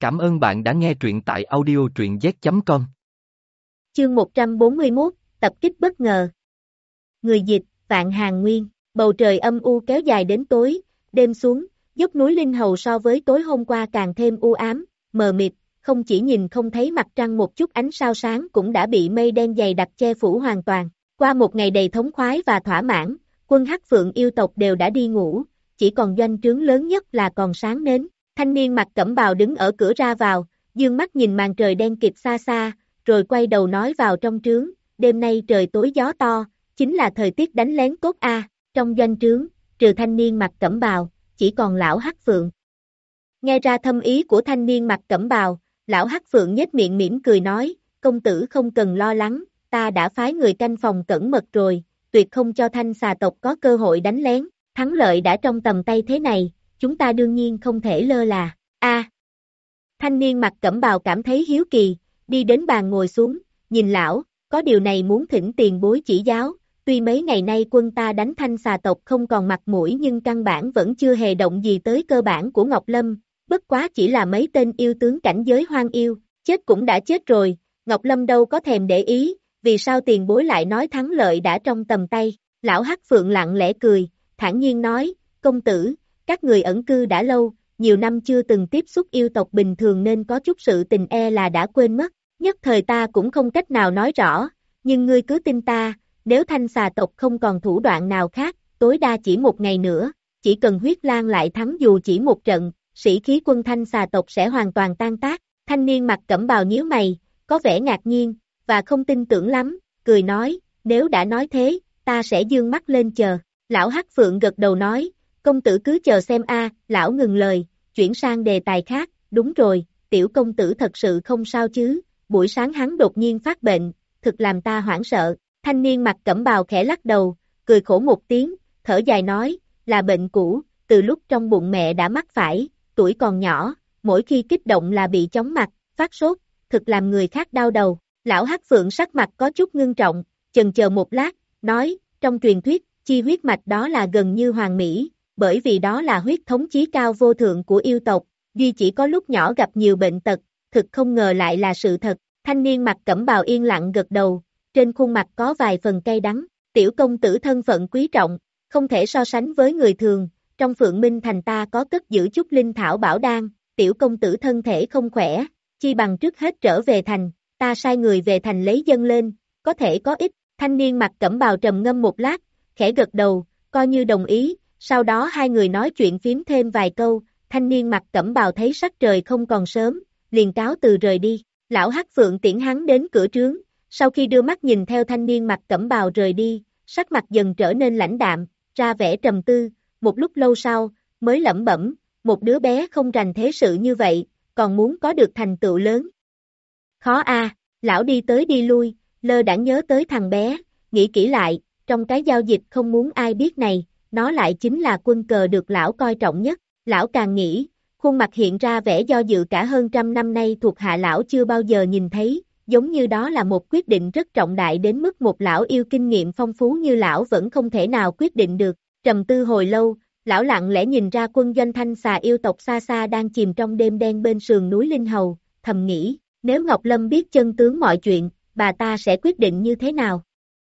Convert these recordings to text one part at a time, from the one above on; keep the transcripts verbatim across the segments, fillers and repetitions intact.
Cảm ơn bạn đã nghe truyện tại audio truyện z chấm com. Chương một trăm bốn mươi mốt, tập kích bất ngờ. Người dịch, Vạn Hàn Nguyên. Bầu trời âm u kéo dài đến tối, đêm xuống, dốc núi Linh Hầu so với tối hôm qua càng thêm u ám, mờ mịt, không chỉ nhìn không thấy mặt trăng một chút ánh sao sáng cũng đã bị mây đen dày đặc che phủ hoàn toàn. Qua một ngày đầy thống khoái và thỏa mãn, quân Hắc Phượng yêu tộc đều đã đi ngủ, chỉ còn doanh trướng lớn nhất là còn sáng nến. Thanh niên mặc cẩm bào đứng ở cửa ra vào, dương mắt nhìn màn trời đen kịt xa xa, rồi quay đầu nói vào trong trướng, đêm nay trời tối gió to, chính là thời tiết đánh lén tốt a. Trong doanh trướng, trừ thanh niên mặc cẩm bào, chỉ còn lão Hắc Phượng. Nghe ra thâm ý của thanh niên mặc cẩm bào, lão Hắc Phượng nhếch miệng mỉm cười nói, công tử không cần lo lắng, ta đã phái người canh phòng cẩn mật rồi, tuyệt không cho thanh xà tộc có cơ hội đánh lén, thắng lợi đã trong tầm tay thế này, chúng ta đương nhiên không thể lơ là. A. Thanh niên mặc cẩm bào cảm thấy hiếu kỳ, đi đến bàn ngồi xuống, nhìn lão, có điều này muốn thỉnh tiền bối chỉ giáo, tuy mấy ngày nay quân ta đánh thanh xà tộc không còn mặt mũi nhưng căn bản vẫn chưa hề động gì tới cơ bản của Ngọc Lâm, bất quá chỉ là mấy tên yêu tướng cảnh giới hoang yêu, chết cũng đã chết rồi, Ngọc Lâm đâu có thèm để ý, vì sao tiền bối lại nói thắng lợi đã trong tầm tay. Lão Hắc Phượng lặng lẽ cười, thản nhiên nói, công tử, các người ẩn cư đã lâu, nhiều năm chưa từng tiếp xúc yêu tộc bình thường nên có chút sự tình e là đã quên mất, nhất thời ta cũng không cách nào nói rõ, nhưng ngươi cứ tin ta, nếu thanh xà tộc không còn thủ đoạn nào khác, tối đa chỉ một ngày nữa, chỉ cần huyết lang lại thắng dù chỉ một trận, sĩ khí quân thanh xà tộc sẽ hoàn toàn tan tác. Thanh niên mặc cẩm bào nhíu mày, có vẻ ngạc nhiên, và không tin tưởng lắm, cười nói, nếu đã nói thế, ta sẽ dương mắt lên chờ. Lão Hắc Phượng gật đầu nói, công tử cứ chờ xem a. Lão ngừng lời, chuyển sang đề tài khác, đúng rồi, tiểu công tử thật sự không sao chứ, buổi sáng hắn đột nhiên phát bệnh, thực làm ta hoảng sợ. Thanh niên mặc cẩm bào khẽ lắc đầu, cười khổ một tiếng, thở dài nói, là bệnh cũ, từ lúc trong bụng mẹ đã mắc phải, tuổi còn nhỏ, mỗi khi kích động là bị chóng mặt, phát sốt, thực làm người khác đau đầu. Lão Hắc Phượng sắc mặt có chút ngưng trọng, chần chờ một lát, nói, trong truyền thuyết, chi huyết mạch đó là gần như hoàn mỹ, bởi vì đó là huyết thống chí cao vô thượng của yêu tộc, duy chỉ có lúc nhỏ gặp nhiều bệnh tật, thực không ngờ lại là sự thật. Thanh niên mặc cẩm bào yên lặng gật đầu, trên khuôn mặt có vài phần cay đắng, tiểu công tử thân phận quý trọng, không thể so sánh với người thường, trong Phượng Minh Thành ta có cất giữ chút linh thảo bảo đan, tiểu công tử thân thể không khỏe, chi bằng trước hết trở về thành, ta sai người về thành lấy dân lên, có thể có ích. Thanh niên mặc cẩm bào trầm ngâm một lát, khẽ gật đầu, coi như đồng ý, sau đó hai người nói chuyện phím thêm vài câu, thanh niên mặc cẩm bào thấy sắc trời không còn sớm, liền cáo từ rời đi. Lão Hắc Phượng tiễn hắn đến cửa trướng, sau khi đưa mắt nhìn theo thanh niên mặc cẩm bào rời đi, sắc mặt dần trở nên lãnh đạm, ra vẻ trầm tư, một lúc lâu sau, mới lẩm bẩm, một đứa bé không rành thế sự như vậy, còn muốn có được thành tựu lớn. Khó a. Lão đi tới đi lui, lơ đãng nhớ tới thằng bé, nghĩ kỹ lại, trong cái giao dịch không muốn ai biết này, nó lại chính là quân cờ được lão coi trọng nhất. Lão càng nghĩ, khuôn mặt hiện ra vẻ do dự, cả hơn trăm năm nay thuộc hạ lão chưa bao giờ nhìn thấy, giống như đó là một quyết định rất trọng đại đến mức một lão yêu kinh nghiệm phong phú như lão vẫn không thể nào quyết định được. Trầm tư hồi lâu, lão lặng lẽ nhìn ra quân doanh thanh xà yêu tộc xa xa đang chìm trong đêm đen bên sườn núi Linh Hầu, thầm nghĩ, nếu Ngọc Lâm biết chân tướng mọi chuyện, bà ta sẽ quyết định như thế nào?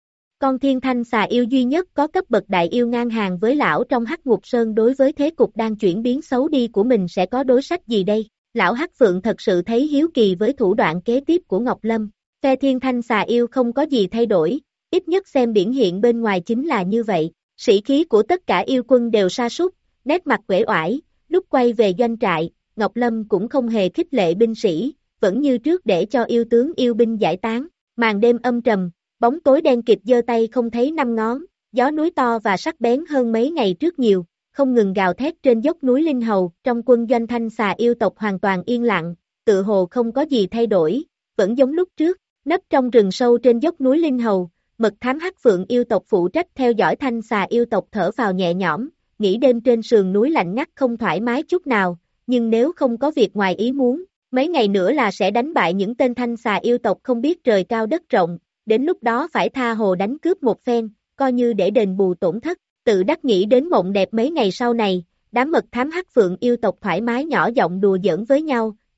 Con thiên thanh xà yêu duy nhất có cấp bậc đại yêu ngang hàng với lão trong Hắc Ngục Sơn đối với thế cục đang chuyển biến xấu đi của mình sẽ có đối sách gì đây? Lão Hắc Phượng thật sự thấy hiếu kỳ với thủ đoạn kế tiếp của Ngọc Lâm. Phe thiên thanh xà yêu không có gì thay đổi, ít nhất xem biển hiện bên ngoài chính là như vậy. Sĩ khí của tất cả yêu quân đều sa sút, nét mặt uể oải, lúc quay về doanh trại, Ngọc Lâm cũng không hề khích lệ binh sĩ, vẫn như trước để cho yêu tướng yêu binh giải tán. Màn đêm âm trầm, bóng tối đen kịt giơ tay không thấy năm ngón, gió núi to và sắc bén hơn mấy ngày trước nhiều, không ngừng gào thét trên dốc núi Linh Hầu. Trong quân doanh thanh xà yêu tộc hoàn toàn yên lặng, tự hồ không có gì thay đổi, vẫn giống lúc trước, nấp trong rừng sâu trên dốc núi Linh Hầu. Mật thám Hắc Phượng yêu tộc phụ trách theo dõi thanh xà yêu tộc thở phào nhẹ nhõm, nghĩ đêm trên sườn núi lạnh ngắt không thoải mái chút nào, nhưng nếu không có việc ngoài ý muốn, mấy ngày nữa là sẽ đánh bại những tên thanh xà yêu tộc không biết trời cao đất rộng, đến lúc đó phải tha hồ đánh cướp một phen, coi như để đền bù tổn thất. Tự đắc nghĩ đến mộng đẹp mấy ngày sau này, đám mật thám Hắc Phượng yêu tộc thoải mái nhỏ giọng đùa giỡn với nhau,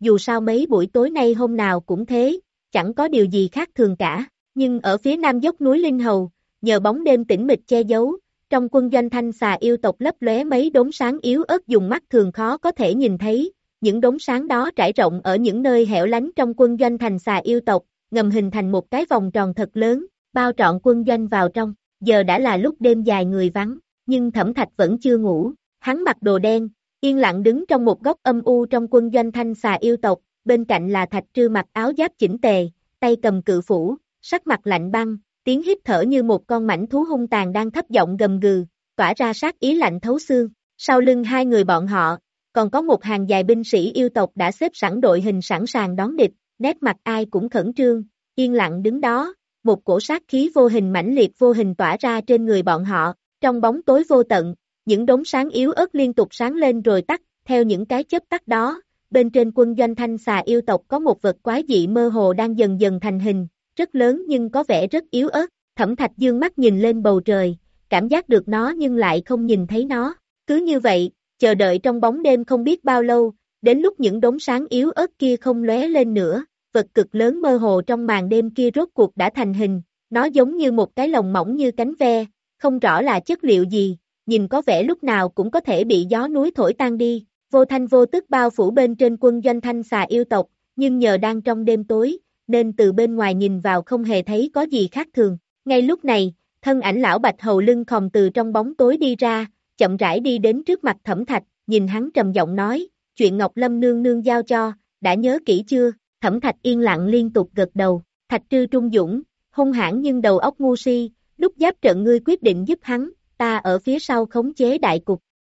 dù sao mấy buổi tối nay hôm nào cũng thế, chẳng có điều gì khác thường cả, nhưng ở phía nam dốc núi Linh Hầu, nhờ bóng đêm tĩnh mịch che giấu, trong quân doanh thanh xà yêu tộc lấp lóe mấy đốm sáng yếu ớt dùng mắt thường khó có thể nhìn thấy, những đốm sáng đó trải rộng ở những nơi hẻo lánh trong quân doanh thanh xà yêu tộc, ngầm hình thành một cái vòng tròn thật lớn, bao trọn quân doanh vào trong, giờ đã là lúc đêm dài người vắng, nhưng Thẩm Thạch vẫn chưa ngủ, hắn mặc đồ đen, yên lặng đứng trong một góc âm u trong quân doanh thanh xà yêu tộc, bên cạnh là Thạch Trư mặc áo giáp chỉnh tề, tay cầm cự phủ, sắc mặt lạnh băng, tiếng hít thở như một con mãnh thú hung tàn đang thấp giọng gầm gừ, tỏa ra sát ý lạnh thấu xương. Sau lưng hai người bọn họ, còn có một hàng dài binh sĩ yêu tộc đã xếp sẵn đội hình sẵn sàng đón địch, nét mặt ai cũng khẩn trương, yên lặng đứng đó, một cổ sát khí vô hình mãnh liệt vô hình tỏa ra trên người bọn họ, trong bóng tối vô tận, những đốm sáng yếu ớt liên tục sáng lên rồi tắt, theo những cái chớp tắt đó, bên trên quân doanh thanh xà yêu tộc có một vật quái dị mơ hồ đang dần dần thành hình, rất lớn nhưng có vẻ rất yếu ớt, Thẩm Thạch dương mắt nhìn lên bầu trời, cảm giác được nó nhưng lại không nhìn thấy nó, cứ như vậy, chờ đợi trong bóng đêm không biết bao lâu, đến lúc những đốm sáng yếu ớt kia không lóe lên nữa, vật cực lớn mơ hồ trong màn đêm kia rốt cuộc đã thành hình, nó giống như một cái lồng mỏng như cánh ve, không rõ là chất liệu gì, nhìn có vẻ lúc nào cũng có thể bị gió núi thổi tan đi, vô thanh vô tức bao phủ bên trên quân doanh thanh xà yêu tộc, nhưng nhờ đang trong đêm tối, nên từ bên ngoài nhìn vào không hề thấy có gì khác thường. Ngay lúc này, thân ảnh lão Bạch Hầu lưng khom từ trong bóng tối đi ra, chậm rãi đi đến trước mặt Thẩm Thạch, nhìn hắn trầm giọng nói, chuyện Ngọc Lâm nương nương giao cho, đã nhớ kỹ chưa? Thẩm Thạch yên lặng liên tục gật đầu, Thạch Trư trung dũng, hung hãn nhưng đầu óc ngu si, lúc giáp trận ngươi quyết định giúp hắn, ta ở phía sau khống chế đại cục.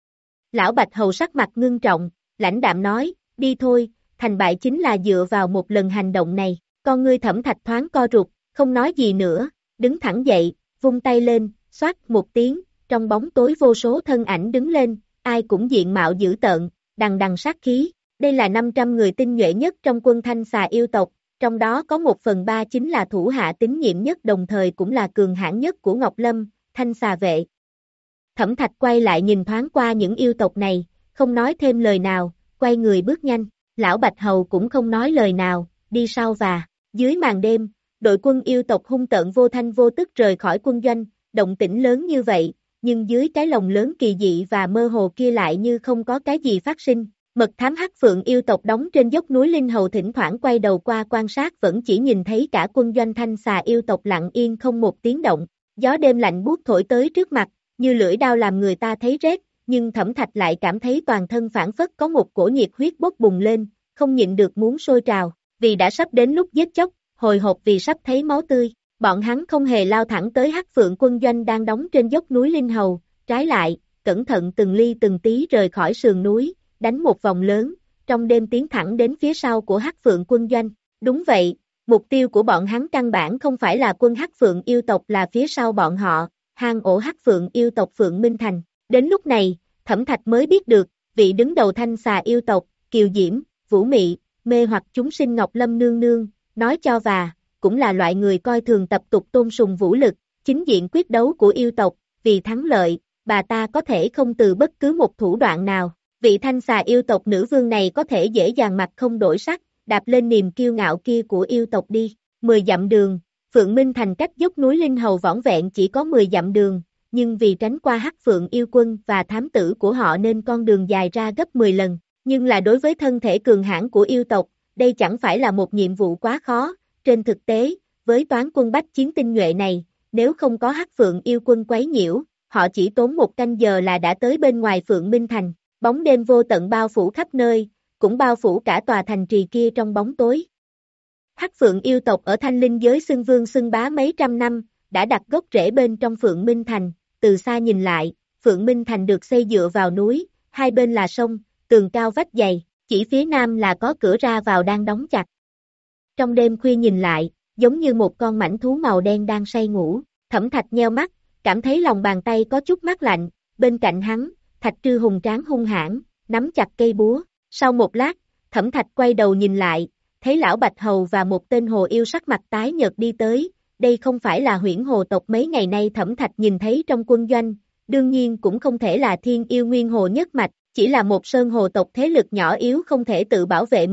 Lão Bạch Hầu sắc mặt ngưng trọng, lãnh đạm nói, đi thôi, thành bại chính là dựa vào một lần hành động này, con ngươi Thẩm Thạch thoáng co rụt, không nói gì nữa, đứng thẳng dậy, vung tay lên, xoát một tiếng, trong bóng tối vô số thân ảnh đứng lên, ai cũng diện mạo dữ tợn, đằng đằng sát khí, đây là năm trăm người tinh nhuệ nhất trong quân thanh xà yêu tộc, trong đó có một phần ba chính là thủ hạ tín nhiệm nhất đồng thời cũng là cường hãn nhất của Ngọc Lâm, thanh xà vệ. Thẩm Thạch quay lại nhìn thoáng qua những yêu tộc này, không nói thêm lời nào, quay người bước nhanh, lão Bạch Hầu cũng không nói lời nào, đi sau và, dưới màn đêm, đội quân yêu tộc hung tợn vô thanh vô tức rời khỏi quân doanh, động tĩnh lớn như vậy, nhưng dưới cái lồng lớn kỳ dị và mơ hồ kia lại như không có cái gì phát sinh. Mật thám Hắc Phượng yêu tộc đóng trên dốc núi Linh Hầu thỉnh thoảng quay đầu qua quan sát vẫn chỉ nhìn thấy cả quân doanh thanh xà yêu tộc lặng yên không một tiếng động, gió đêm lạnh buốt thổi tới trước mặt, như lưỡi đao làm người ta thấy rét, nhưng Thẩm Thạch lại cảm thấy toàn thân phản phất có một cổ nhiệt huyết bốc bùng lên, không nhịn được muốn sôi trào, vì đã sắp đến lúc giết chóc, hồi hộp vì sắp thấy máu tươi, bọn hắn không hề lao thẳng tới Hắc Phượng quân doanh đang đóng trên dốc núi Linh Hầu, trái lại, cẩn thận từng ly từng tí rời khỏi sườn núi, đánh một vòng lớn, trong đêm tiến thẳng đến phía sau của Hắc Phượng quân doanh. Đúng vậy, mục tiêu của bọn hắn căn bản không phải là quân Hắc Phượng yêu tộc là phía sau bọn họ, hang ổ Hắc Phượng yêu tộc Phượng Minh Thành. Đến lúc này, Thẩm Thạch mới biết được, vị đứng đầu thanh xà yêu tộc, Kiều Diễm, Vũ Mị, mê hoặc chúng sinh Ngọc Lâm nương nương, nói cho và, cũng là loại người coi thường tập tục tôn sùng vũ lực, chính diện quyết đấu của yêu tộc, vì thắng lợi, bà ta có thể không từ bất cứ một thủ đoạn nào. Vị thanh xà yêu tộc nữ vương này có thể dễ dàng mặt không đổi sắc, đạp lên niềm kiêu ngạo kia của yêu tộc đi. Mười dặm đường, Phượng Minh Thành cách dốc núi Linh Hầu vỏn vẹn chỉ có mười dặm đường, nhưng vì tránh qua Hắc Phượng yêu quân và thám tử của họ nên con đường dài ra gấp mười lần. Nhưng là đối với thân thể cường hãn của yêu tộc, đây chẳng phải là một nhiệm vụ quá khó. Trên thực tế, với toán quân bách chiến tinh nhuệ này, nếu không có Hắc Phượng yêu quân quấy nhiễu, họ chỉ tốn một canh giờ là đã tới bên ngoài Phượng Minh Thành. Bóng đêm vô tận bao phủ khắp nơi, cũng bao phủ cả tòa thành trì kia trong bóng tối. Hắc Phượng yêu tộc ở Thanh Linh giới xưng vương xưng bá mấy trăm năm, đã đặt gốc rễ bên trong Phượng Minh Thành, từ xa nhìn lại, Phượng Minh Thành được xây dựa vào núi, hai bên là sông, tường cao vách dày, chỉ phía nam là có cửa ra vào đang đóng chặt. Trong đêm khuya nhìn lại, giống như một con mãnh thú màu đen đang say ngủ, Thẩm Thạch nheo mắt, cảm thấy lòng bàn tay có chút mát lạnh, bên cạnh hắn, Thạch Trư hùng tráng hung hãn, nắm chặt cây búa. Sau một lát, Thẩm Thạch quay đầu nhìn lại, thấy lão Bạch Hầu và một tên hồ yêu sắc mặt tái nhợt đi tới, đây không phải là Huyễn Hồ tộc mấy ngày nay Thẩm Thạch nhìn thấy trong quân doanh, đương nhiên cũng không thể là Thiên Yêu Nguyên Hồ nhất mạch, chỉ là một sơn hồ tộc thế lực nhỏ yếu không thể tự bảo vệ mình,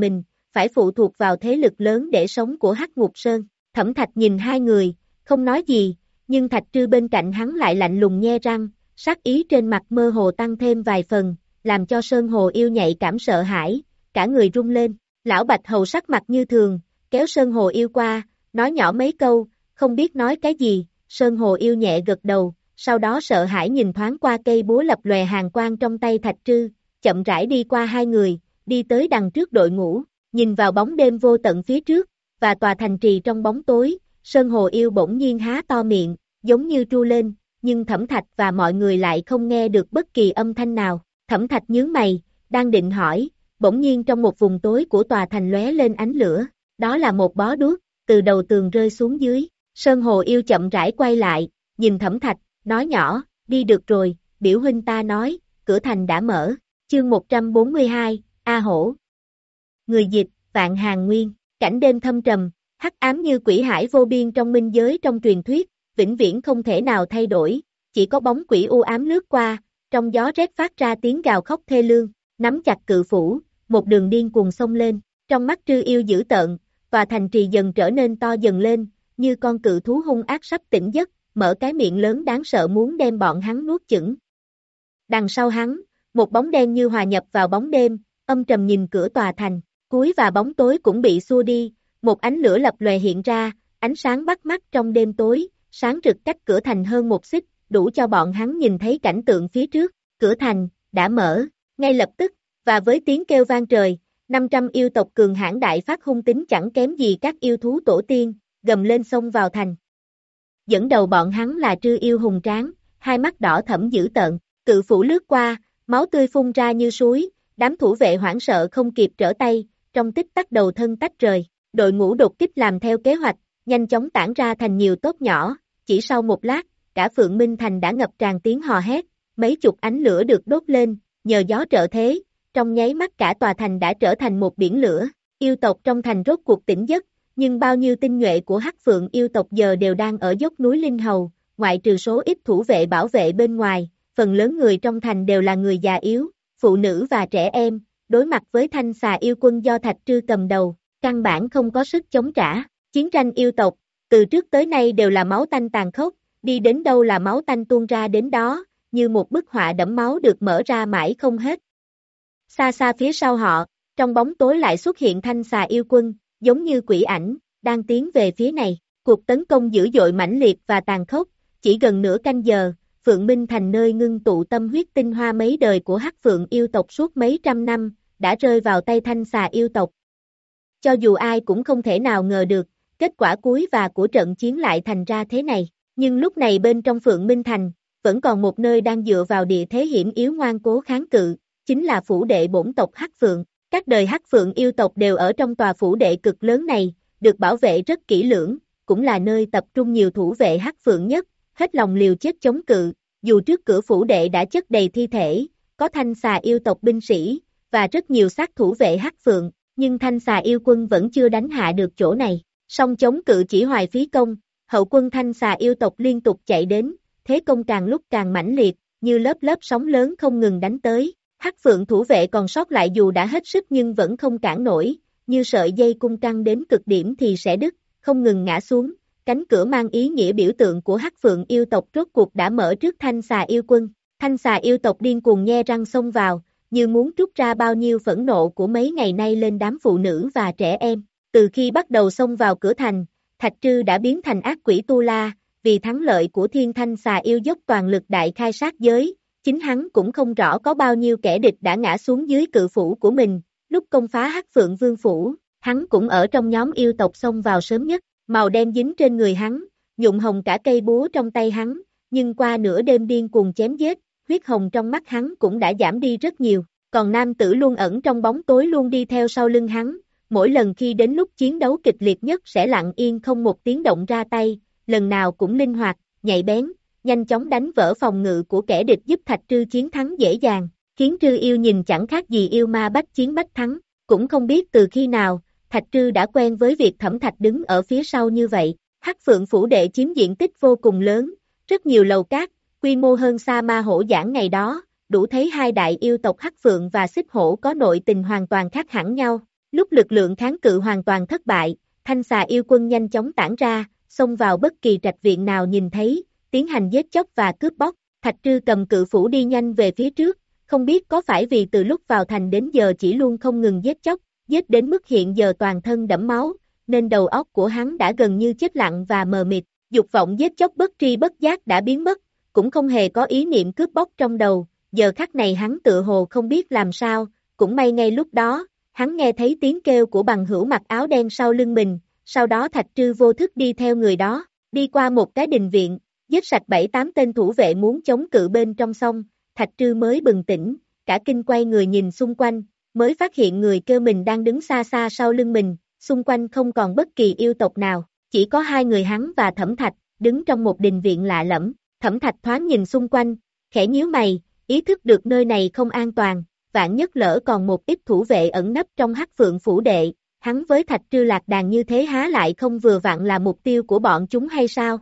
phải phụ thuộc vào thế lực lớn để sống của Hắc Ngục Sơn. Thẩm Thạch nhìn hai người, không nói gì, nhưng Thạch Trư bên cạnh hắn lại lạnh lùng nhe răng, sát ý trên mặt mơ hồ tăng thêm vài phần, làm cho Sơn Hồ Yêu nhạy cảm sợ hãi, cả người rung lên. Lão Bạch Hầu sắc mặt như thường, kéo Sơn Hồ Yêu qua, nói nhỏ mấy câu, không biết nói cái gì, Sơn Hồ Yêu nhẹ gật đầu, sau đó sợ hãi nhìn thoáng qua cây búa lập lòe hàn quang trong tay Thạch Trư, chậm rãi đi qua hai người, đi tới đằng trước đội ngũ, nhìn vào bóng đêm vô tận phía trước, và tòa thành trì trong bóng tối, Sơn Hồ Yêu bỗng nhiên há to miệng, giống như tru lên, nhưng Thẩm Thạch và mọi người lại không nghe được bất kỳ âm thanh nào. Thẩm Thạch nhướng mày, đang định hỏi, bỗng nhiên trong một vùng tối của tòa thành lóe lên ánh lửa, đó là một bó đuốc, từ đầu tường rơi xuống dưới. Sơn Hồ Yêu chậm rãi quay lại, nhìn Thẩm Thạch, nói nhỏ, đi được rồi, biểu huynh ta nói, cửa thành đã mở. Chương một trăm bốn mươi hai, A Hổ. Người dịch, Vạn Hàn Nguyên, cảnh đêm thâm trầm, hắc ám như quỷ hải vô biên trong minh giới trong truyền thuyết, vĩnh viễn không thể nào thay đổi, chỉ có bóng quỷ u ám lướt qua, trong gió rét phát ra tiếng gào khóc thê lương, nắm chặt cự phủ, một đường điên cuồng xông lên, trong mắt Trư Yêu dữ tợn, và thành trì dần trở nên to dần lên, như con cự thú hung ác sắp tỉnh giấc, mở cái miệng lớn đáng sợ muốn đem bọn hắn nuốt chửng. Đằng sau hắn, một bóng đen như hòa nhập vào bóng đêm, âm trầm nhìn cửa tòa thành, cuối và bóng tối cũng bị xua đi, một ánh lửa lập lòe hiện ra, ánh sáng bắt mắt trong đêm tối, sáng rực cách cửa thành hơn một xích, đủ cho bọn hắn nhìn thấy cảnh tượng phía trước, cửa thành, đã mở, ngay lập tức, và với tiếng kêu vang trời, năm trăm yêu tộc cường hãn đại phát hung tính chẳng kém gì các yêu thú tổ tiên, gầm lên xông vào thành. Dẫn đầu bọn hắn là Trư Yêu hùng tráng, hai mắt đỏ thẫm dữ tợn, cự phủ lướt qua, máu tươi phun ra như suối, đám thủ vệ hoảng sợ không kịp trở tay, trong tích tắc đầu thân tách rời, đội ngũ đột kích làm theo kế hoạch, nhanh chóng tản ra thành nhiều tốp nhỏ, chỉ sau một lát, cả Phượng Minh Thành đã ngập tràn tiếng hò hét, mấy chục ánh lửa được đốt lên, nhờ gió trợ thế, trong nháy mắt cả tòa thành đã trở thành một biển lửa, yêu tộc trong thành rốt cuộc tỉnh giấc, nhưng bao nhiêu tinh nhuệ của Hắc Phượng yêu tộc giờ đều đang ở dốc núi Linh Hầu, ngoại trừ số ít thủ vệ bảo vệ bên ngoài, phần lớn người trong thành đều là người già yếu, phụ nữ và trẻ em, đối mặt với thanh xà yêu quân do Thạch Trư cầm đầu, căn bản không có sức chống trả. Chiến tranh yêu tộc, từ trước tới nay đều là máu tanh tàn khốc, đi đến đâu là máu tanh tuôn ra đến đó, như một bức họa đẫm máu được mở ra mãi không hết. Xa xa phía sau họ, trong bóng tối lại xuất hiện thanh xà yêu quân, giống như quỷ ảnh, đang tiến về phía này. Cuộc tấn công dữ dội mãnh liệt và tàn khốc, chỉ gần nửa canh giờ, Phượng Minh Thành nơi ngưng tụ tâm huyết tinh hoa mấy đời của Hắc Phượng yêu tộc suốt mấy trăm năm, đã rơi vào tay thanh xà yêu tộc. Cho dù ai cũng không thể nào ngờ được, kết quả cuối và của trận chiến lại thành ra thế này, nhưng lúc này bên trong Phượng Minh Thành, vẫn còn một nơi đang dựa vào địa thế hiểm yếu ngoan cố kháng cự, chính là phủ đệ bổn tộc Hắc Phượng. Các đời Hắc Phượng yêu tộc đều ở trong tòa phủ đệ cực lớn này, được bảo vệ rất kỹ lưỡng, cũng là nơi tập trung nhiều thủ vệ Hắc Phượng nhất, hết lòng liều chết chống cự, dù trước cửa phủ đệ đã chất đầy thi thể, có thanh xà yêu tộc binh sĩ, và rất nhiều sát thủ vệ Hắc Phượng, nhưng thanh xà yêu quân vẫn chưa đánh hạ được chỗ này, song chống cự chỉ hoài phí công, hậu quân thanh xà yêu tộc liên tục chạy đến, thế công càng lúc càng mãnh liệt, như lớp lớp sóng lớn không ngừng đánh tới. Hắc Phượng thủ vệ còn sót lại dù đã hết sức nhưng vẫn không cản nổi, như sợi dây cung căng đến cực điểm thì sẽ đứt, không ngừng ngã xuống. Cánh cửa mang ý nghĩa biểu tượng của Hắc Phượng yêu tộc rốt cuộc đã mở trước thanh xà yêu quân. Thanh xà yêu tộc điên cuồng nhe răng xông vào, như muốn trút ra bao nhiêu phẫn nộ của mấy ngày nay lên đám phụ nữ và trẻ em. Từ khi bắt đầu xông vào cửa thành, Thạch Trư đã biến thành ác quỷ Tu La, vì thắng lợi của thiên thanh xà yêu dốc toàn lực đại khai sát giới. Chính hắn cũng không rõ có bao nhiêu kẻ địch đã ngã xuống dưới cự phủ của mình, lúc công phá Hắc Phượng Vương Phủ, hắn cũng ở trong nhóm yêu tộc xông vào sớm nhất, màu đen dính trên người hắn, nhuộm hồng cả cây búa trong tay hắn, nhưng qua nửa đêm điên cuồng chém giết, huyết hồng trong mắt hắn cũng đã giảm đi rất nhiều, còn nam tử luôn ẩn trong bóng tối luôn đi theo sau lưng hắn, mỗi lần khi đến lúc chiến đấu kịch liệt nhất sẽ lặng yên không một tiếng động ra tay, lần nào cũng linh hoạt, nhạy bén, nhanh chóng đánh vỡ phòng ngự của kẻ địch giúp Thạch Trư chiến thắng dễ dàng, khiến Trư Yêu nhìn chẳng khác gì yêu ma bách chiến bách thắng, cũng không biết từ khi nào, Thạch Trư đã quen với việc Thẩm Thạch đứng ở phía sau như vậy. Hắc Phượng phủ đệ chiếm diện tích vô cùng lớn, rất nhiều lầu cát, quy mô hơn Sa Ma Hổ Giảng ngày đó, đủ thấy hai đại yêu tộc Hắc Phượng và Xích Hổ có nội tình hoàn toàn khác hẳn nhau. Lúc lực lượng kháng cự hoàn toàn thất bại, thanh xà yêu quân nhanh chóng tản ra, xông vào bất kỳ trạch viện nào nhìn thấy, tiến hành giết chóc và cướp bóc. Thạch Trư cầm cự phủ đi nhanh về phía trước, không biết có phải vì từ lúc vào thành đến giờ chỉ luôn không ngừng giết chóc, giết đến mức hiện giờ toàn thân đẫm máu, nên đầu óc của hắn đã gần như chết lặng và mờ mịt, dục vọng giết chóc bất tri bất giác đã biến mất, cũng không hề có ý niệm cướp bóc trong đầu, giờ khắc này hắn tựa hồ không biết làm sao, cũng may ngay lúc đó, hắn nghe thấy tiếng kêu của bằng hữu mặc áo đen sau lưng mình, sau đó Thạch Trư vô thức đi theo người đó, đi qua một cái đình viện, giết sạch bảy tám tên thủ vệ muốn chống cự bên trong xong, Thạch Trư mới bừng tỉnh, cả kinh quay người nhìn xung quanh, mới phát hiện người kêu mình đang đứng xa xa sau lưng mình, xung quanh không còn bất kỳ yêu tộc nào, chỉ có hai người hắn và Thẩm Thạch, đứng trong một đình viện lạ lẫm. Thẩm Thạch thoáng nhìn xung quanh, khẽ nhíu mày, ý thức được nơi này không an toàn, vạn nhất lỡ còn một ít thủ vệ ẩn nấp trong Hắc Phượng phủ đệ, hắn với Thạch Trư lạc đàn như thế há lại không vừa vặn là mục tiêu của bọn chúng hay sao?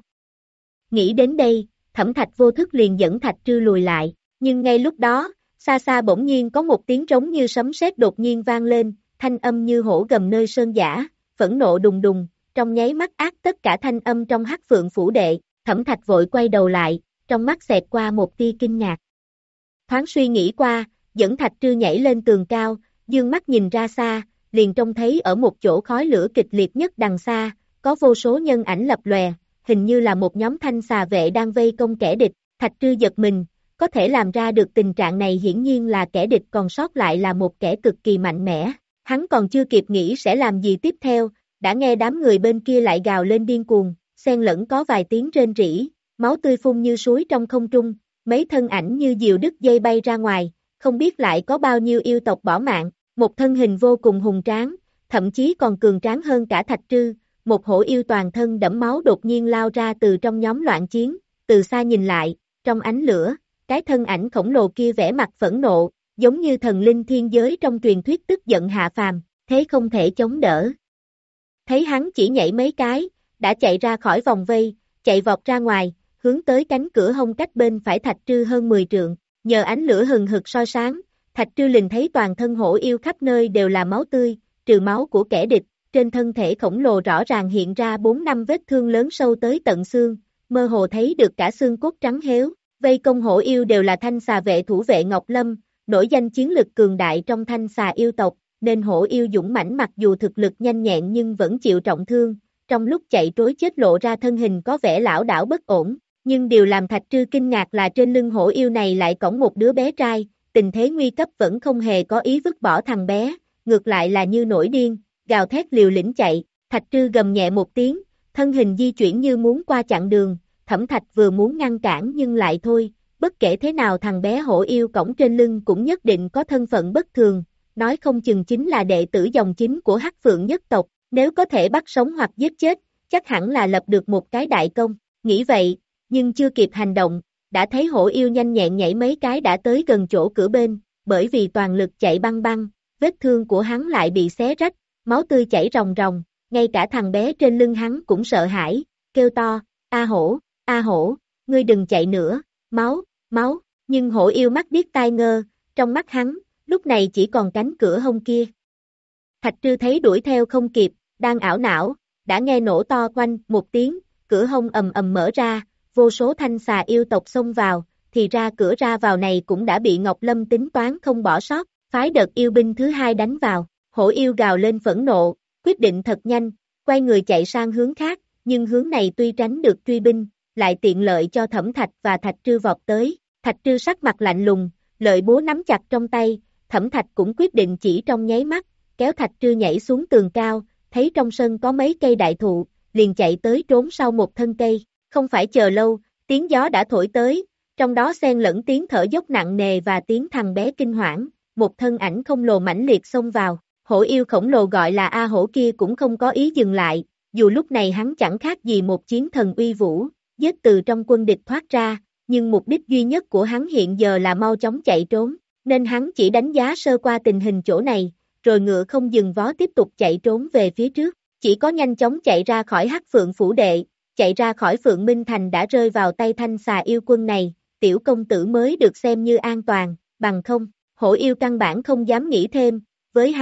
Nghĩ đến đây, Thẩm Thạch vô thức liền dẫn Thạch Trư lùi lại, nhưng ngay lúc đó, xa xa bỗng nhiên có một tiếng trống như sấm sét đột nhiên vang lên, thanh âm như hổ gầm nơi sơn giả, phẫn nộ đùng đùng, trong nháy mắt át tất cả thanh âm trong Hắc Phượng phủ đệ. Thẩm Thạch vội quay đầu lại, trong mắt xẹt qua một tia kinh ngạc. Thoáng suy nghĩ qua, dẫn Thạch Trư nhảy lên tường cao, dương mắt nhìn ra xa, liền trông thấy ở một chỗ khói lửa kịch liệt nhất đằng xa, có vô số nhân ảnh lập lòe, hình như là một nhóm thanh xà vệ đang vây công kẻ địch. Thạch Trư giật mình, có thể làm ra được tình trạng này hiển nhiên là kẻ địch còn sót lại là một kẻ cực kỳ mạnh mẽ. Hắn còn chưa kịp nghĩ sẽ làm gì tiếp theo, đã nghe đám người bên kia lại gào lên điên cuồng, xen lẫn có vài tiếng rên rỉ, máu tươi phun như suối trong không trung, mấy thân ảnh như diều đứt dây bay ra ngoài, không biết lại có bao nhiêu yêu tộc bỏ mạng, một thân hình vô cùng hùng tráng, thậm chí còn cường tráng hơn cả Thạch Trư, một hổ yêu toàn thân đẫm máu đột nhiên lao ra từ trong nhóm loạn chiến, từ xa nhìn lại, trong ánh lửa, cái thân ảnh khổng lồ kia vẻ mặt phẫn nộ, giống như thần linh thiên giới trong truyền thuyết tức giận hạ phàm, thế không thể chống đỡ. Thấy hắn chỉ nhảy mấy cái, đã chạy ra khỏi vòng vây, chạy vọt ra ngoài, hướng tới cánh cửa hông cách bên phải Thạch Trư hơn mười trượng, nhờ ánh lửa hừng hực soi sáng, Thạch Trư liền thấy toàn thân hổ yêu khắp nơi đều là máu tươi, trừ máu của kẻ địch, trên thân thể khổng lồ rõ ràng hiện ra bốn năm vết thương lớn sâu tới tận xương, mơ hồ thấy được cả xương cốt trắng héo, vây công hổ yêu đều là thanh xà vệ thủ vệ Ngọc Lâm, nổi danh chiến lực cường đại trong thanh xà yêu tộc, nên hổ yêu dũng mãnh mặc dù thực lực nhanh nhẹn nhưng vẫn chịu trọng thương, trong lúc chạy trối chết lộ ra thân hình có vẻ lảo đảo bất ổn, nhưng điều làm Thạch Trư kinh ngạc là trên lưng hổ yêu này lại cõng một đứa bé trai, tình thế nguy cấp vẫn không hề có ý vứt bỏ thằng bé, ngược lại là như nổi điên, gào thét liều lĩnh chạy, Thạch Trư gầm nhẹ một tiếng, thân hình di chuyển như muốn qua chặn đường, Thẩm Thạch vừa muốn ngăn cản nhưng lại thôi, bất kể thế nào thằng bé hổ yêu cõng trên lưng cũng nhất định có thân phận bất thường, nói không chừng chính là đệ tử dòng chính của Hắc Phượng nhất tộc, nếu có thể bắt sống hoặc giết chết, chắc hẳn là lập được một cái đại công, nghĩ vậy, nhưng chưa kịp hành động, đã thấy hổ yêu nhanh nhẹn nhảy mấy cái đã tới gần chỗ cửa bên, bởi vì toàn lực chạy băng băng, vết thương của hắn lại bị xé rách, máu tươi chảy ròng ròng, ngay cả thằng bé trên lưng hắn cũng sợ hãi, kêu to, A hổ, A hổ, ngươi đừng chạy nữa, máu, máu, nhưng hổ yêu mắt điếc tai ngơ, trong mắt hắn, lúc này chỉ còn cánh cửa hông kia. Thạch Trư thấy đuổi theo không kịp, đang ảo não, đã nghe nổ to quanh một tiếng, cửa hông ầm ầm mở ra, vô số thanh xà yêu tộc xông vào, thì ra cửa ra vào này cũng đã bị Ngọc Lâm tính toán không bỏ sót, phái đợt yêu binh thứ hai đánh vào, hổ yêu gào lên phẫn nộ, quyết định thật nhanh, quay người chạy sang hướng khác, nhưng hướng này tuy tránh được truy binh, lại tiện lợi cho Thẩm Thạch và Thạch Trư vọt tới, Thạch Trư sắc mặt lạnh lùng, lợi búa nắm chặt trong tay, Thẩm Thạch cũng quyết định chỉ trong nháy mắt, kéo Thạch Trư nhảy xuống tường cao, thấy trong sân có mấy cây đại thụ, liền chạy tới trốn sau một thân cây, không phải chờ lâu, tiếng gió đã thổi tới, trong đó xen lẫn tiếng thở dốc nặng nề và tiếng thằng bé kinh hoảng, một thân ảnh không lồ mãnh liệt xông vào, hổ yêu khổng lồ gọi là A hổ kia cũng không có ý dừng lại, dù lúc này hắn chẳng khác gì một chiến thần uy vũ, giết từ trong quân địch thoát ra, nhưng mục đích duy nhất của hắn hiện giờ là mau chóng chạy trốn, nên hắn chỉ đánh giá sơ qua tình hình chỗ này, rồi ngựa không dừng vó tiếp tục chạy trốn về phía trước, chỉ có nhanh chóng chạy ra khỏi Hắc Phượng phủ đệ, chạy ra khỏi Phượng Minh Thành đã rơi vào tay thanh xà yêu quân này, tiểu công tử mới được xem như an toàn, bằng không, hổ yêu căn bản không dám nghĩ thêm, với hắn,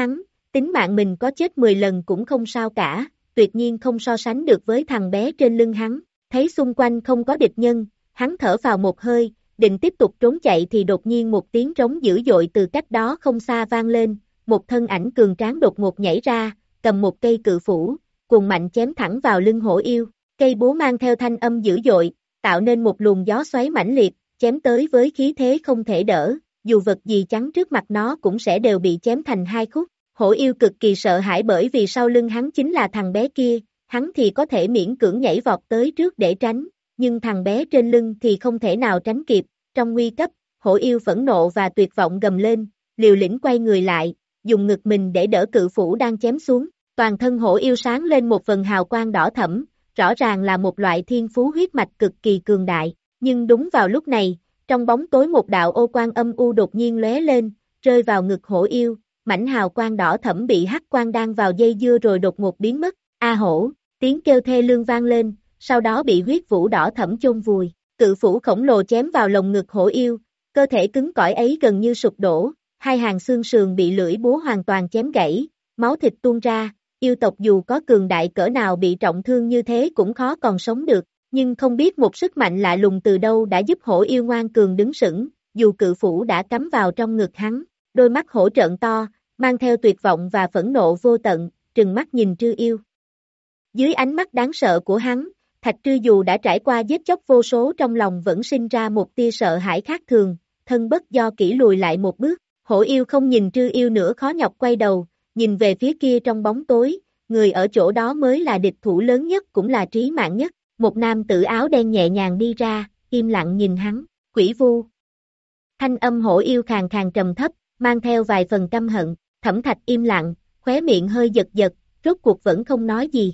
tính mạng mình có chết mười lần cũng không sao cả, tuyệt nhiên không so sánh được với thằng bé trên lưng hắn. Thấy xung quanh không có địch nhân, hắn thở vào một hơi, định tiếp tục trốn chạy thì đột nhiên một tiếng trống dữ dội từ cách đó không xa vang lên, một thân ảnh cường tráng đột ngột nhảy ra, cầm một cây cự phủ, cuồng mạnh chém thẳng vào lưng hổ yêu. Cây búa mang theo thanh âm dữ dội, tạo nên một luồng gió xoáy mãnh liệt, chém tới với khí thế không thể đỡ, dù vật gì chắn trước mặt nó cũng sẽ đều bị chém thành hai khúc. Hổ yêu cực kỳ sợ hãi bởi vì sau lưng hắn chính là thằng bé kia, hắn thì có thể miễn cưỡng nhảy vọt tới trước để tránh, nhưng thằng bé trên lưng thì không thể nào tránh kịp. Trong nguy cấp, hổ yêu phẫn nộ và tuyệt vọng gầm lên, liều lĩnh quay người lại, dùng ngực mình để đỡ cự phủ đang chém xuống. Toàn thân hổ yêu sáng lên một vần hào quang đỏ thẫm, rõ ràng là một loại thiên phú huyết mạch cực kỳ cường đại. Nhưng đúng vào lúc này, trong bóng tối một đạo ô quang âm u đột nhiên lóe lên, rơi vào ngực hổ yêu, mảnh hào quang đỏ thẫm bị hắc quang đang vào dây dưa rồi đột ngột biến mất. A hổ, tiếng kêu thê lương vang lên, sau đó bị huyết vũ đỏ thẫm chôn vùi. Cự phủ khổng lồ chém vào lồng ngực hổ yêu, cơ thể cứng cỏi ấy gần như sụp đổ, hai hàng xương sườn bị lưỡi búa hoàn toàn chém gãy, máu thịt tuôn ra. Yêu tộc dù có cường đại cỡ nào bị trọng thương như thế cũng khó còn sống được, nhưng không biết một sức mạnh lạ lùng từ đâu đã giúp hổ yêu ngoan cường đứng sững, dù cự phủ đã cắm vào trong ngực hắn. Đôi mắt hổ trợn to, mang theo tuyệt vọng và phẫn nộ vô tận, trừng mắt nhìn Trư Yêu. Dưới ánh mắt đáng sợ của hắn, Thạch Trư dù đã trải qua giết chóc vô số trong lòng vẫn sinh ra một tia sợ hãi khác thường, thân bất do kỷ lùi lại một bước. Hổ yêu không nhìn Trư Yêu nữa, khó nhọc quay đầu, nhìn về phía kia trong bóng tối, người ở chỗ đó mới là địch thủ lớn nhất cũng là trí mạng nhất. Một nam tử áo đen nhẹ nhàng đi ra, im lặng nhìn hắn, Quỷ Vu. Thanh âm hổ yêu khàn khàn trầm thấp, mang theo vài phần căm hận. Thẩm Thạch im lặng, khóe miệng hơi giật giật, rốt cuộc vẫn không nói gì.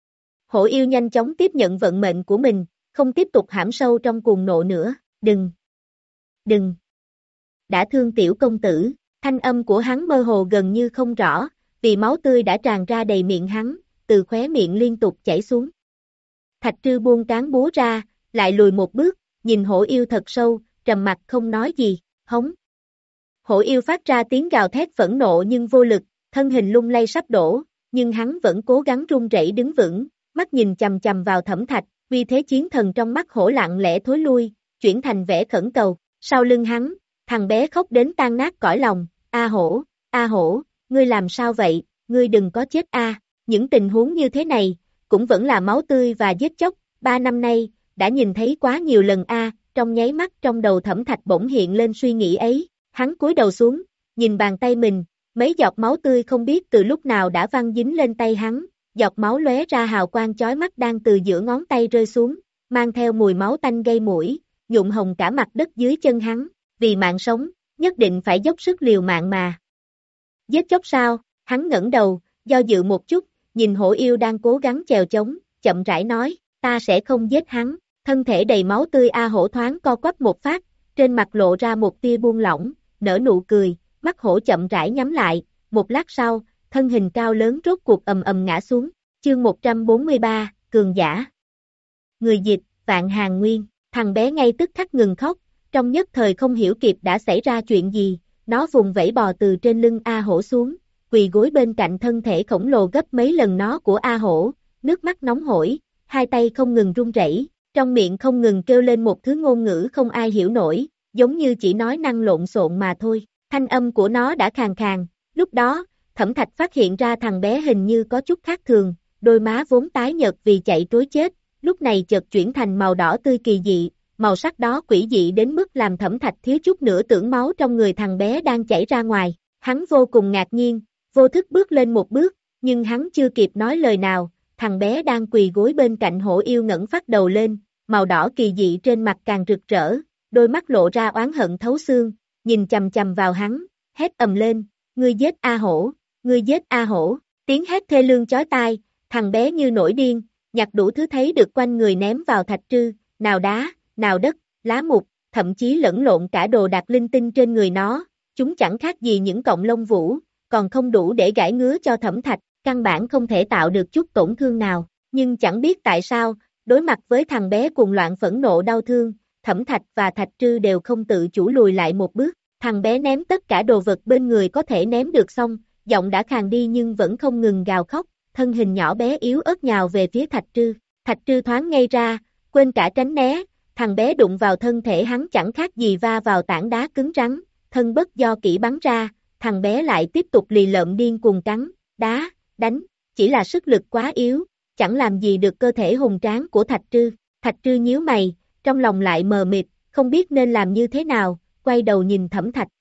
Hổ yêu nhanh chóng tiếp nhận vận mệnh của mình, không tiếp tục hãm sâu trong cuồng nộ nữa. Đừng! Đừng! Đã thương tiểu công tử. Thanh âm của hắn mơ hồ gần như không rõ, vì máu tươi đã tràn ra đầy miệng hắn, từ khóe miệng liên tục chảy xuống. Thạch Trư buông cán búa ra, lại lùi một bước, nhìn hổ yêu thật sâu, trầm mặt không nói gì. Hống! Hổ yêu phát ra tiếng gào thét phẫn nộ nhưng vô lực, thân hình lung lay sắp đổ, nhưng hắn vẫn cố gắng run rẩy đứng vững, mắt nhìn chằm chằm vào Thẩm Thạch, uy thế chiến thần trong mắt hổ lặng lẽ thối lui, chuyển thành vẻ khẩn cầu. Sau lưng hắn, thằng bé khóc đến tan nát cõi lòng. A hổ, A hổ, ngươi làm sao vậy, ngươi đừng có chết a. Những tình huống như thế này, cũng vẫn là máu tươi và giết chóc, ba năm nay, đã nhìn thấy quá nhiều lần a. Trong nháy mắt trong đầu Thẩm Thạch bỗng hiện lên suy nghĩ ấy, hắn cúi đầu xuống, nhìn bàn tay mình, mấy giọt máu tươi không biết từ lúc nào đã văng dính lên tay hắn, giọt máu lóe ra hào quang chói mắt đang từ giữa ngón tay rơi xuống, mang theo mùi máu tanh gây mũi, nhuộm hồng cả mặt đất dưới chân hắn, vì mạng sống, nhất định phải dốc sức liều mạng mà. Giết chóc sao? Hắn ngẩng đầu, do dự một chút, nhìn hổ yêu đang cố gắng chèo chống, chậm rãi nói, ta sẽ không giết hắn. Thân thể đầy máu tươi A hổ thoáng co quắp một phát, trên mặt lộ ra một tia buông lỏng, nở nụ cười, mắt hổ chậm rãi nhắm lại, một lát sau, thân hình cao lớn rốt cuộc ầm ầm ngã xuống. Chương một trăm bốn mươi ba, Cường Giả. Người dịch, Vạn Hàn Nguyên. Thằng bé ngay tức khắc ngừng khóc, trong nhất thời không hiểu kịp đã xảy ra chuyện gì, nó vùng vẫy bò từ trên lưng A hổ xuống, quỳ gối bên cạnh thân thể khổng lồ gấp mấy lần nó của A hổ, nước mắt nóng hổi, hai tay không ngừng run rẩy, trong miệng không ngừng kêu lên một thứ ngôn ngữ không ai hiểu nổi, giống như chỉ nói năng lộn xộn mà thôi. Thanh âm của nó đã khàn khàn, lúc đó, Thẩm Thạch phát hiện ra thằng bé hình như có chút khác thường, đôi má vốn tái nhợt vì chạy trối chết, lúc này chợt chuyển thành màu đỏ tươi kỳ dị, màu sắc đó quỷ dị đến mức làm Thẩm Thạch thiếu chút nữa tưởng máu trong người thằng bé đang chảy ra ngoài. Hắn vô cùng ngạc nhiên, vô thức bước lên một bước, nhưng hắn chưa kịp nói lời nào, thằng bé đang quỳ gối bên cạnh hổ yêu ngẩng phát đầu lên, màu đỏ kỳ dị trên mặt càng rực rỡ, đôi mắt lộ ra oán hận thấu xương, nhìn chằm chằm vào hắn, hét ầm lên, ngươi giết A hổ, ngươi giết A hổ, tiếng hét thê lương chói tai, thằng bé như nổi điên, nhặt đủ thứ thấy được quanh người ném vào Thạch Trư, nào đá, nào đất, lá mục, thậm chí lẫn lộn cả đồ đạc linh tinh trên người nó, chúng chẳng khác gì những cọng lông vũ, còn không đủ để gãi ngứa cho Thẩm Thạch, căn bản không thể tạo được chút tổn thương nào, nhưng chẳng biết tại sao, đối mặt với thằng bé cuồng loạn phẫn nộ đau thương, Thẩm Thạch và Thạch Trư đều không tự chủ lùi lại một bước, thằng bé ném tất cả đồ vật bên người có thể ném được xong, giọng đã khàn đi nhưng vẫn không ngừng gào khóc, thân hình nhỏ bé yếu ớt nhào về phía Thạch Trư. Thạch Trư thoáng ngây ra, quên cả tránh né, thằng bé đụng vào thân thể hắn chẳng khác gì va vào tảng đá cứng rắn, thân bất do kỹ bắn ra, thằng bé lại tiếp tục lì lợm điên cuồng cắn, đá, đánh, chỉ là sức lực quá yếu, chẳng làm gì được cơ thể hùng tráng của Thạch Trư. Thạch Trư nhíu mày, trong lòng lại mờ mịt, không biết nên làm như thế nào, quay đầu nhìn Thẩm Thạch.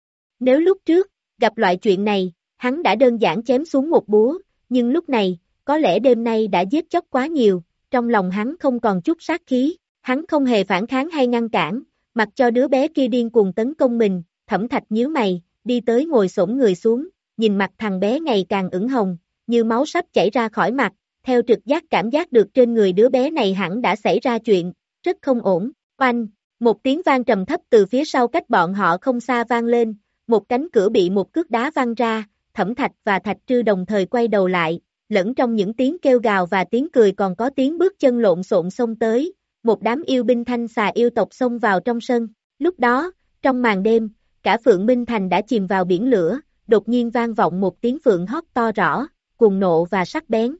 Nếu lúc trước, gặp loại chuyện này, hắn đã đơn giản chém xuống một búa, nhưng lúc này, có lẽ đêm nay đã giết chóc quá nhiều, trong lòng hắn không còn chút sát khí, hắn không hề phản kháng hay ngăn cản, mặc cho đứa bé kia điên cuồng tấn công mình. Thẩm Thạch nhíu mày, đi tới ngồi xổm người xuống, nhìn mặt thằng bé ngày càng ửng hồng, như máu sắp chảy ra khỏi mặt, theo trực giác cảm giác được trên người đứa bé này hẳn đã xảy ra chuyện, rất không ổn. Oanh, một tiếng vang trầm thấp từ phía sau cách bọn họ không xa vang lên, một cánh cửa bị một cước đá văng ra, Thẩm Thạch và Thạch Trư đồng thời quay đầu lại, lẫn trong những tiếng kêu gào và tiếng cười còn có tiếng bước chân lộn xộn xông tới, một đám yêu binh thanh xà yêu tộc xông vào trong sân. Lúc đó, trong màn đêm, cả Phượng Minh Thành đã chìm vào biển lửa, đột nhiên vang vọng một tiếng phượng hót to rõ, cuồng nộ và sắc bén.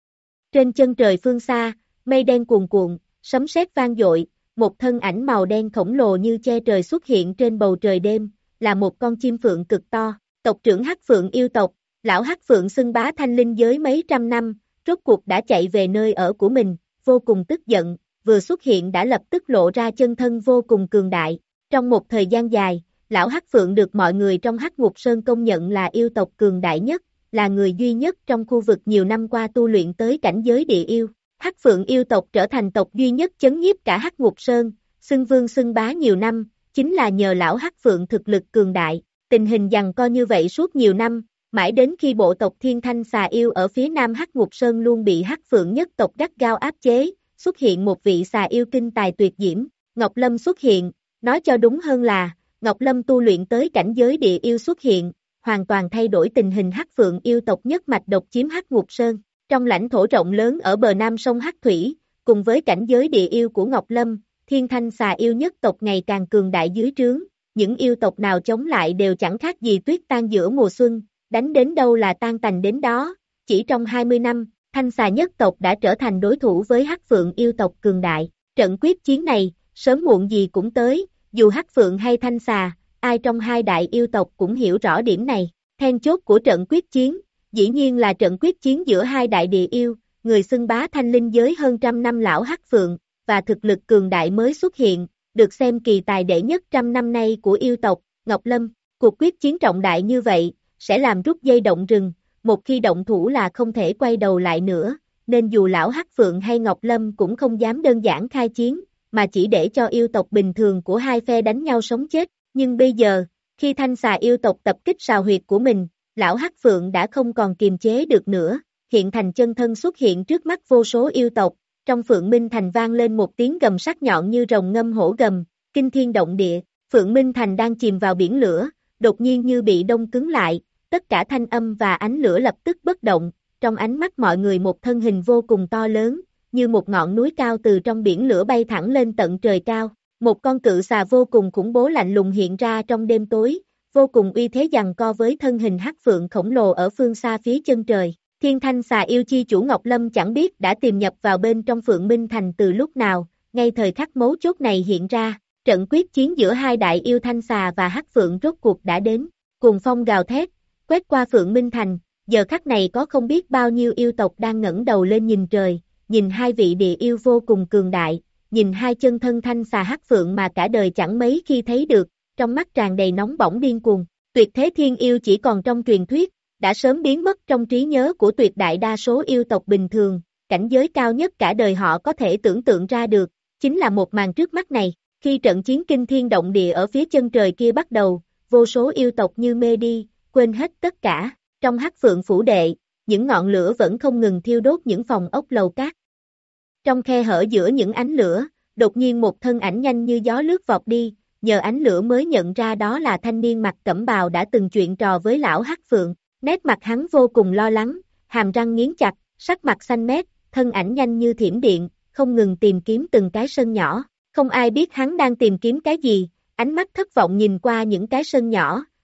Trên chân trời phương xa, mây đen cuồn cuộn, sấm sét vang dội, một thân ảnh màu đen khổng lồ như che trời xuất hiện trên bầu trời đêm, là một con chim phượng cực to, tộc trưởng Hắc Phượng yêu tộc, lão Hắc Phượng xưng bá thanh linh giới mấy trăm năm, rốt cuộc đã chạy về nơi ở của mình, vô cùng tức giận, vừa xuất hiện đã lập tức lộ ra chân thân vô cùng cường đại. Trong một thời gian dài, lão Hắc Phượng được mọi người trong Hắc Ngục Sơn công nhận là yêu tộc cường đại nhất, là người duy nhất trong khu vực nhiều năm qua tu luyện tới cảnh giới địa yêu. Hắc Phượng yêu tộc trở thành tộc duy nhất chấn nhiếp cả Hắc Ngục Sơn, xưng vương xưng bá nhiều năm, chính là nhờ lão Hắc Phượng thực lực cường đại. Tình hình giằng co như vậy suốt nhiều năm, mãi đến khi bộ tộc Thiên Thanh xà yêu ở phía nam Hắc Ngục Sơn luôn bị Hắc Phượng nhất tộc gắt gao áp chế, xuất hiện một vị xà yêu kinh tài tuyệt diễm, Ngọc Lâm xuất hiện, nói cho đúng hơn là, Ngọc Lâm tu luyện tới cảnh giới địa yêu xuất hiện, hoàn toàn thay đổi tình hình Hắc Phượng yêu tộc nhất mạch độc chiếm Hắc Ngục Sơn. Trong lãnh thổ rộng lớn ở bờ nam sông Hắc Thủy, cùng với cảnh giới địa yêu của Ngọc Lâm, Thiên Thanh xà yêu nhất tộc ngày càng cường đại dưới trướng, những yêu tộc nào chống lại đều chẳng khác gì tuyết tan giữa mùa xuân, đánh đến đâu là tan tành đến đó. Chỉ trong hai mươi năm, Thanh xà nhất tộc đã trở thành đối thủ với Hắc Phượng yêu tộc cường đại. Trận quyết chiến này, sớm muộn gì cũng tới, dù Hắc Phượng hay Thanh xà, ai trong hai đại yêu tộc cũng hiểu rõ điểm này. Then chốt của trận quyết chiến, dĩ nhiên là trận quyết chiến giữa hai đại địa yêu, người xưng bá thanh linh giới hơn trăm năm lão Hắc Phượng, và thực lực cường đại mới xuất hiện, được xem kỳ tài đệ nhất trăm năm nay của yêu tộc, Ngọc Lâm. Cuộc quyết chiến trọng đại như vậy, sẽ làm rút dây động rừng, một khi động thủ là không thể quay đầu lại nữa, nên dù lão Hắc Phượng hay Ngọc Lâm cũng không dám đơn giản khai chiến, mà chỉ để cho yêu tộc bình thường của hai phe đánh nhau sống chết. Nhưng bây giờ, khi Thanh xà yêu tộc tập kích sào huyệt của mình, lão Hắc Phượng đã không còn kiềm chế được nữa, hiện thành chân thân xuất hiện trước mắt vô số yêu tộc, trong Phượng Minh Thành vang lên một tiếng gầm sắc nhọn như rồng ngâm hổ gầm, kinh thiên động địa. Phượng Minh Thành đang chìm vào biển lửa, đột nhiên như bị đông cứng lại, tất cả thanh âm và ánh lửa lập tức bất động, trong ánh mắt mọi người một thân hình vô cùng to lớn, như một ngọn núi cao từ trong biển lửa bay thẳng lên tận trời cao. Một con cự xà vô cùng khủng bố lạnh lùng hiện ra trong đêm tối, vô cùng uy thế giằng co với thân hình Hắc Phượng khổng lồ ở phương xa phía chân trời. Thiên Thanh xà yêu chi chủ Ngọc Lâm chẳng biết đã tìm nhập vào bên trong Phượng Minh Thành từ lúc nào, ngay thời khắc mấu chốt này hiện ra, trận quyết chiến giữa hai đại yêu Thanh xà và Hắc Phượng rốt cuộc đã đến, cuồng phong gào thét, quét qua Phượng Minh Thành, giờ khắc này có không biết bao nhiêu yêu tộc đang ngẩng đầu lên nhìn trời, nhìn hai vị địa yêu vô cùng cường đại, nhìn hai chân thân Thanh xà Hắc Phượng mà cả đời chẳng mấy khi thấy được, trong mắt tràn đầy nóng bỏng điên cuồng. Tuyệt thế thiên yêu chỉ còn trong truyền thuyết, đã sớm biến mất trong trí nhớ của tuyệt đại đa số yêu tộc bình thường, cảnh giới cao nhất cả đời họ có thể tưởng tượng ra được, chính là một màn trước mắt này. Khi trận chiến kinh thiên động địa ở phía chân trời kia bắt đầu, vô số yêu tộc như mê đi, quên hết tất cả, trong Hắc Phượng phủ đệ, những ngọn lửa vẫn không ngừng thiêu đốt những phòng ốc lầu cát. Trong khe hở giữa những ánh lửa, đột nhiên một thân ảnh nhanh như gió lướt vọt đi, nhờ ánh lửa mới nhận ra đó là thanh niên mặc cẩm bào đã từng chuyện trò với lão Hắc Phượng, nét mặt hắn vô cùng lo lắng, hàm răng nghiến chặt, sắc mặt xanh mét, thân ảnh nhanh như thiểm điện, không ngừng tìm kiếm từng cái sân nhỏ, không ai biết hắn đang tìm kiếm cái gì, ánh mắt thất vọng nhìn qua những cái sân nhỏ,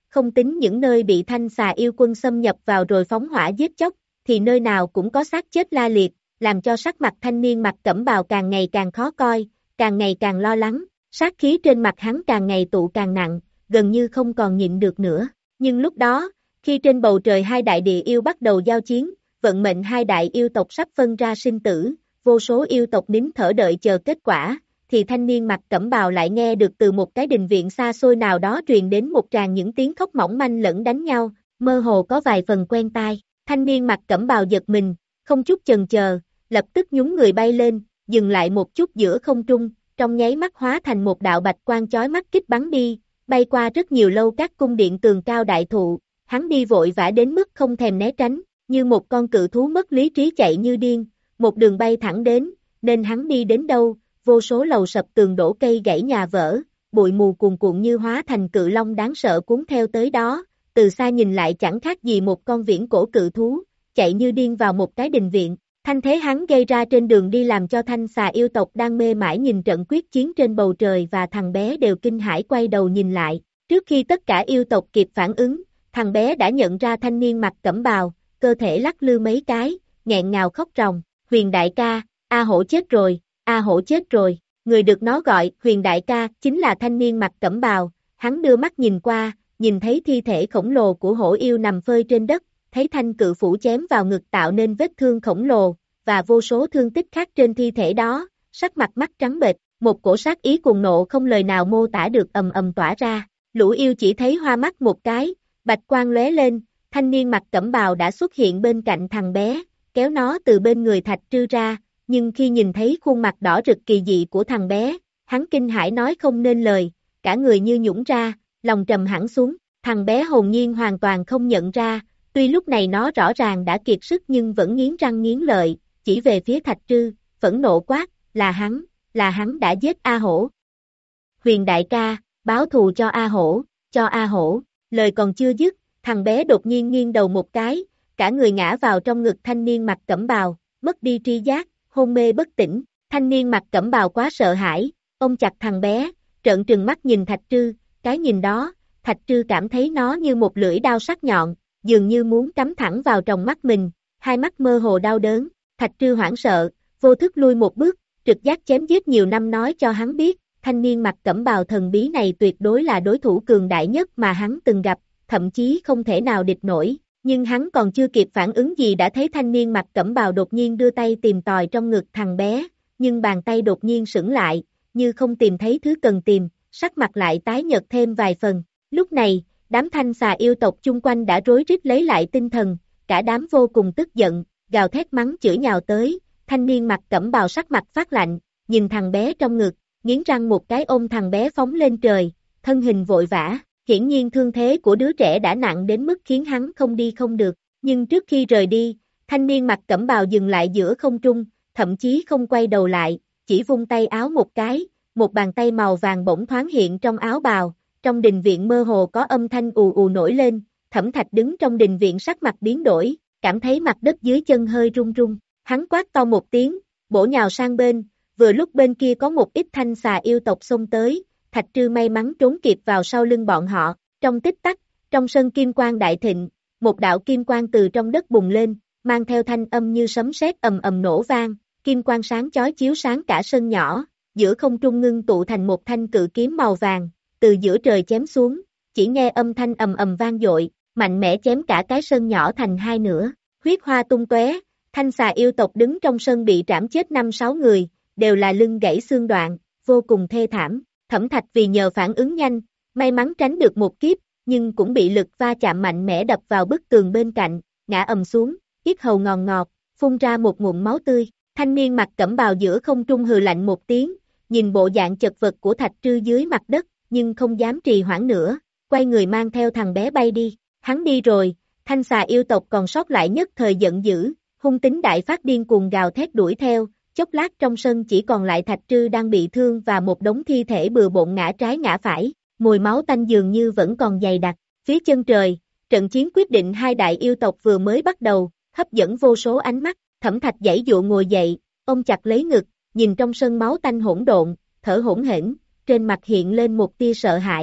không tính những nơi bị thanh xà yêu quân xâm nhập vào rồi phóng hỏa giết chóc, thì nơi nào cũng có xác chết la liệt, làm cho sắc mặt thanh niên mặc cẩm bào càng ngày càng khó coi, càng ngày càng lo lắng, sát khí trên mặt hắn càng ngày tụ càng nặng, gần như không còn nhịn được nữa. Nhưng lúc đó, khi trên bầu trời hai đại địa yêu bắt đầu giao chiến, vận mệnh hai đại yêu tộc sắp phân ra sinh tử, vô số yêu tộc nín thở đợi chờ kết quả, thì thanh niên mặc cẩm bào lại nghe được từ một cái đình viện xa xôi nào đó truyền đến một tràng những tiếng khóc mỏng manh lẫn đánh nhau, mơ hồ có vài phần quen tai. Thanh niên mặc cẩm bào giật mình, không chút chần chờ, lập tức nhún người bay lên, dừng lại một chút giữa không trung, trong nháy mắt hóa thành một đạo bạch quang chói mắt kích bắn đi, bay qua rất nhiều lâu các cung điện tường cao đại thụ, hắn đi vội vã đến mức không thèm né tránh, như một con cự thú mất lý trí chạy như điên, một đường bay thẳng đến, nên hắn đi đến đâu, vô số lầu sập tường đổ cây gãy nhà vỡ, bụi mù cuồn cuộn như hóa thành cự long đáng sợ cuốn theo tới đó, từ xa nhìn lại chẳng khác gì một con viễn cổ cự thú, chạy như điên vào một cái đình viện. Thanh thế hắn gây ra trên đường đi làm cho thanh xà yêu tộc đang mê mải nhìn trận quyết chiến trên bầu trời và thằng bé đều kinh hãi quay đầu nhìn lại. Trước khi tất cả yêu tộc kịp phản ứng, thằng bé đã nhận ra thanh niên mặc cẩm bào, cơ thể lắc lư mấy cái, nghẹn ngào khóc ròng. Huyền đại ca, A Hổ chết rồi, A Hổ chết rồi. Người được nó gọi Huyền đại ca chính là thanh niên mặc cẩm bào. Hắn đưa mắt nhìn qua, nhìn thấy thi thể khổng lồ của hổ yêu nằm phơi trên đất, thấy thanh cự phủ chém vào ngực tạo nên vết thương khổng lồ, và vô số thương tích khác trên thi thể đó, sắc mặt mắt trắng bệch, một cổ sát ý cuồng nộ không lời nào mô tả được ầm ầm tỏa ra. Lũ yêu chỉ thấy hoa mắt một cái, bạch quang lóe lên, thanh niên mặc cẩm bào đã xuất hiện bên cạnh thằng bé, kéo nó từ bên người Thạch Trư ra, nhưng khi nhìn thấy khuôn mặt đỏ rực kỳ dị của thằng bé, hắn kinh hãi nói không nên lời, cả người như nhũn ra, lòng trầm hẳn xuống, thằng bé hồn nhiên hoàn toàn không nhận ra, tuy lúc này nó rõ ràng đã kiệt sức nhưng vẫn nghiến răng nghiến lợi, chỉ về phía Thạch Trư, phẫn nộ quát, là hắn, là hắn đã giết A Hổ. Huyền đại ca, báo thù cho A Hổ, cho A Hổ, lời còn chưa dứt, thằng bé đột nhiên nghiêng đầu một cái, cả người ngã vào trong ngực thanh niên mặc cẩm bào, mất đi tri giác, hôn mê bất tỉnh, thanh niên mặc cẩm bào quá sợ hãi, ôm chặt thằng bé, trợn trừng mắt nhìn Thạch Trư, cái nhìn đó, Thạch Trư cảm thấy nó như một lưỡi đao sắc nhọn, dường như muốn cắm thẳng vào trong mắt mình, hai mắt mơ hồ đau đớn, Thạch Trư hoảng sợ, vô thức lui một bước, trực giác chém giết nhiều năm nói cho hắn biết, thanh niên mặc cẩm bào thần bí này tuyệt đối là đối thủ cường đại nhất mà hắn từng gặp, thậm chí không thể nào địch nổi, nhưng hắn còn chưa kịp phản ứng gì đã thấy thanh niên mặc cẩm bào đột nhiên đưa tay tìm tòi trong ngực thằng bé, nhưng bàn tay đột nhiên sững lại, như không tìm thấy thứ cần tìm, sắc mặt lại tái nhợt thêm vài phần. Lúc này, đám thanh xà yêu tộc chung quanh đã rối rít lấy lại tinh thần, cả đám vô cùng tức giận, gào thét mắng chửi nhào tới, thanh niên mặc cẩm bào sắc mặt phát lạnh, nhìn thằng bé trong ngực, nghiến răng một cái ôm thằng bé phóng lên trời, thân hình vội vã, hiển nhiên thương thế của đứa trẻ đã nặng đến mức khiến hắn không đi không được, nhưng trước khi rời đi, thanh niên mặc cẩm bào dừng lại giữa không trung, thậm chí không quay đầu lại, chỉ vung tay áo một cái, một bàn tay màu vàng bỗng thoáng hiện trong áo bào, trong đình viện mơ hồ có âm thanh ù ù nổi lên, Thẩm Thạch đứng trong đình viện sắc mặt biến đổi, cảm thấy mặt đất dưới chân hơi rung rung, hắn quát to một tiếng, bổ nhào sang bên, vừa lúc bên kia có một ít thanh xà yêu tộc xông tới, Thạch Trư may mắn trốn kịp vào sau lưng bọn họ, trong tích tắc, trong sân kim quang đại thịnh, một đạo kim quang từ trong đất bùng lên, mang theo thanh âm như sấm sét ầm ầm nổ vang, kim quang sáng chói chiếu sáng cả sân nhỏ, giữa không trung ngưng tụ thành một thanh cự kiếm màu vàng, từ giữa trời chém xuống, chỉ nghe âm thanh ầm ầm vang dội, mạnh mẽ chém cả cái sân nhỏ thành hai nửa, huyết hoa tung tóe, thanh xà yêu tộc đứng trong sân bị trảm chết năm sáu người, đều là lưng gãy xương đoạn, vô cùng thê thảm. Thẩm Thạch vì nhờ phản ứng nhanh, may mắn tránh được một kiếp, nhưng cũng bị lực va chạm mạnh mẽ đập vào bức tường bên cạnh, ngã ầm xuống, yết hầu ngòn ngọt, phun ra một ngụm máu tươi. Thanh niên mặc cẩm bào giữa không trung hừ lạnh một tiếng, nhìn bộ dạng chật vật của Thạch Trư dưới mặt đất, nhưng không dám trì hoãn nữa, quay người mang theo thằng bé bay đi. Hắn đi rồi, thanh xà yêu tộc còn sót lại nhất thời giận dữ, hung tính đại phát điên cuồng gào thét đuổi theo. Chốc lát trong sân chỉ còn lại Thạch Trư đang bị thương và một đống thi thể bừa bộn ngã trái ngã phải, mùi máu tanh dường như vẫn còn dày đặc. Phía chân trời, trận chiến quyết định hai đại yêu tộc vừa mới bắt đầu, hấp dẫn vô số ánh mắt. Thẩm Thạch giãy dụa ngồi dậy, ôm chặt lấy ngực, nhìn trong sân máu tanh hỗn độn, thở hổn hển, trên mặt hiện lên một tia sợ hãi,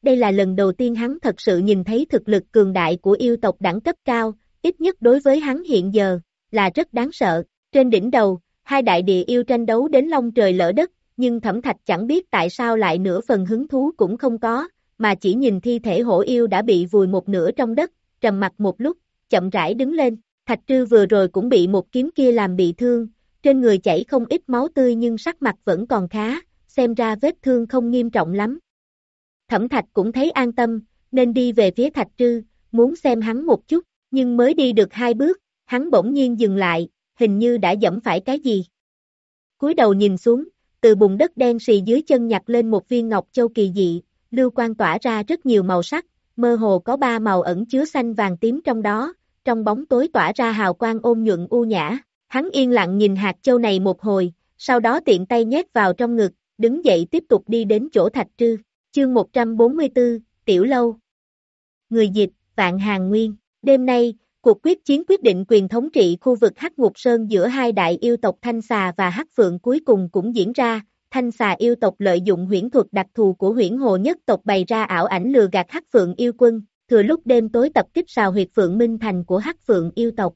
đây là lần đầu tiên hắn thật sự nhìn thấy thực lực cường đại của yêu tộc đẳng cấp cao, ít nhất đối với hắn hiện giờ, là rất đáng sợ. Trên đỉnh đầu, hai đại địa yêu tranh đấu đến long trời lỡ đất, nhưng Thẩm Thạch chẳng biết tại sao lại nửa phần hứng thú cũng không có, mà chỉ nhìn thi thể hổ yêu đã bị vùi một nửa trong đất, trầm mặc một lúc, chậm rãi đứng lên. Thạch Trư vừa rồi cũng bị một kiếm kia làm bị thương, trên người chảy không ít máu tươi nhưng sắc mặt vẫn còn khá, xem ra vết thương không nghiêm trọng lắm. Thẩm Thạch cũng thấy an tâm, nên đi về phía Thạch Trư, muốn xem hắn một chút, nhưng mới đi được hai bước, hắn bỗng nhiên dừng lại, hình như đã dẫm phải cái gì. Cúi đầu nhìn xuống, từ bùn đất đen xì dưới chân nhặt lên một viên ngọc châu kỳ dị, lưu quang tỏa ra rất nhiều màu sắc, mơ hồ có ba màu ẩn chứa xanh vàng tím trong đó, trong bóng tối tỏa ra hào quang ôn nhuận u nhã. Hắn yên lặng nhìn hạt châu này một hồi, sau đó tiện tay nhét vào trong ngực, đứng dậy tiếp tục đi đến chỗ Thạch Trư. Chương một trăm bốn mươi tư, Tiểu Lâu. Người dịch, Vạn Hàn Nguyên. Đêm nay, cuộc quyết chiến quyết định quyền thống trị khu vực Hắc Ngục Sơn giữa hai đại yêu tộc Thanh Xà và Hắc Phượng cuối cùng cũng diễn ra. Thanh Xà yêu tộc lợi dụng huyễn thuật đặc thù của Huyễn Hồ nhất tộc bày ra ảo ảnh lừa gạt Hắc Phượng yêu quân, thừa lúc đêm tối tập kích sào huyệt Phượng Minh Thành của Hắc Phượng yêu tộc.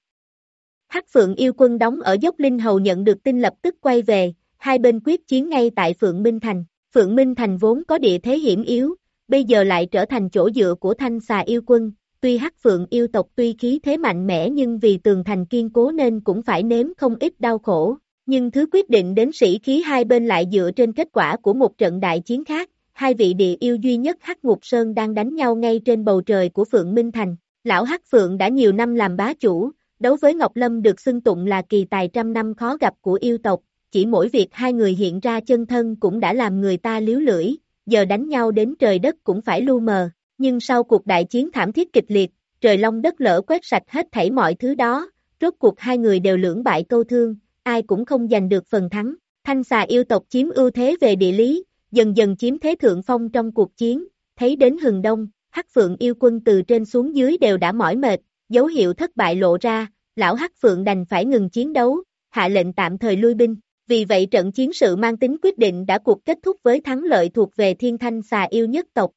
Hắc Phượng yêu quân đóng ở dốc Linh Hầu nhận được tin lập tức quay về, hai bên quyết chiến ngay tại Phượng Minh Thành. Phượng Minh Thành vốn có địa thế hiểm yếu, bây giờ lại trở thành chỗ dựa của Thanh Xà yêu quân. Tuy Hắc Phượng yêu tộc tuy khí thế mạnh mẽ nhưng vì tường thành kiên cố nên cũng phải nếm không ít đau khổ. Nhưng thứ quyết định đến sĩ khí hai bên lại dựa trên kết quả của một trận đại chiến khác. Hai vị địa yêu duy nhất Hắc Ngục Sơn đang đánh nhau ngay trên bầu trời của Phượng Minh Thành. Lão Hắc Phượng đã nhiều năm làm bá chủ, đấu với Ngọc Lâm được xưng tụng là kỳ tài trăm năm khó gặp của yêu tộc. Chỉ mỗi việc hai người hiện ra chân thân cũng đã làm người ta liếu lưỡi, giờ đánh nhau đến trời đất cũng phải lu mờ. Nhưng sau cuộc đại chiến thảm thiết kịch liệt, trời long đất lở quét sạch hết thảy mọi thứ đó, rốt cuộc hai người đều lưỡng bại câu thương, ai cũng không giành được phần thắng. Thanh Xà yêu tộc chiếm ưu thế về địa lý, dần dần chiếm thế thượng phong trong cuộc chiến, thấy đến hừng đông, Hắc Phượng yêu quân từ trên xuống dưới đều đã mỏi mệt, dấu hiệu thất bại lộ ra, lão Hắc Phượng đành phải ngừng chiến đấu, hạ lệnh tạm thời lui binh. Vì vậy trận chiến sự mang tính quyết định đã cuộc kết thúc với thắng lợi thuộc về Thiên Thanh Xà yêu nhất tộc.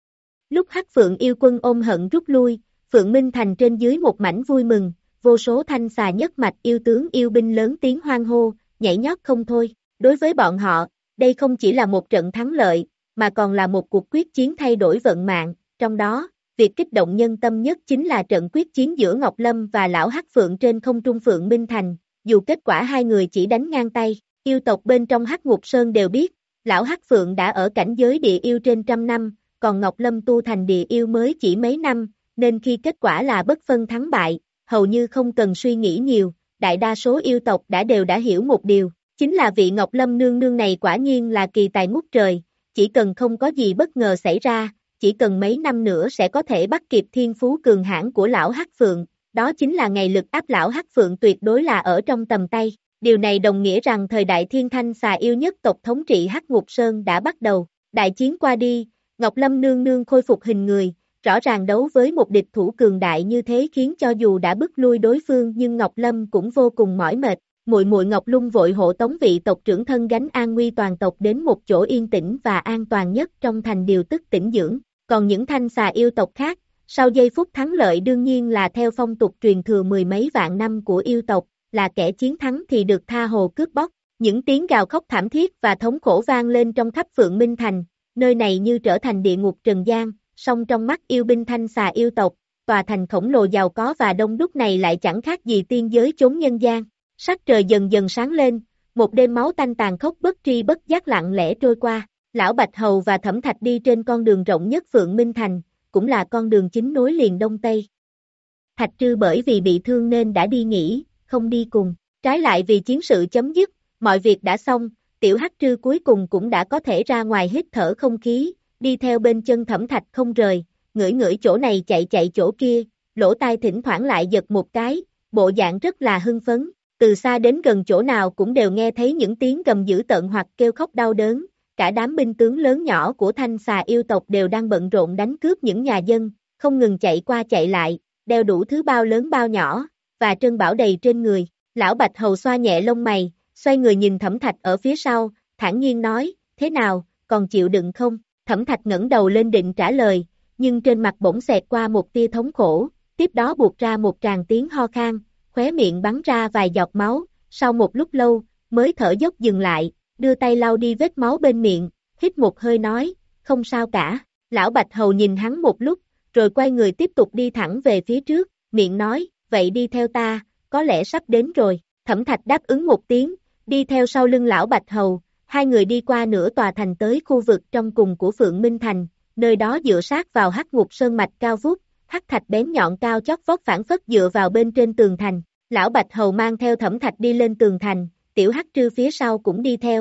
Lúc Hắc Phượng yêu quân ôm hận rút lui, Phượng Minh Thành trên dưới một mảnh vui mừng, vô số Thanh Xà nhất mạch yêu tướng yêu binh lớn tiếng hoan hô, nhảy nhót không thôi. Đối với bọn họ, đây không chỉ là một trận thắng lợi, mà còn là một cuộc quyết chiến thay đổi vận mạng, trong đó, việc kích động nhân tâm nhất chính là trận quyết chiến giữa Ngọc Lâm và lão Hắc Phượng trên không trung Phượng Minh Thành, dù kết quả hai người chỉ đánh ngang tay, yêu tộc bên trong Hắc Ngục Sơn đều biết, lão Hắc Phượng đã ở cảnh giới địa yêu trên trăm năm, còn Ngọc Lâm tu thành địa yêu mới chỉ mấy năm, nên khi kết quả là bất phân thắng bại, hầu như không cần suy nghĩ nhiều, đại đa số yêu tộc đã đều đã hiểu một điều, chính là vị Ngọc Lâm nương nương này quả nhiên là kỳ tài ngút trời, chỉ cần không có gì bất ngờ xảy ra, chỉ cần mấy năm nữa sẽ có thể bắt kịp thiên phú cường hãn của lão Hắc Phượng, đó chính là ngày lực áp lão Hắc Phượng tuyệt đối là ở trong tầm tay. Điều này đồng nghĩa rằng thời đại Thiên Thanh Xà yêu nhất tộc thống trị Hắc Ngục Sơn đã bắt đầu. Đại chiến qua đi, Ngọc Lâm nương nương khôi phục hình người, rõ ràng đấu với một địch thủ cường đại như thế khiến cho dù đã bức lui đối phương nhưng Ngọc Lâm cũng vô cùng mỏi mệt. Muội muội Ngọc Lung vội hộ tống vị tộc trưởng thân gánh an nguy toàn tộc đến một chỗ yên tĩnh và an toàn nhất trong thành điều tức tĩnh dưỡng. Còn những Thanh Xà yêu tộc khác, sau giây phút thắng lợi đương nhiên là theo phong tục truyền thừa mười mấy vạn năm của yêu tộc, là kẻ chiến thắng thì được tha hồ cướp bóc. Những tiếng gào khóc thảm thiết và thống khổ vang lên trong khắp Phượng Minh Thành, nơi này như trở thành địa ngục trần gian, song trong mắt yêu binh Thanh Xà yêu tộc, tòa thành khổng lồ giàu có và đông đúc này lại chẳng khác gì tiên giới chốn nhân gian. Sắc trời dần dần sáng lên, một đêm máu tanh tàn khốc bất tri bất giác lặng lẽ trôi qua. Lão Bạch Hầu và Thẩm Thạch đi trên con đường rộng nhất Phượng Minh Thành, cũng là con đường chính nối liền Đông Tây. Thạch Trư bởi vì bị thương nên đã đi nghỉ, không đi cùng. Trái lại vì chiến sự chấm dứt, mọi việc đã xong, Tiểu Hắc Trư cuối cùng cũng đã có thể ra ngoài hít thở không khí, đi theo bên chân Thẩm Thạch không rời, ngửi ngửi chỗ này chạy chạy chỗ kia, lỗ tai thỉnh thoảng lại giật một cái, bộ dạng rất là hưng phấn. Từ xa đến gần chỗ nào cũng đều nghe thấy những tiếng gầm dữ tợn hoặc kêu khóc đau đớn, cả đám binh tướng lớn nhỏ của Thanh Xà yêu tộc đều đang bận rộn đánh cướp những nhà dân, không ngừng chạy qua chạy lại, đeo đủ thứ bao lớn bao nhỏ, và trân bảo đầy trên người. Lão Bạch Hầu xoa nhẹ lông mày, xoay người nhìn Thẩm Thạch ở phía sau, thản nhiên nói, thế nào, còn chịu đựng không? Thẩm Thạch ngẩng đầu lên định trả lời, nhưng trên mặt bỗng xẹt qua một tia thống khổ, tiếp đó buột ra một tràng tiếng ho khan, khóe miệng bắn ra vài giọt máu, sau một lúc lâu, mới thở dốc dừng lại, đưa tay lau đi vết máu bên miệng, hít một hơi nói, không sao cả. Lão Bạch Hầu nhìn hắn một lúc, rồi quay người tiếp tục đi thẳng về phía trước, miệng nói, vậy đi theo ta, có lẽ sắp đến rồi. Thẩm Thạch đáp ứng một tiếng, đi theo sau lưng lão Bạch Hầu, hai người đi qua nửa tòa thành tới khu vực trong cùng của Phượng Minh Thành, nơi đó dựa sát vào hắc ngục sơn mạch cao vút, hắc thạch bén nhọn cao chót vót phản phất dựa vào bên trên tường thành. Lão Bạch Hầu mang theo Thẩm Thạch đi lên tường thành, tiểu hắc trư phía sau cũng đi theo.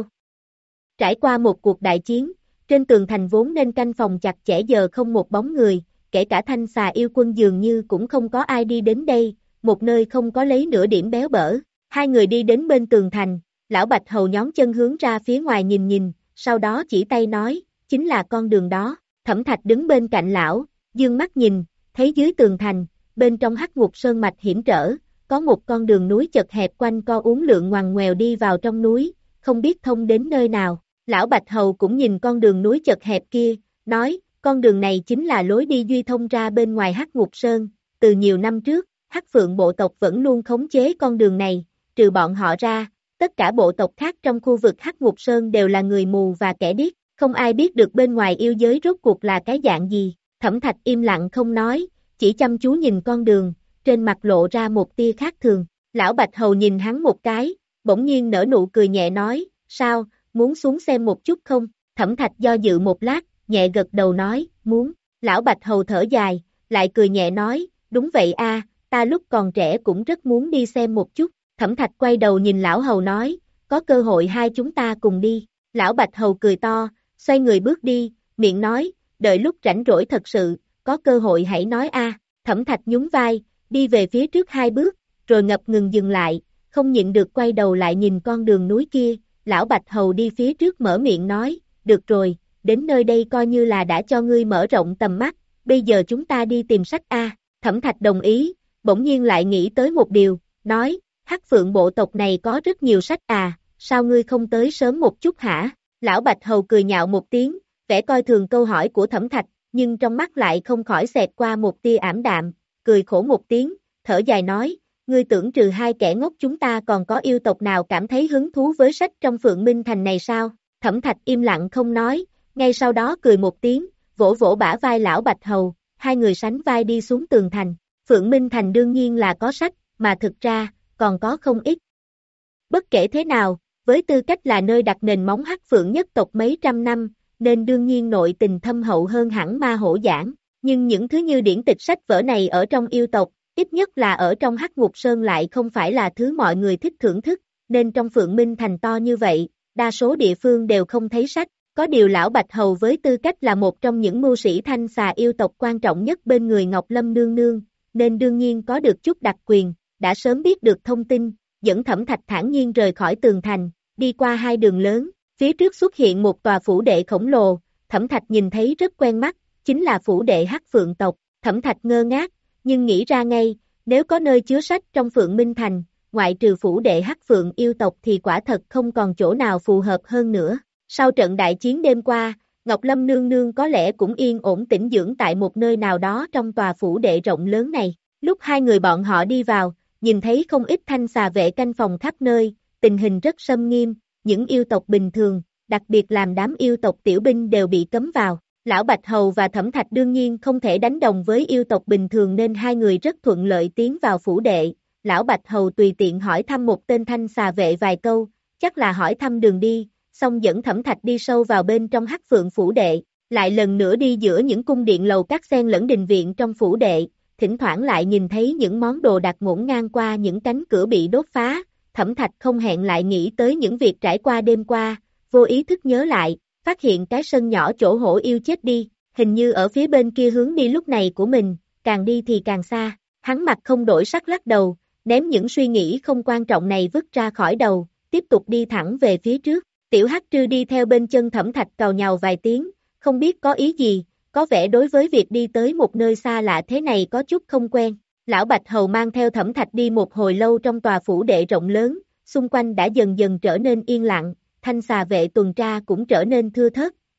Trải qua một cuộc đại chiến, trên tường thành vốn nên canh phòng chặt chẽ giờ không một bóng người, kể cả thanh xà yêu quân dường như cũng không có ai đi đến đây, một nơi không có lấy nửa điểm béo bở. Hai người đi đến bên tường thành, lão Bạch Hầu nhón chân hướng ra phía ngoài nhìn nhìn, sau đó chỉ tay nói, chính là con đường đó. Thẩm Thạch đứng bên cạnh lão, dương mắt nhìn, thấy dưới tường thành, bên trong hắc ngục sơn mạch hiểm trở, có một con đường núi chật hẹp quanh co uốn lượn ngoằn ngoèo đi vào trong núi, không biết thông đến nơi nào. Lão Bạch Hầu cũng nhìn con đường núi chật hẹp kia, nói, con đường này chính là lối đi duy thông ra bên ngoài hắc ngục sơn, từ nhiều năm trước, hắc phượng bộ tộc vẫn luôn khống chế con đường này, trừ bọn họ ra, tất cả bộ tộc khác trong khu vực hắc ngục sơn đều là người mù và kẻ điếc, không ai biết được bên ngoài yêu giới rốt cuộc là cái dạng gì. Thẩm Thạch im lặng không nói, chỉ chăm chú nhìn con đường, trên mặt lộ ra một tia khác thường. Lão Bạch Hầu nhìn hắn một cái, bỗng nhiên nở nụ cười nhẹ nói, sao, muốn xuống xem một chút không? Thẩm Thạch do dự một lát, nhẹ gật đầu nói, muốn. Lão Bạch Hầu thở dài, lại cười nhẹ nói, đúng vậy a, ta lúc còn trẻ cũng rất muốn đi xem một chút. Thẩm Thạch quay đầu nhìn Lão Hầu nói, có cơ hội hai chúng ta cùng đi. Lão Bạch Hầu cười to, xoay người bước đi, miệng nói, đợi lúc rảnh rỗi thật sự, có cơ hội hãy nói a. Thẩm Thạch nhún vai, đi về phía trước hai bước, rồi ngập ngừng dừng lại, không nhịn được quay đầu lại nhìn con đường núi kia. Lão Bạch Hầu đi phía trước mở miệng nói, được rồi, đến nơi đây coi như là đã cho ngươi mở rộng tầm mắt, bây giờ chúng ta đi tìm sách a. Thẩm Thạch đồng ý, bỗng nhiên lại nghĩ tới một điều, nói, hắc phượng bộ tộc này có rất nhiều sách à, sao ngươi không tới sớm một chút hả? Lão Bạch Hầu cười nhạo một tiếng, vẻ coi thường câu hỏi của Thẩm Thạch, nhưng trong mắt lại không khỏi xẹt qua một tia ảm đạm, cười khổ một tiếng, thở dài nói, ngươi tưởng trừ hai kẻ ngốc chúng ta còn có yêu tộc nào cảm thấy hứng thú với sách trong Phượng Minh Thành này sao? Thẩm Thạch im lặng không nói, ngay sau đó cười một tiếng, vỗ vỗ bả vai lão Bạch Hầu, hai người sánh vai đi xuống tường thành. Phượng Minh Thành đương nhiên là có sách, mà thực ra, còn có không ít. Bất kể thế nào, với tư cách là nơi đặt nền móng hắc phượng nhất tộc mấy trăm năm, nên đương nhiên nội tình thâm hậu hơn hẳn ma hổ giảng, nhưng những thứ như điển tịch sách vở này ở trong yêu tộc, ít nhất là ở trong hắc ngục sơn lại không phải là thứ mọi người thích thưởng thức, nên trong Phượng Minh Thành to như vậy, đa số địa phương đều không thấy sách. Có điều lão Bạch Hầu với tư cách là một trong những mưu sĩ thanh xà yêu tộc quan trọng nhất bên người Ngọc Lâm nương nương, nên đương nhiên có được chút đặc quyền, đã sớm biết được thông tin, dẫn Thẩm Thạch thản nhiên rời khỏi tường thành, đi qua hai đường lớn, phía trước xuất hiện một tòa phủ đệ khổng lồ, Thẩm Thạch nhìn thấy rất quen mắt, chính là phủ đệ hắc phượng tộc. Thẩm Thạch ngơ ngác, nhưng nghĩ ra ngay, nếu có nơi chứa sách trong Phượng Minh Thành, ngoại trừ phủ đệ hắc phượng yêu tộc thì quả thật không còn chỗ nào phù hợp hơn nữa. Sau trận đại chiến đêm qua, Ngọc Lâm nương nương có lẽ cũng yên ổn tĩnh dưỡng tại một nơi nào đó trong tòa phủ đệ rộng lớn này. Lúc hai người bọn họ đi vào, nhìn thấy không ít thanh xà vệ canh phòng khắp nơi, tình hình rất xâm nghiêm, những yêu tộc bình thường, đặc biệt làm đám yêu tộc tiểu binh đều bị cấm vào. Lão Bạch Hầu và Thẩm Thạch đương nhiên không thể đánh đồng với yêu tộc bình thường nên hai người rất thuận lợi tiến vào phủ đệ. Lão Bạch Hầu tùy tiện hỏi thăm một tên thanh xà vệ vài câu, chắc là hỏi thăm đường đi, xong dẫn Thẩm Thạch đi sâu vào bên trong hắc phượng phủ đệ, lại lần nữa đi giữa những cung điện lầu các xen lẫn đình viện trong phủ đệ, thỉnh thoảng lại nhìn thấy những món đồ đạc ngổn ngang qua những cánh cửa bị đốt phá. Thẩm Thạch không hẹn lại nghĩ tới những việc trải qua đêm qua, vô ý thức nhớ lại, phát hiện cái sân nhỏ chỗ hổ yêu chết đi, hình như ở phía bên kia hướng đi lúc này của mình, càng đi thì càng xa. Hắn mặt không đổi sắc lắc đầu, ném những suy nghĩ không quan trọng này vứt ra khỏi đầu, tiếp tục đi thẳng về phía trước. Tiểu Hắc Trư đi theo bên chân Thẩm Thạch càu nhàu vài tiếng, không biết có ý gì, có vẻ đối với việc đi tới một nơi xa lạ thế này có chút không quen. Lão Bạch Hầu mang theo Thẩm Thạch đi một hồi lâu trong tòa phủ đệ rộng lớn, xung quanh đã dần dần trở nên yên lặng, thanh xà vệ tuần tra cũng trở nên thưa thớt,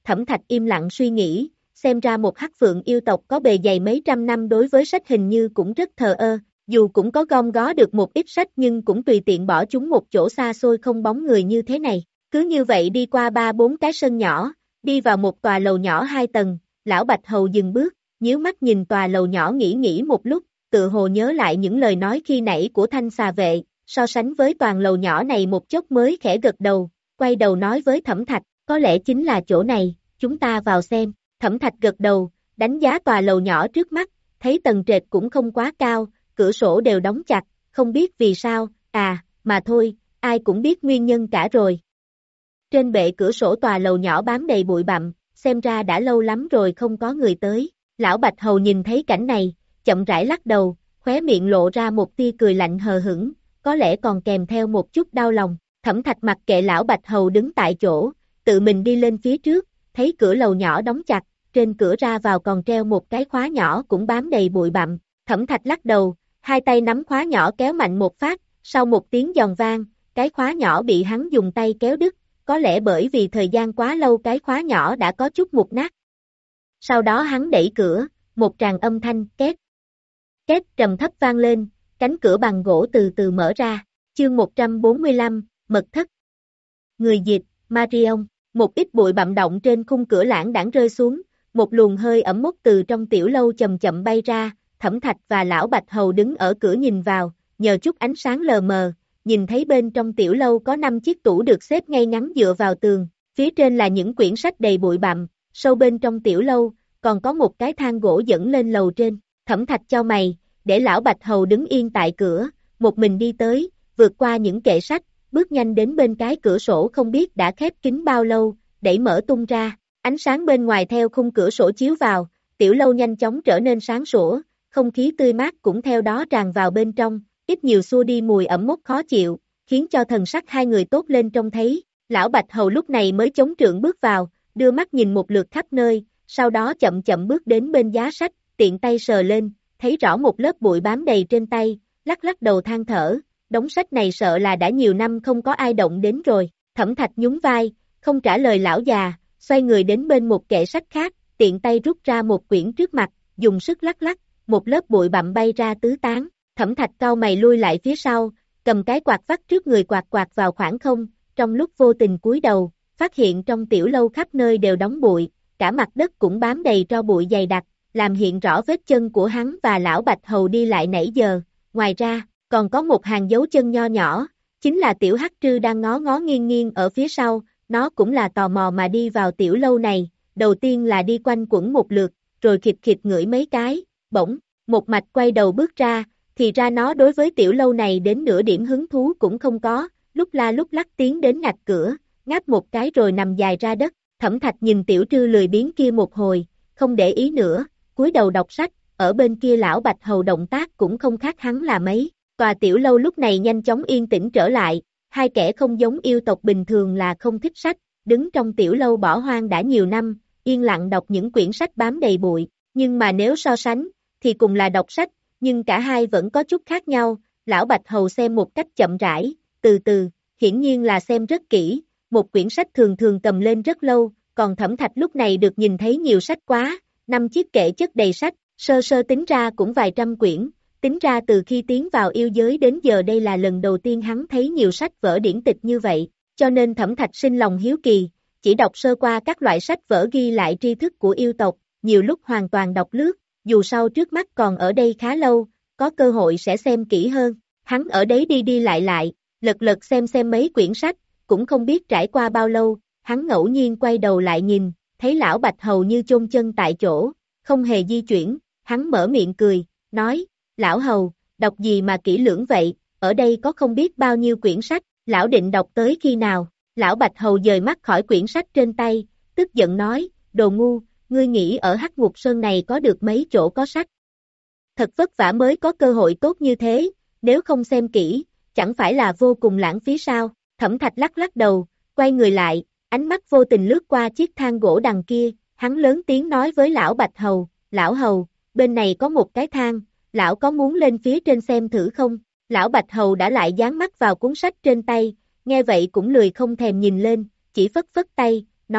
Thẩm Thạch im lặng suy nghĩ, xem ra một hắc phượng yêu tộc có bề dày mấy trăm năm đối với sách hình như cũng rất thờ ơ, dù cũng có gom gó được một ít sách nhưng cũng tùy tiện bỏ chúng một chỗ xa xôi không bóng người như thế này. Cứ như vậy đi qua ba bốn cái sân nhỏ, đi vào một tòa lầu nhỏ hai tầng, lão Bạch Hầu dừng bước, nhíu mắt nhìn tòa lầu nhỏ nghĩ nghĩ một lúc, tự hồ nhớ lại những lời nói khi nãy của Thanh xà vệ, so sánh với toàn lầu nhỏ này một chốc mới khẽ gật đầu, quay đầu nói với Thẩm Thạch, có lẽ chính là chỗ này, chúng ta vào xem. Thẩm Thạch gật đầu, đánh giá tòa lầu nhỏ trước mắt, thấy tầng trệt cũng không quá cao, cửa sổ đều đóng chặt, không biết vì sao, à, mà thôi, ai cũng biết nguyên nhân cả rồi. Trên bệ cửa sổ tòa lầu nhỏ bám đầy bụi bặm, xem ra đã lâu lắm rồi không có người tới. Lão Bạch Hầu nhìn thấy cảnh này, chậm rãi lắc đầu, khóe miệng lộ ra một tia cười lạnh hờ hững, có lẽ còn kèm theo một chút đau lòng. Thẩm Thạch mặc kệ lão Bạch Hầu đứng tại chỗ, tự mình đi lên phía trước, thấy cửa lầu nhỏ đóng chặt, trên cửa ra vào còn treo một cái khóa nhỏ cũng bám đầy bụi bặm. Thẩm Thạch lắc đầu, hai tay nắm khóa nhỏ kéo mạnh một phát, sau một tiếng giòn vang, cái khóa nhỏ bị hắn dùng tay kéo đứt, có lẽ bởi vì thời gian quá lâu cái khóa nhỏ đã có chút mục nát. Sau đó hắn đẩy cửa, một tràng âm thanh két, két trầm thấp vang lên, cánh cửa bằng gỗ từ từ mở ra. Chương một trăm bốn mươi lăm, Mật thất. Người dịch, Marion, một ít bụi bặm động trên khung cửa lãng đãng rơi xuống, một luồng hơi ẩm mốc từ trong tiểu lâu chậm chậm bay ra. Thẩm Thạch và lão Bạch Hầu đứng ở cửa nhìn vào, nhờ chút ánh sáng lờ mờ, nhìn thấy bên trong tiểu lâu có năm chiếc tủ được xếp ngay ngắn dựa vào tường, phía trên là những quyển sách đầy bụi bặm, sâu bên trong tiểu lâu, còn có một cái thang gỗ dẫn lên lầu trên. Thẩm Thạch chau mày, để lão Bạch Hầu đứng yên tại cửa, một mình đi tới, vượt qua những kệ sách, bước nhanh đến bên cái cửa sổ không biết đã khép kín bao lâu, đẩy mở tung ra, ánh sáng bên ngoài theo khung cửa sổ chiếu vào, tiểu lâu nhanh chóng trở nên sáng sủa, không khí tươi mát cũng theo đó tràn vào bên trong, ít nhiều xua đi mùi ẩm mốc khó chịu, khiến cho thần sắc hai người tốt lên trông thấy. Lão Bạch Hầu lúc này mới chống trượng bước vào, đưa mắt nhìn một lượt khắp nơi, sau đó chậm chậm bước đến bên giá sách, tiện tay sờ lên, thấy rõ một lớp bụi bám đầy trên tay, lắc lắc đầu than thở, đống sách này sợ là đã nhiều năm không có ai động đến rồi. Thẩm Thạch nhún vai, không trả lời lão già, xoay người đến bên một kệ sách khác, tiện tay rút ra một quyển trước mặt, dùng sức lắc lắc, một lớp bụi bặm bay ra tứ tán. Thẩm Thạch cau mày lui lại phía sau, cầm cái quạt vắt trước người quạt quạt vào khoảng không, trong lúc vô tình cúi đầu, phát hiện trong tiểu lâu khắp nơi đều đóng bụi, cả mặt đất cũng bám đầy tro bụi dày đặc, làm hiện rõ vết chân của hắn và lão Bạch Hầu đi lại nãy giờ. Ngoài ra, còn có một hàng dấu chân nho nhỏ, chính là tiểu hắc trư đang ngó ngó nghiêng nghiêng ở phía sau, nó cũng là tò mò mà đi vào tiểu lâu này, đầu tiên là đi quanh quẩn một lượt, rồi khịt khịt ngửi mấy cái, bỗng, một mạch quay đầu bước ra, thì ra nó đối với tiểu lâu này đến nửa điểm hứng thú cũng không có, lúc la lúc lắc tiến đến ngạch cửa, ngáp một cái rồi nằm dài ra đất. Thẩm Thạch nhìn tiểu trư lười biếng kia một hồi, không để ý nữa, cúi đầu đọc sách, ở bên kia lão Bạch Hầu động tác cũng không khác hắn là mấy. Tòa tiểu lâu lúc này nhanh chóng yên tĩnh trở lại, hai kẻ không giống yêu tộc bình thường là không thích sách, đứng trong tiểu lâu bỏ hoang đã nhiều năm, yên lặng đọc những quyển sách bám đầy bụi, nhưng mà nếu so sánh, thì cùng là đọc sách, nhưng cả hai vẫn có chút khác nhau. Lão Bạch Hầu xem một cách chậm rãi, từ từ, hiển nhiên là xem rất kỹ, một quyển sách thường thường cầm lên rất lâu, còn Thẩm Thạch lúc này được nhìn thấy nhiều sách quá, năm chiếc kệ chất đầy sách, sơ sơ tính ra cũng vài trăm quyển, tính ra từ khi tiến vào yêu giới đến giờ đây là lần đầu tiên hắn thấy nhiều sách vở điển tịch như vậy, cho nên Thẩm Thạch sinh lòng hiếu kỳ, chỉ đọc sơ qua các loại sách vở ghi lại tri thức của yêu tộc, nhiều lúc hoàn toàn đọc lướt, dù sau trước mắt còn ở đây khá lâu, có cơ hội sẽ xem kỹ hơn. Hắn ở đấy đi đi lại lại, lật lật xem xem mấy quyển sách, cũng không biết trải qua bao lâu, hắn ngẫu nhiên quay đầu lại nhìn, thấy lão Bạch Hầu như chôn chân tại chỗ, không hề di chuyển, hắn mở miệng cười, nói, lão Hầu, đọc gì mà kỹ lưỡng vậy, ở đây có không biết bao nhiêu quyển sách, lão định đọc tới khi nào. Lão Bạch Hầu dời mắt khỏi quyển sách trên tay, tức giận nói, đồ ngu, ngươi nghĩ ở Hắc Ngục Sơn này có được mấy chỗ có sách. Thật vất vả mới có cơ hội tốt như thế, nếu không xem kỹ, chẳng phải là vô cùng lãng phí sao. Thẩm Thạch lắc lắc đầu, quay người lại, ánh mắt vô tình lướt qua chiếc thang gỗ đằng kia, hắn lớn tiếng nói với lão Bạch Hầu, lão Hầu, bên này có một cái thang, lão có muốn lên phía trên xem thử không? Lão Bạch Hầu đã lại dán mắt vào cuốn sách trên tay, nghe vậy cũng lười không thèm nhìn lên, chỉ phất phất tay, nói,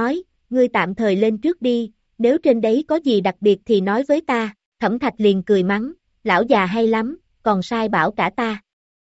ngươi tạm thời lên trước đi, nếu trên đấy có gì đặc biệt thì nói với ta. Thẩm Thạch liền cười mắng, lão già hay lắm, còn sai bảo cả ta.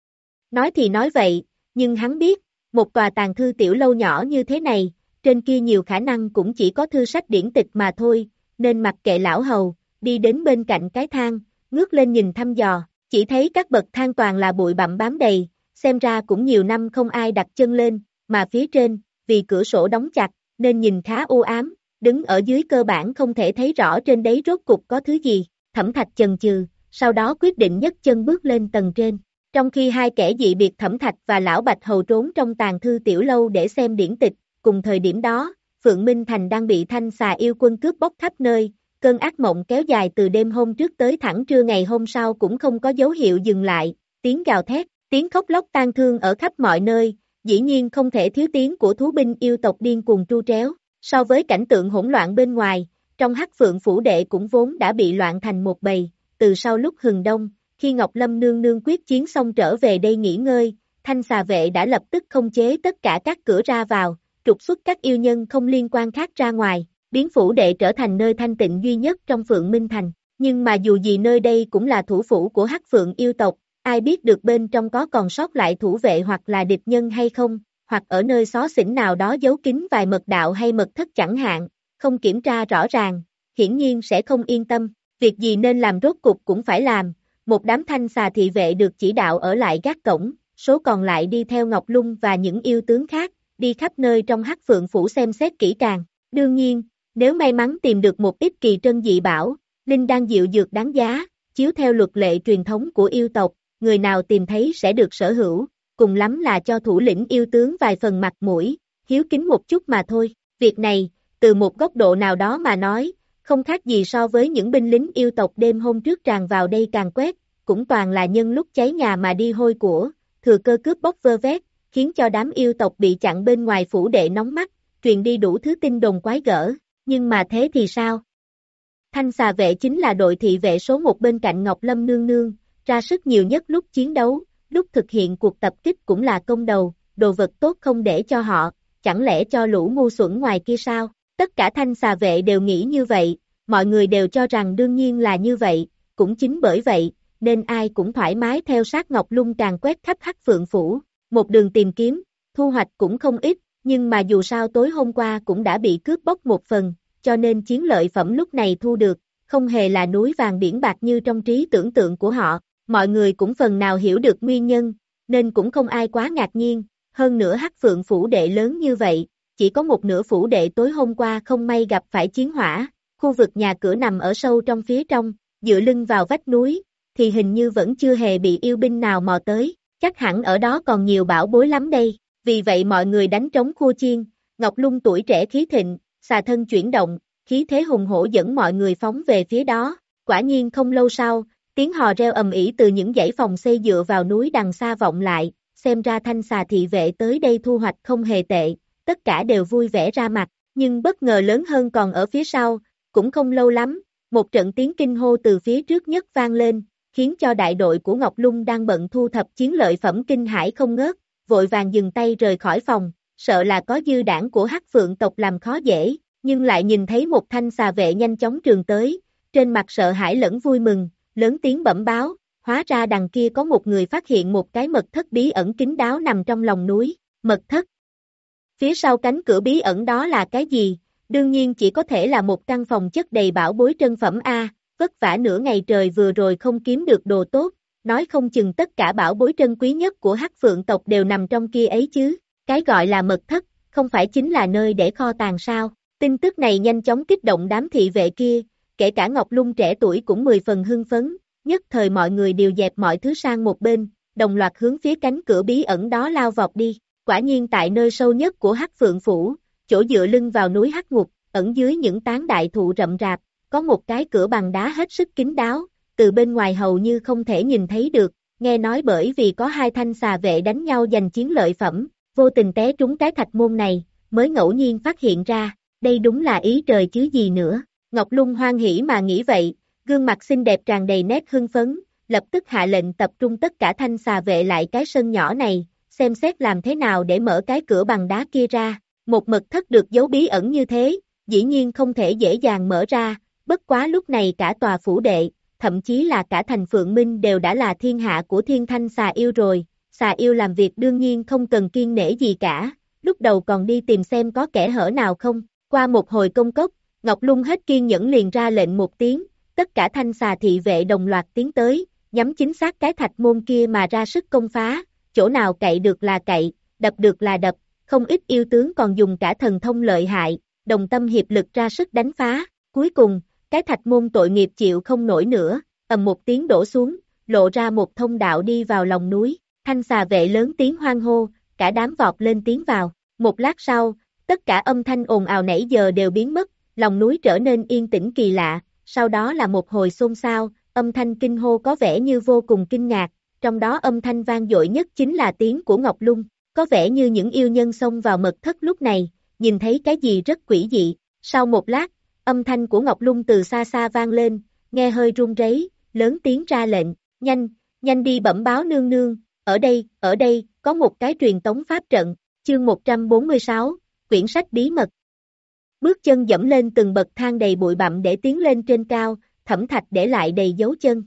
Nói thì nói vậy, nhưng hắn biết, một tòa tàng thư tiểu lâu nhỏ như thế này, trên kia nhiều khả năng cũng chỉ có thư sách điển tịch mà thôi, nên mặc kệ lão hầu, đi đến bên cạnh cái thang, ngước lên nhìn thăm dò, chỉ thấy các bậc thang toàn là bụi bặm bám đầy, xem ra cũng nhiều năm không ai đặt chân lên, mà phía trên, vì cửa sổ đóng chặt, nên nhìn khá u ám, đứng ở dưới cơ bản không thể thấy rõ trên đấy rốt cục có thứ gì. Thẩm Thạch chần chừ, sau đó quyết định nhấc chân bước lên tầng trên. Trong khi hai kẻ dị biệt Thẩm Thạch và Lão Bạch Hầu trốn trong tàng thư tiểu lâu để xem điển tịch, cùng thời điểm đó, Phượng Minh Thành đang bị thanh xà yêu quân cướp bóc khắp nơi, cơn ác mộng kéo dài từ đêm hôm trước tới thẳng trưa ngày hôm sau cũng không có dấu hiệu dừng lại, tiếng gào thét, tiếng khóc lóc tang thương ở khắp mọi nơi, dĩ nhiên không thể thiếu tiếng của thú binh yêu tộc điên cuồng tru tréo. So với cảnh tượng hỗn loạn bên ngoài, trong Hắc Phượng phủ đệ cũng vốn đã bị loạn thành một bầy, từ sau lúc hừng đông, khi Ngọc Lâm nương nương quyết chiến xong trở về đây nghỉ ngơi, thanh xà vệ đã lập tức khống chế tất cả các cửa ra vào, trục xuất các yêu nhân không liên quan khác ra ngoài, biến phủ đệ trở thành nơi thanh tịnh duy nhất trong Phượng Minh Thành. Nhưng mà dù gì nơi đây cũng là thủ phủ của Hắc Phượng yêu tộc, ai biết được bên trong có còn sót lại thủ vệ hoặc là địch nhân hay không, hoặc ở nơi xó xỉnh nào đó giấu kín vài mật đạo hay mật thất chẳng hạn, không kiểm tra rõ ràng, hiển nhiên sẽ không yên tâm, việc gì nên làm rốt cục cũng phải làm. Một đám thanh xà thị vệ được chỉ đạo ở lại gác cổng, số còn lại đi theo Ngọc Lung và những yêu tướng khác, đi khắp nơi trong Hắc Phượng phủ xem xét kỹ càng. Đương nhiên, nếu may mắn tìm được một ít kỳ trân dị bảo, linh đan diệu dược đáng giá, chiếu theo luật lệ truyền thống của yêu tộc, người nào tìm thấy sẽ được sở hữu, cùng lắm là cho thủ lĩnh yêu tướng vài phần mặt mũi, hiếu kính một chút mà thôi. Việc này, từ một góc độ nào đó mà nói, không khác gì so với những binh lính yêu tộc đêm hôm trước tràn vào đây càng quét, cũng toàn là nhân lúc cháy nhà mà đi hôi của, thừa cơ cướp bóc vơ vét, khiến cho đám yêu tộc bị chặn bên ngoài phủ đệ nóng mắt, truyền đi đủ thứ tin đồn quái gở, nhưng mà thế thì sao? Thanh xà vệ chính là đội thị vệ số một bên cạnh Ngọc Lâm nương nương, ra sức nhiều nhất lúc chiến đấu, lúc thực hiện cuộc tập kích cũng là công đầu, đồ vật tốt không để cho họ, chẳng lẽ cho lũ ngu xuẩn ngoài kia sao? Tất cả thanh xà vệ đều nghĩ như vậy, mọi người đều cho rằng đương nhiên là như vậy, cũng chính bởi vậy, nên ai cũng thoải mái theo sát Ngọc Lung càng quét khắp Hắc Phượng phủ, một đường tìm kiếm, thu hoạch cũng không ít, nhưng mà dù sao tối hôm qua cũng đã bị cướp bóc một phần, cho nên chiến lợi phẩm lúc này thu được, không hề là núi vàng biển bạc như trong trí tưởng tượng của họ, mọi người cũng phần nào hiểu được nguyên nhân, nên cũng không ai quá ngạc nhiên, hơn nữa Hắc Phượng phủ đệ lớn như vậy, chỉ có một nửa phủ đệ tối hôm qua không may gặp phải chiến hỏa, khu vực nhà cửa nằm ở sâu trong phía trong, dựa lưng vào vách núi, thì hình như vẫn chưa hề bị yêu binh nào mò tới, chắc hẳn ở đó còn nhiều bảo bối lắm đây, vì vậy mọi người đánh trống khua chiên, Ngọc Lung tuổi trẻ khí thịnh, xà thân chuyển động, khí thế hùng hổ dẫn mọi người phóng về phía đó, quả nhiên không lâu sau, tiếng hò reo ầm ĩ từ những dãy phòng xây dựa vào núi đằng xa vọng lại, xem ra thanh xà thị vệ tới đây thu hoạch không hề tệ, tất cả đều vui vẻ ra mặt, nhưng bất ngờ lớn hơn còn ở phía sau, cũng không lâu lắm, một trận tiếng kinh hô từ phía trước nhất vang lên, khiến cho đại đội của Ngọc Lung đang bận thu thập chiến lợi phẩm kinh hãi không ngớt, vội vàng dừng tay rời khỏi phòng, sợ là có dư đảng của Hắc Phượng tộc làm khó dễ, nhưng lại nhìn thấy một thanh xà vệ nhanh chóng trường tới, trên mặt sợ hãi lẫn vui mừng, lớn tiếng bẩm báo, hóa ra đằng kia có một người phát hiện một cái mật thất bí ẩn kín đáo nằm trong lòng núi, mật thất. Phía sau cánh cửa bí ẩn đó là cái gì? Đương nhiên chỉ có thể là một căn phòng chất đầy bảo bối trân phẩm A, vất vả nửa ngày trời vừa rồi không kiếm được đồ tốt, nói không chừng tất cả bảo bối trân quý nhất của Hắc Phượng tộc đều nằm trong kia ấy chứ, cái gọi là mật thất, không phải chính là nơi để kho tàng sao? Tin tức này nhanh chóng kích động đám thị vệ kia, kể cả Ngọc Lung trẻ tuổi cũng mười phần hưng phấn, nhất thời mọi người đều dẹp mọi thứ sang một bên, đồng loạt hướng phía cánh cửa bí ẩn đó lao vọt đi. Quả nhiên tại nơi sâu nhất của Hắc Phượng phủ, chỗ dựa lưng vào núi Hắc Ngục, ẩn dưới những tán đại thụ rậm rạp, có một cái cửa bằng đá hết sức kín đáo, từ bên ngoài hầu như không thể nhìn thấy được, nghe nói bởi vì có hai thanh xà vệ đánh nhau giành chiến lợi phẩm, vô tình té trúng cái thạch môn này, mới ngẫu nhiên phát hiện ra, đây đúng là ý trời chứ gì nữa. Ngọc Lung hoan hỉ mà nghĩ vậy, gương mặt xinh đẹp tràn đầy nét hưng phấn, lập tức hạ lệnh tập trung tất cả thanh xà vệ lại cái sân nhỏ này, xem xét làm thế nào để mở cái cửa bằng đá kia ra. Một mật thất được giấu bí ẩn như thế, dĩ nhiên không thể dễ dàng mở ra, bất quá lúc này cả tòa phủ đệ, thậm chí là cả thành Phượng Minh đều đã là thiên hạ của thiên thanh xà yêu rồi, xà yêu làm việc đương nhiên không cần kiêng nể gì cả, lúc đầu còn đi tìm xem có kẻ hở nào không, qua một hồi công cốc, Ngọc Lung hết kiên nhẫn liền ra lệnh một tiếng, tất cả thanh xà thị vệ đồng loạt tiến tới, nhắm chính xác cái thạch môn kia mà ra sức công phá, chỗ nào cậy được là cậy, đập được là đập, không ít yêu tướng còn dùng cả thần thông lợi hại, đồng tâm hiệp lực ra sức đánh phá, cuối cùng, cái thạch môn tội nghiệp chịu không nổi nữa, ầm một tiếng đổ xuống, lộ ra một thông đạo đi vào lòng núi, thanh xà vệ lớn tiếng hoan hô, cả đám vọt lên tiến vào, một lát sau, tất cả âm thanh ồn ào nãy giờ đều biến mất, lòng núi trở nên yên tĩnh kỳ lạ, sau đó là một hồi xôn xao, âm thanh kinh hô có vẻ như vô cùng kinh ngạc, trong đó âm thanh vang dội nhất chính là tiếng của Ngọc Lung, có vẻ như những yêu nhân xông vào mật thất lúc này, nhìn thấy cái gì rất quỷ dị, sau một lát, âm thanh của Ngọc Lung từ xa xa vang lên, nghe hơi run rẩy, lớn tiếng ra lệnh, nhanh, nhanh đi bẩm báo nương nương, ở đây, ở đây, có một cái truyền tống pháp trận, chương một trăm bốn mươi sáu, quyển sách bí mật. Bước chân dẫm lên từng bậc thang đầy bụi bặm để tiến lên trên cao, Thẩm Thạch để lại đầy dấu chân.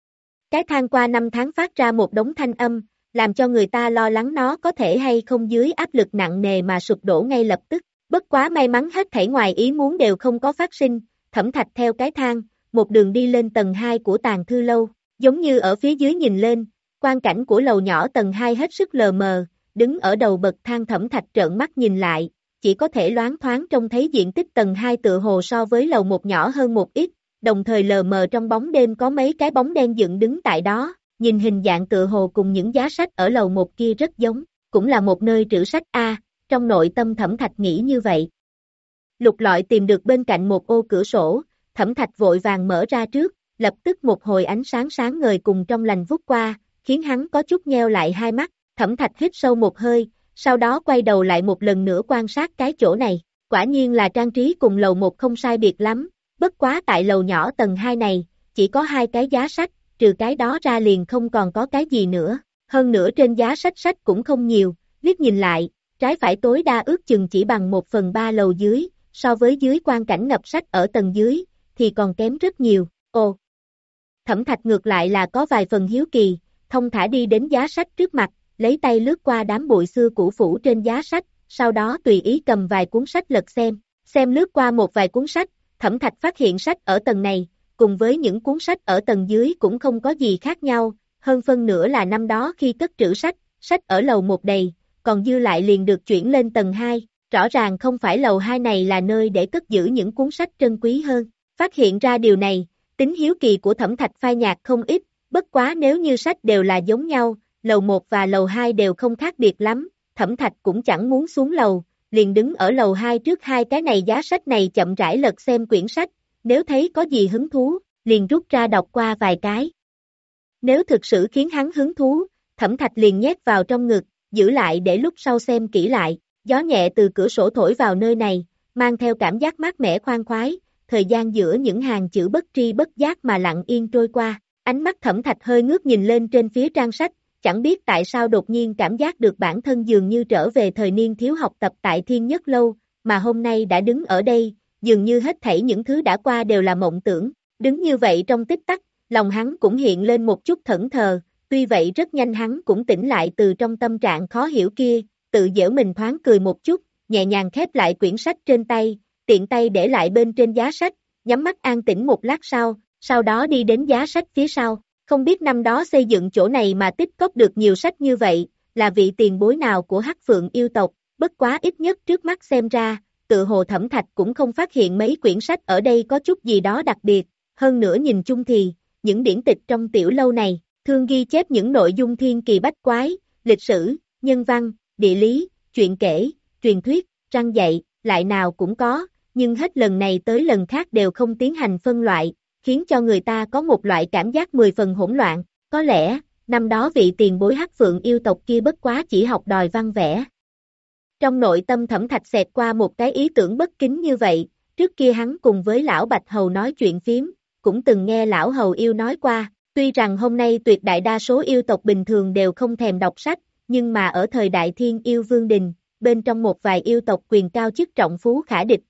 Cái thang qua năm tháng phát ra một đống thanh âm, làm cho người ta lo lắng nó có thể hay không dưới áp lực nặng nề mà sụp đổ ngay lập tức. Bất quá may mắn hết thảy ngoài ý muốn đều không có phát sinh, Thẩm Thạch theo cái thang, một đường đi lên tầng hai của Tàng Thư Lâu, giống như ở phía dưới nhìn lên, quang cảnh của lầu nhỏ tầng hai hết sức lờ mờ, đứng ở đầu bậc thang Thẩm Thạch trợn mắt nhìn lại, chỉ có thể loáng thoáng trông thấy diện tích tầng hai tựa hồ so với lầu một nhỏ hơn một ít, đồng thời lờ mờ trong bóng đêm có mấy cái bóng đen dựng đứng tại đó, nhìn hình dạng tựa hồ cùng những giá sách ở lầu một kia rất giống, cũng là một nơi trữ sách a, trong nội tâm Thẩm Thạch nghĩ như vậy. Lục lọi tìm được bên cạnh một ô cửa sổ, Thẩm Thạch vội vàng mở ra trước, lập tức một hồi ánh sáng sáng ngời cùng trong lành vút qua, khiến hắn có chút nheo lại hai mắt, Thẩm Thạch hít sâu một hơi, sau đó quay đầu lại một lần nữa quan sát cái chỗ này, quả nhiên là trang trí cùng lầu một không sai biệt lắm, bất quá tại lầu nhỏ tầng hai này, chỉ có hai cái giá sách, trừ cái đó ra liền không còn có cái gì nữa, hơn nữa trên giá sách sách cũng không nhiều, liếc nhìn lại, trái phải tối đa ước chừng chỉ bằng một phần ba lầu dưới, so với dưới quang cảnh ngập sách ở tầng dưới, thì còn kém rất nhiều, ồ. Thẩm Thạch ngược lại là có vài phần hiếu kỳ, thông thả đi đến giá sách trước mặt, lấy tay lướt qua đám bụi xưa cũ phủ trên giá sách, sau đó tùy ý cầm vài cuốn sách lật xem, xem lướt qua một vài cuốn sách, Thẩm Thạch phát hiện sách ở tầng này, cùng với những cuốn sách ở tầng dưới cũng không có gì khác nhau, hơn phân nửa là năm đó khi cất trữ sách, sách ở lầu một đầy, còn dư lại liền được chuyển lên tầng hai, rõ ràng không phải lầu hai này là nơi để cất giữ những cuốn sách trân quý hơn, phát hiện ra điều này, tính hiếu kỳ của Thẩm Thạch phai nhạt không ít, bất quá nếu như sách đều là giống nhau, lầu một và lầu hai đều không khác biệt lắm, Thẩm Thạch cũng chẳng muốn xuống lầu, liền đứng ở lầu hai trước hai cái này giá sách này chậm rãi lật xem quyển sách, nếu thấy có gì hứng thú, liền rút ra đọc qua vài cái. Nếu thực sự khiến hắn hứng thú, Thẩm Thạch liền nhét vào trong ngực, giữ lại để lúc sau xem kỹ lại, gió nhẹ từ cửa sổ thổi vào nơi này, mang theo cảm giác mát mẻ khoan khoái, thời gian giữa những hàng chữ bất tri bất giác mà lặng yên trôi qua, ánh mắt Thẩm Thạch hơi ngước nhìn lên trên phía trang sách, chẳng biết tại sao đột nhiên cảm giác được bản thân dường như trở về thời niên thiếu học tập tại Thiên Nhất Lâu, mà hôm nay đã đứng ở đây, dường như hết thảy những thứ đã qua đều là mộng tưởng, đứng như vậy trong tích tắc, lòng hắn cũng hiện lên một chút thẫn thờ, tuy vậy rất nhanh hắn cũng tỉnh lại từ trong tâm trạng khó hiểu kia, tự giễu mình thoáng cười một chút, nhẹ nhàng khép lại quyển sách trên tay, tiện tay để lại bên trên giá sách, nhắm mắt an tĩnh một lát sau, sau đó đi đến giá sách phía sau. Không biết năm đó xây dựng chỗ này mà tích cóp được nhiều sách như vậy, là vị tiền bối nào của Hắc Phượng yêu tộc, bất quá ít nhất trước mắt xem ra, tự hồ Thẩm Thạch cũng không phát hiện mấy quyển sách ở đây có chút gì đó đặc biệt, hơn nữa nhìn chung thì, những điển tịch trong tiểu lâu này, thường ghi chép những nội dung thiên kỳ bách quái, lịch sử, nhân văn, địa lý, chuyện kể, truyền thuyết, răng dạy, lại nào cũng có, nhưng hết lần này tới lần khác đều không tiến hành phân loại, khiến cho người ta có một loại cảm giác mười phần hỗn loạn, có lẽ, năm đó vị tiền bối Hắc Phượng yêu tộc kia bất quá chỉ học đòi văn vẽ. Trong nội tâm Thẩm Thạch xẹt qua một cái ý tưởng bất kính như vậy, trước kia hắn cùng với lão Bạch Hầu nói chuyện phím, cũng từng nghe lão Hầu yêu nói qua, tuy rằng hôm nay tuyệt đại đa số yêu tộc bình thường đều không thèm đọc sách, nhưng mà ở thời đại Thiên Yêu Vương Đình, bên trong một vài yêu tộc quyền cao chức trọng phú khả địch quốc,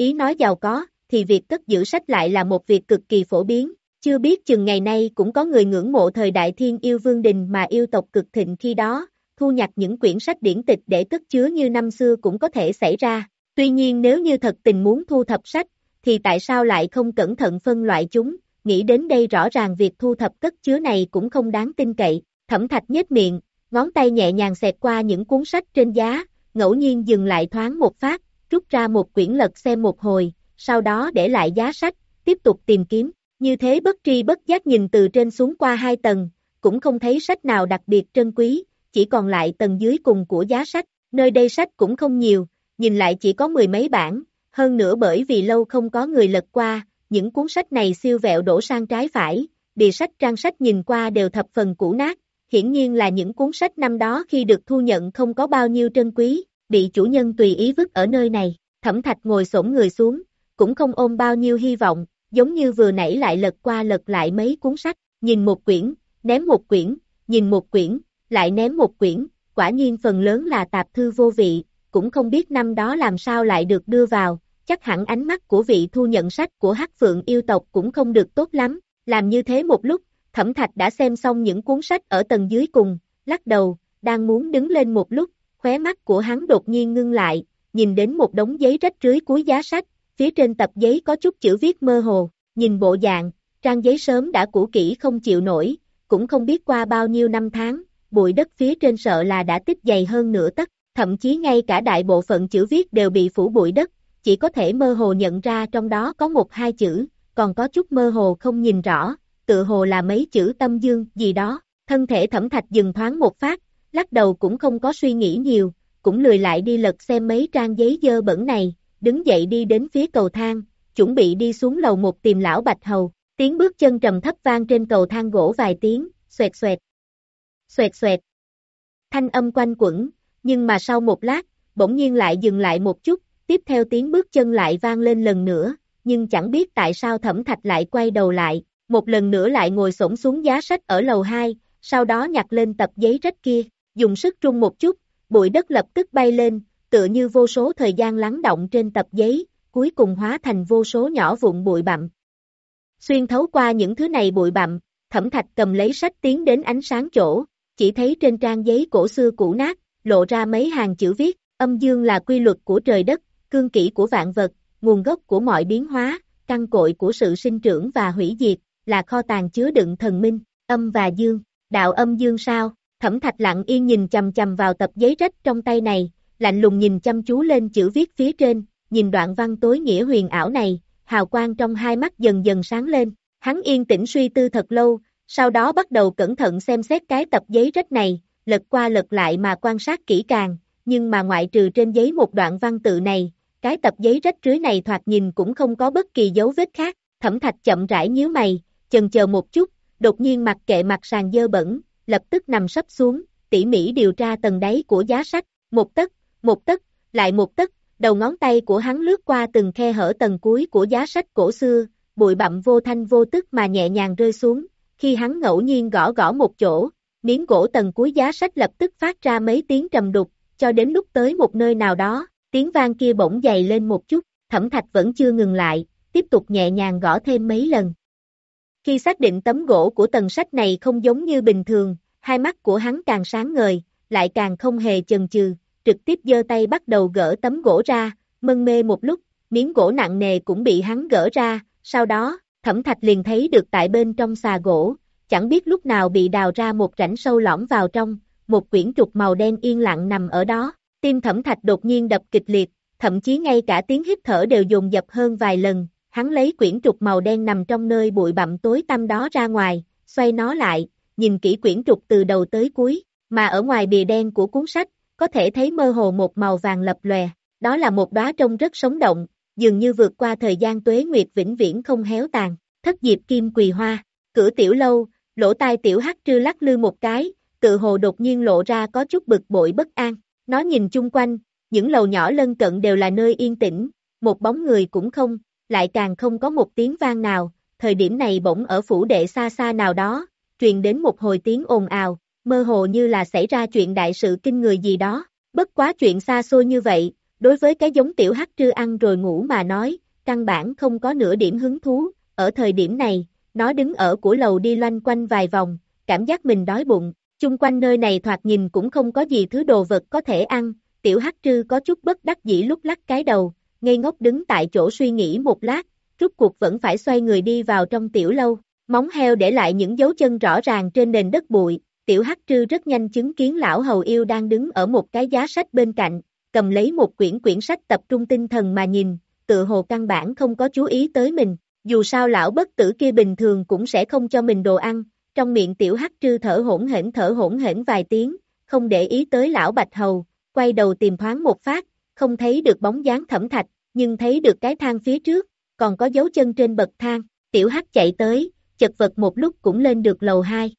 ý nói giàu có, thì việc cất giữ sách lại là một việc cực kỳ phổ biến. Chưa biết chừng ngày nay cũng có người ngưỡng mộ thời đại thiên yêu vương đình mà yêu tộc cực thịnh khi đó, thu nhặt những quyển sách điển tịch để cất chứa như năm xưa cũng có thể xảy ra. Tuy nhiên nếu như thật tình muốn thu thập sách, thì tại sao lại không cẩn thận phân loại chúng, nghĩ đến đây rõ ràng việc thu thập cất chứa này cũng không đáng tin cậy. Thẩm Thạch nhếch miệng, ngón tay nhẹ nhàng xẹt qua những cuốn sách trên giá, ngẫu nhiên dừng lại thoáng một phát, rút ra một quyển lật xem một hồi, sau đó để lại giá sách, tiếp tục tìm kiếm. Như thế bất tri bất giác nhìn từ trên xuống qua hai tầng, cũng không thấy sách nào đặc biệt trân quý, chỉ còn lại tầng dưới cùng của giá sách. Nơi đây sách cũng không nhiều, nhìn lại chỉ có mười mấy bản, hơn nữa bởi vì lâu không có người lật qua, những cuốn sách này siêu vẹo đổ sang trái phải, bìa sách trang sách nhìn qua đều thập phần cũ nát, hiển nhiên là những cuốn sách năm đó khi được thu nhận không có bao nhiêu trân quý, bị chủ nhân tùy ý vứt ở nơi này. Thẩm Thạch ngồi xổm người xuống, cũng không ôm bao nhiêu hy vọng, giống như vừa nãy lại lật qua lật lại mấy cuốn sách, nhìn một quyển, ném một quyển, nhìn một quyển, lại ném một quyển, quả nhiên phần lớn là tạp thư vô vị, cũng không biết năm đó làm sao lại được đưa vào, chắc hẳn ánh mắt của vị thu nhận sách của Hắc Phượng yêu tộc cũng không được tốt lắm. Làm như thế một lúc, Thẩm Thạch đã xem xong những cuốn sách ở tầng dưới cùng, lắc đầu, đang muốn đứng lên một lúc, khóe mắt của hắn đột nhiên ngưng lại, nhìn đến một đống giấy rách rưới cuối giá sách, phía trên tập giấy có chút chữ viết mơ hồ, nhìn bộ dạng, trang giấy sớm đã cũ kỹ không chịu nổi, cũng không biết qua bao nhiêu năm tháng, bụi đất phía trên sợ là đã tích dày hơn nửa tấc, thậm chí ngay cả đại bộ phận chữ viết đều bị phủ bụi đất, chỉ có thể mơ hồ nhận ra trong đó có một hai chữ, còn có chút mơ hồ không nhìn rõ, tự hồ là mấy chữ tâm dương gì đó. Thân thể Thẩm Thạch dừng thoáng một phát, lắc đầu cũng không có suy nghĩ nhiều, cũng lười lại đi lật xem mấy trang giấy dơ bẩn này, đứng dậy đi đến phía cầu thang, chuẩn bị đi xuống lầu một tìm lão Bạch Hầu. Tiếng bước chân trầm thấp vang trên cầu thang gỗ vài tiếng, xoẹt xoẹt, xoẹt xoẹt. Thanh âm quanh quẩn, nhưng mà sau một lát, bỗng nhiên lại dừng lại một chút, tiếp theo tiếng bước chân lại vang lên lần nữa, nhưng chẳng biết tại sao Thẩm Thạch lại quay đầu lại, một lần nữa lại ngồi xổm xuống giá sách ở lầu hai, sau đó nhặt lên tập giấy rách kia, dùng sức rung một chút, bụi đất lập tức bay lên, tựa như vô số thời gian lắng động trên tập giấy, cuối cùng hóa thành vô số nhỏ vụn bụi bặm. Xuyên thấu qua những thứ này bụi bặm, Thẩm Thạch cầm lấy sách tiến đến ánh sáng chỗ, chỉ thấy trên trang giấy cổ xưa cũ nát, lộ ra mấy hàng chữ viết, âm dương là quy luật của trời đất, cương kỷ của vạn vật, nguồn gốc của mọi biến hóa, căn cội của sự sinh trưởng và hủy diệt, là kho tàng chứa đựng thần minh, âm và dương, đạo âm dương sao? Thẩm Thạch lặng yên nhìn chằm chằm vào tập giấy rách trong tay này, lạnh lùng nhìn chăm chú lên chữ viết phía trên, nhìn đoạn văn tối nghĩa huyền ảo này, hào quang trong hai mắt dần dần sáng lên, hắn yên tĩnh suy tư thật lâu, sau đó bắt đầu cẩn thận xem xét cái tập giấy rách này, lật qua lật lại mà quan sát kỹ càng, nhưng mà ngoại trừ trên giấy một đoạn văn tự này, cái tập giấy rách rưới này thoạt nhìn cũng không có bất kỳ dấu vết khác. Thẩm Thạch chậm rãi nhíu mày, chần chờ một chút, đột nhiên mặc kệ mặt sàn dơ bẩn, lập tức nằm sấp xuống, tỉ mỉ điều tra tầng đáy của giá sách, một tấc, một tấc, lại một tấc, đầu ngón tay của hắn lướt qua từng khe hở tầng cuối của giá sách cổ xưa, bụi bặm vô thanh vô tức mà nhẹ nhàng rơi xuống, khi hắn ngẫu nhiên gõ gõ một chỗ, miếng gỗ tầng cuối giá sách lập tức phát ra mấy tiếng trầm đục, cho đến lúc tới một nơi nào đó, tiếng vang kia bỗng dày lên một chút, Thẩm Thạch vẫn chưa ngừng lại, tiếp tục nhẹ nhàng gõ thêm mấy lần. Khi xác định tấm gỗ của tầng sách này không giống như bình thường, hai mắt của hắn càng sáng ngời, lại càng không hề chần chừ, trực tiếp giơ tay bắt đầu gỡ tấm gỗ ra, mân mê một lúc, miếng gỗ nặng nề cũng bị hắn gỡ ra, sau đó, Thẩm Thạch liền thấy được tại bên trong xà gỗ, chẳng biết lúc nào bị đào ra một rãnh sâu lõm vào trong, một quyển trục màu đen yên lặng nằm ở đó, tim Thẩm Thạch đột nhiên đập kịch liệt, thậm chí ngay cả tiếng hít thở đều dồn dập hơn vài lần, hắn lấy quyển trục màu đen nằm trong nơi bụi bặm tối tăm đó ra ngoài, xoay nó lại, nhìn kỹ quyển trục từ đầu tới cuối, mà ở ngoài bìa đen của cuốn sách, có thể thấy mơ hồ một màu vàng lập lòe, đó là một đóa trông rất sống động, dường như vượt qua thời gian tuế nguyệt vĩnh viễn không héo tàn, thất diệp kim quỳ hoa, cửa tiểu lâu, lỗ tai tiểu hắc trư lắc lư một cái, tự hồ đột nhiên lộ ra có chút bực bội bất an, nó nhìn chung quanh, những lầu nhỏ lân cận đều là nơi yên tĩnh, một bóng người cũng không, lại càng không có một tiếng vang nào, thời điểm này bỗng ở phủ đệ xa xa nào đó, truyền đến một hồi tiếng ồn ào, mơ hồ như là xảy ra chuyện đại sự kinh người gì đó, bất quá chuyện xa xôi như vậy, đối với cái giống tiểu hắc trư ăn rồi ngủ mà nói, căn bản không có nửa điểm hứng thú, ở thời điểm này, nó đứng ở của lầu đi loanh quanh vài vòng, cảm giác mình đói bụng, chung quanh nơi này thoạt nhìn cũng không có gì thứ đồ vật có thể ăn, tiểu hắc trư có chút bất đắc dĩ lúc lắc cái đầu, ngây ngốc đứng tại chỗ suy nghĩ một lát, rút cuộc vẫn phải xoay người đi vào trong tiểu lâu, móng heo để lại những dấu chân rõ ràng trên nền đất bụi, tiểu hắc trư rất nhanh chứng kiến lão hầu yêu đang đứng ở một cái giá sách bên cạnh, cầm lấy một quyển quyển sách tập trung tinh thần mà nhìn, tự hồ căn bản không có chú ý tới mình, dù sao lão bất tử kia bình thường cũng sẽ không cho mình đồ ăn, trong miệng tiểu hắc trư thở hỗn hển thở hỗn hển vài tiếng, không để ý tới lão bạch hầu, quay đầu tìm thoáng một phát, không thấy được bóng dáng Thẩm Thạch, nhưng thấy được cái thang phía trước, còn có dấu chân trên bậc thang, tiểu hắc chạy tới, chật vật một lúc cũng lên được lầu hai.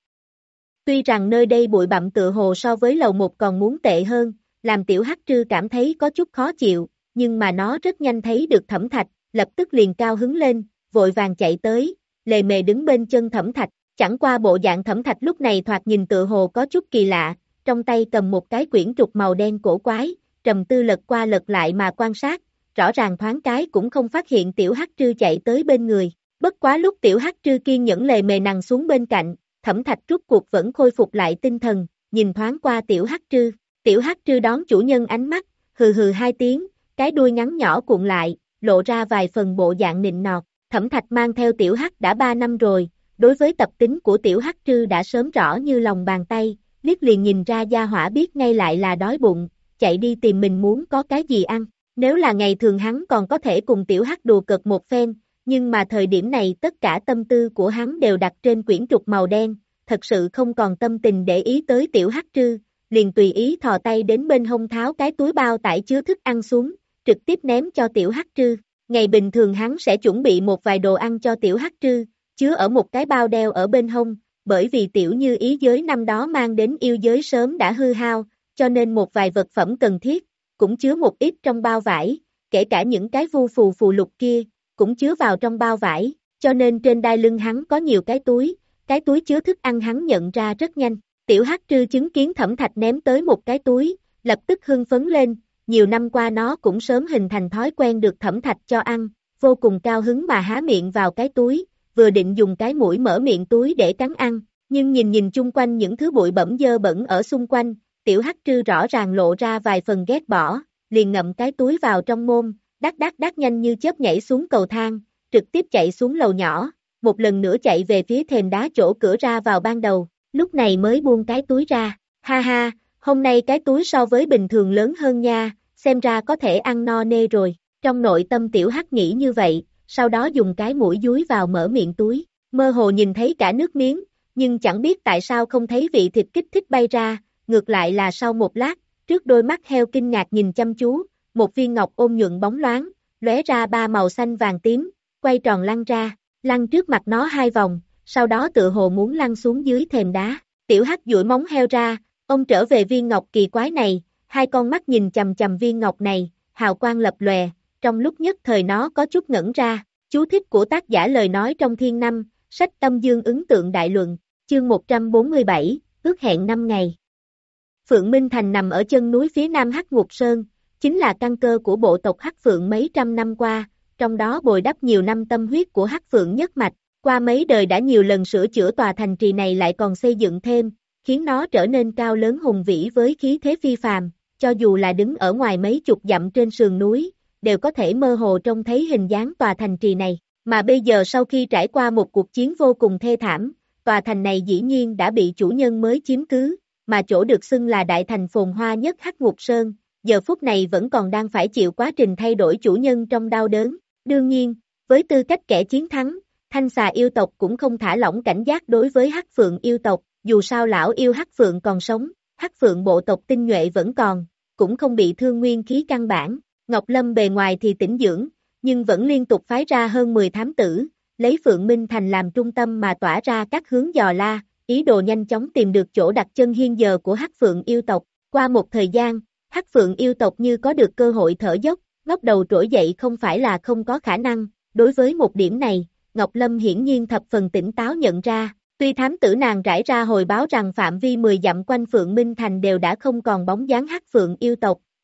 Tuy rằng nơi đây bụi bặm tựa hồ so với lầu một còn muốn tệ hơn, làm tiểu hắc trư cảm thấy có chút khó chịu, nhưng mà nó rất nhanh thấy được Thẩm Thạch, lập tức liền cao hứng lên, vội vàng chạy tới, lề mề đứng bên chân Thẩm Thạch, chẳng qua bộ dạng Thẩm Thạch lúc này thoạt nhìn tựa hồ có chút kỳ lạ, trong tay cầm một cái quyển trục màu đen cổ quái, trầm tư lật qua lật lại mà quan sát, rõ ràng thoáng cái cũng không phát hiện tiểu hắc trư chạy tới bên người, bất quá lúc tiểu hắc trư kiên nhẫn lề mề nằm xuống bên cạnh, Thẩm Thạch rút cuộc vẫn khôi phục lại tinh thần, nhìn thoáng qua tiểu hắc trư, tiểu hắc trư đón chủ nhân ánh mắt, hừ hừ hai tiếng, cái đuôi ngắn nhỏ cuộn lại, lộ ra vài phần bộ dạng nịnh nọt, Thẩm Thạch mang theo tiểu hắc đã ba năm rồi, đối với tập tính của tiểu hắc trư đã sớm rõ như lòng bàn tay, liếc liền nhìn ra gia hỏa biết ngay lại là đói bụng, chạy đi tìm mình muốn có cái gì ăn, nếu là ngày thường hắn còn có thể cùng tiểu hắc đùa cợt một phen, nhưng mà thời điểm này tất cả tâm tư của hắn đều đặt trên quyển trục màu đen, thật sự không còn tâm tình để ý tới tiểu hắc trư, liền tùy ý thò tay đến bên hông tháo cái túi bao tải chứa thức ăn xuống, trực tiếp ném cho tiểu hắc trư. Ngày bình thường hắn sẽ chuẩn bị một vài đồ ăn cho tiểu hắc trư, chứa ở một cái bao đeo ở bên hông, bởi vì tiểu như ý giới năm đó mang đến yêu giới sớm đã hư hao, cho nên một vài vật phẩm cần thiết, cũng chứa một ít trong bao vải, kể cả những cái vu phù phù lục kia, cũng chứa vào trong bao vải, cho nên trên đai lưng hắn có nhiều cái túi, cái túi chứa thức ăn hắn nhận ra rất nhanh, tiểu hắc trư chứng kiến Thẩm Thạch ném tới một cái túi, lập tức hưng phấn lên, nhiều năm qua nó cũng sớm hình thành thói quen được Thẩm Thạch cho ăn, vô cùng cao hứng mà há miệng vào cái túi, vừa định dùng cái mũi mở miệng túi để cắn ăn, nhưng nhìn nhìn chung quanh những thứ bụi bẩm dơ bẩn ở xung quanh, tiểu hắc trư rõ ràng lộ ra vài phần ghét bỏ, liền ngậm cái túi vào trong môn, đắc đắc đắc nhanh như chớp nhảy xuống cầu thang, trực tiếp chạy xuống lầu nhỏ, một lần nữa chạy về phía thềm đá chỗ cửa ra vào ban đầu, lúc này mới buông cái túi ra, ha ha, hôm nay cái túi so với bình thường lớn hơn nha, xem ra có thể ăn no nê rồi, trong nội tâm tiểu hắc nghĩ như vậy, sau đó dùng cái mũi dúi vào mở miệng túi, mơ hồ nhìn thấy cả nước miếng, nhưng chẳng biết tại sao không thấy vị thịt kích thích bay ra, ngược lại là sau một lát, trước đôi mắt heo kinh ngạc nhìn chăm chú, một viên ngọc ôn nhuận bóng loáng, lóe ra ba màu xanh vàng tím, quay tròn lăn ra, lăn trước mặt nó hai vòng, sau đó tựa hồ muốn lăn xuống dưới thềm đá, tiểu hắc duỗi móng heo ra, ông trở về viên ngọc kỳ quái này, hai con mắt nhìn chầm chầm viên ngọc này, hào quang lập lòe, trong lúc nhất thời nó có chút ngẩn ra, chú thích của tác giả lời nói trong thiên năm, sách Âm Dương ứng tượng đại luận, chương một trăm bốn mươi bảy, ước hẹn năm ngày. Phượng Minh Thành nằm ở chân núi phía nam Hắc Ngục Sơn, chính là căn cơ của bộ tộc Hắc Phượng mấy trăm năm qua, trong đó bồi đắp nhiều năm tâm huyết của Hắc Phượng nhất mạch, qua mấy đời đã nhiều lần sửa chữa tòa thành trì này lại còn xây dựng thêm, khiến nó trở nên cao lớn hùng vĩ với khí thế phi phàm, cho dù là đứng ở ngoài mấy chục dặm trên sườn núi, đều có thể mơ hồ trông thấy hình dáng tòa thành trì này, mà bây giờ sau khi trải qua một cuộc chiến vô cùng thê thảm, tòa thành này dĩ nhiên đã bị chủ nhân mới chiếm cứ, mà chỗ được xưng là đại thành phồn hoa nhất Hắc Ngục Sơn, giờ phút này vẫn còn đang phải chịu quá trình thay đổi chủ nhân trong đau đớn. Đương nhiên, với tư cách kẻ chiến thắng, Thanh Xà yêu tộc cũng không thả lỏng cảnh giác đối với Hắc Phượng yêu tộc, dù sao lão yêu Hắc Phượng còn sống, Hắc Phượng bộ tộc tinh nhuệ vẫn còn, cũng không bị thương nguyên khí căn bản. Ngọc Lâm bề ngoài thì tĩnh dưỡng, nhưng vẫn liên tục phái ra hơn mười thám tử, lấy Phượng Minh Thành làm trung tâm mà tỏa ra các hướng dò la, ý đồ nhanh chóng tìm được chỗ đặt chân hiên giờ của Hắc Phượng yêu tộc. Qua một thời gian, Hắc Phượng yêu tộc như có được cơ hội thở dốc, ngóc đầu trỗi dậy không phải là không có khả năng, đối với một điểm này, Ngọc Lâm hiển nhiên thập phần tỉnh táo nhận ra, tuy thám tử nàng rải ra hồi báo rằng phạm vi mười dặm quanh Phượng Minh Thành đều đã không còn bóng dáng Hắc Phượng yêu tộc,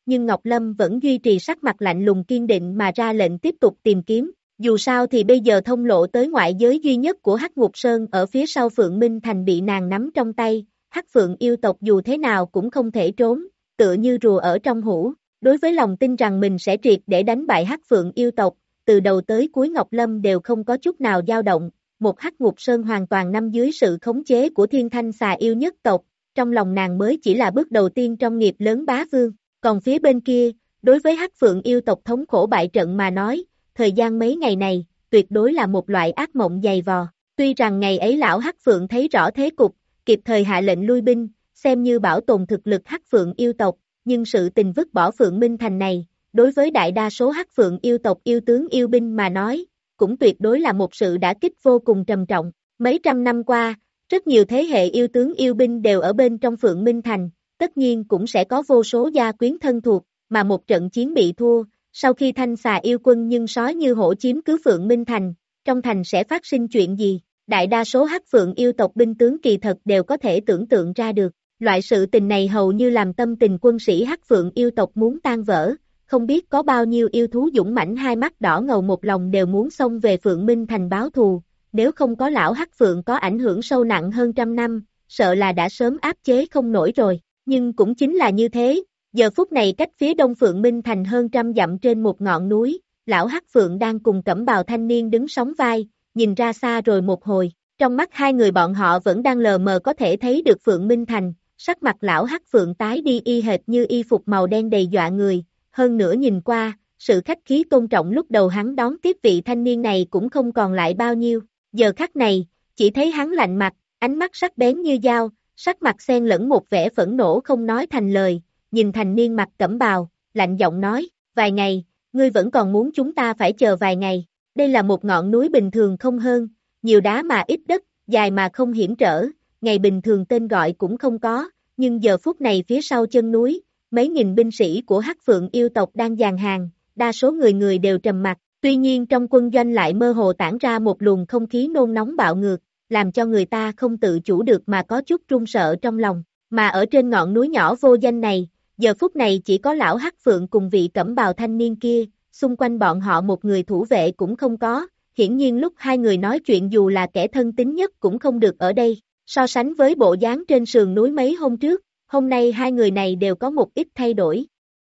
nhưng Ngọc Lâm vẫn duy trì sắc mặt lạnh lùng kiên định mà ra lệnh tiếp tục tìm kiếm. Dù sao thì bây giờ thông lộ tới ngoại giới duy nhất của Hắc Ngục Sơn ở phía sau Phượng Minh Thành bị nàng nắm trong tay, Hắc Phượng yêu tộc dù thế nào cũng không thể trốn, tựa như rùa ở trong hũ. Đối với lòng tin rằng mình sẽ triệt để đánh bại Hắc Phượng yêu tộc, từ đầu tới cuối Ngọc Lâm đều không có chút nào dao động. Một Hắc Ngục Sơn hoàn toàn nằm dưới sự khống chế của Thiên Thanh Xà yêu nhất tộc, trong lòng nàng mới chỉ là bước đầu tiên trong nghiệp lớn bá vương. Còn phía bên kia, đối với Hắc Phượng yêu tộc thống khổ bại trận mà nói, thời gian mấy ngày này, tuyệt đối là một loại ác mộng dày vò. Tuy rằng ngày ấy lão Hắc Phượng thấy rõ thế cục, kịp thời hạ lệnh lui binh, xem như bảo tồn thực lực Hắc Phượng yêu tộc, nhưng sự tình vứt bỏ Phượng Minh Thành này, đối với đại đa số Hắc Phượng yêu tộc yêu tướng yêu binh mà nói, cũng tuyệt đối là một sự đả kích vô cùng trầm trọng. Mấy trăm năm qua, rất nhiều thế hệ yêu tướng yêu binh đều ở bên trong Phượng Minh Thành, tất nhiên cũng sẽ có vô số gia quyến thân thuộc, mà một trận chiến bị thua, sau khi Thanh Xà yêu quân nhưng sói như hổ chiếm cứ Phượng Minh Thành, trong thành sẽ phát sinh chuyện gì? Đại đa số Hắc Phượng yêu tộc binh tướng kỳ thật đều có thể tưởng tượng ra được. Loại sự tình này hầu như làm tâm tình quân sĩ Hắc Phượng yêu tộc muốn tan vỡ, không biết có bao nhiêu yêu thú dũng mãnh hai mắt đỏ ngầu một lòng đều muốn xông về Phượng Minh Thành báo thù, nếu không có lão Hắc Phượng có ảnh hưởng sâu nặng hơn trăm năm, sợ là đã sớm áp chế không nổi rồi, nhưng cũng chính là như thế, giờ phút này cách phía đông Phượng Minh Thành hơn trăm dặm trên một ngọn núi, lão Hắc Phượng đang cùng cẩm bào thanh niên đứng sóng vai, nhìn ra xa rồi một hồi, trong mắt hai người bọn họ vẫn đang lờ mờ có thể thấy được Phượng Minh Thành. Sắc mặt lão Hắc Phượng tái đi y hệt như y phục màu đen đầy dọa người, hơn nữa nhìn qua, sự khách khí tôn trọng lúc đầu hắn đón tiếp vị thanh niên này cũng không còn lại bao nhiêu, giờ khắc này, chỉ thấy hắn lạnh mặt, ánh mắt sắc bén như dao, sắc mặt xen lẫn một vẻ phẫn nộ không nói thành lời, nhìn thanh niên mặc cẩm bào, lạnh giọng nói, vài ngày, ngươi vẫn còn muốn chúng ta phải chờ vài ngày, đây là một ngọn núi bình thường không hơn, nhiều đá mà ít đất, dài mà không hiểm trở. Ngày bình thường tên gọi cũng không có, nhưng giờ phút này phía sau chân núi, mấy nghìn binh sĩ của Hắc Phượng yêu tộc đang dàn hàng, đa số người người đều trầm mặc, tuy nhiên trong quân doanh lại mơ hồ tản ra một luồng không khí nôn nóng bạo ngược, làm cho người ta không tự chủ được mà có chút run sợ trong lòng, mà ở trên ngọn núi nhỏ vô danh này, giờ phút này chỉ có lão Hắc Phượng cùng vị cẩm bào thanh niên kia, xung quanh bọn họ một người thủ vệ cũng không có, hiển nhiên lúc hai người nói chuyện dù là kẻ thân tín nhất cũng không được ở đây. So sánh với bộ dáng trên sườn núi mấy hôm trước, hôm nay hai người này đều có một ít thay đổi.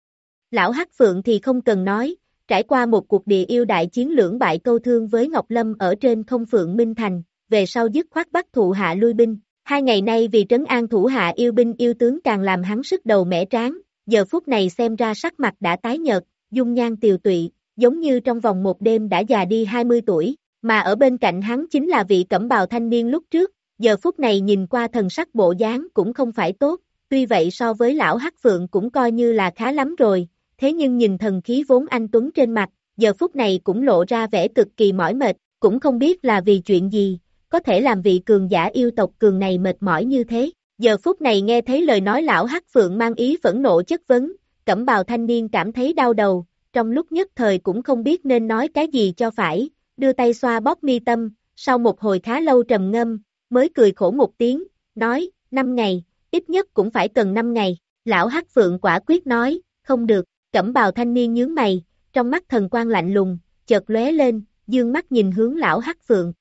Lão Hắc Phượng thì không cần nói, trải qua một cuộc địa yêu đại chiến lưỡng bại câu thương với Ngọc Lâm ở trên không Phượng Minh Thành, về sau dứt khoát bắt thủ hạ lui binh. Hai ngày nay vì trấn an thủ hạ yêu binh yêu tướng càng làm hắn sức đầu mẻ tráng, giờ phút này xem ra sắc mặt đã tái nhợt, dung nhan tiều tụy, giống như trong vòng một đêm đã già đi hai mươi tuổi, mà ở bên cạnh hắn chính là vị cẩm bào thanh niên lúc trước. Giờ phút này nhìn qua thần sắc bộ dáng cũng không phải tốt, tuy vậy so với lão Hắc Phượng cũng coi như là khá lắm rồi, thế nhưng nhìn thần khí vốn anh tuấn trên mặt, giờ phút này cũng lộ ra vẻ cực kỳ mỏi mệt, cũng không biết là vì chuyện gì, có thể làm vị cường giả yêu tộc cường này mệt mỏi như thế. Giờ phút này nghe thấy lời nói lão Hắc Phượng mang ý phẫn nộ chất vấn, cẩm bào thanh niên cảm thấy đau đầu, trong lúc nhất thời cũng không biết nên nói cái gì cho phải, đưa tay xoa bóp mi tâm, sau một hồi khá lâu trầm ngâm, mới cười khổ một tiếng, nói, năm ngày, ít nhất cũng phải cần năm ngày, lão Hắc Phượng quả quyết nói, không được, cẩm bào thanh niên nhướng mày, trong mắt thần quang lạnh lùng, chợt lóe lên, dương mắt nhìn hướng lão Hắc Phượng.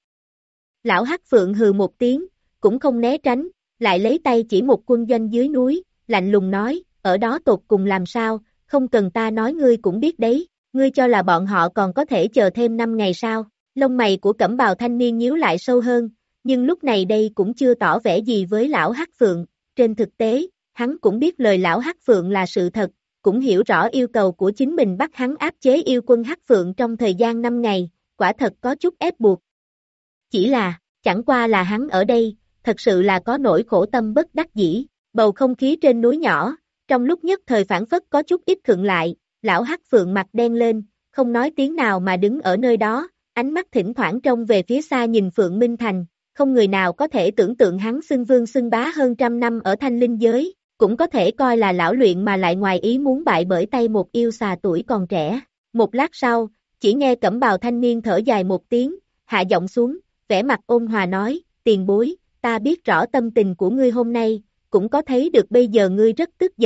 Lão Hắc Phượng hừ một tiếng, cũng không né tránh, lại lấy tay chỉ một quân doanh dưới núi, lạnh lùng nói, ở đó tột cùng làm sao, không cần ta nói ngươi cũng biết đấy, ngươi cho là bọn họ còn có thể chờ thêm năm ngày sao, lông mày của cẩm bào thanh niên nhíu lại sâu hơn. Nhưng lúc này đây cũng chưa tỏ vẻ gì với lão Hắc Phượng, trên thực tế, hắn cũng biết lời lão Hắc Phượng là sự thật, cũng hiểu rõ yêu cầu của chính mình bắt hắn áp chế yêu quân Hắc Phượng trong thời gian năm ngày, quả thật có chút ép buộc. Chỉ là, chẳng qua là hắn ở đây, thật sự là có nỗi khổ tâm bất đắc dĩ, bầu không khí trên núi nhỏ, trong lúc nhất thời phản phất có chút ít khựng lại, lão Hắc Phượng mặt đen lên, không nói tiếng nào mà đứng ở nơi đó, ánh mắt thỉnh thoảng trông về phía xa nhìn Phượng Minh Thành. Không người nào có thể tưởng tượng hắn xưng vương xưng bá hơn trăm năm ở thanh linh giới, cũng có thể coi là lão luyện mà lại ngoài ý muốn bại bởi tay một yêu xà tuổi còn trẻ. Một lát sau, chỉ nghe cẩm bào thanh niên thở dài một tiếng, hạ giọng xuống, vẻ mặt ôn hòa nói, tiền bối, ta biết rõ tâm tình của ngươi hôm nay, cũng có thấy được bây giờ ngươi rất tức giận,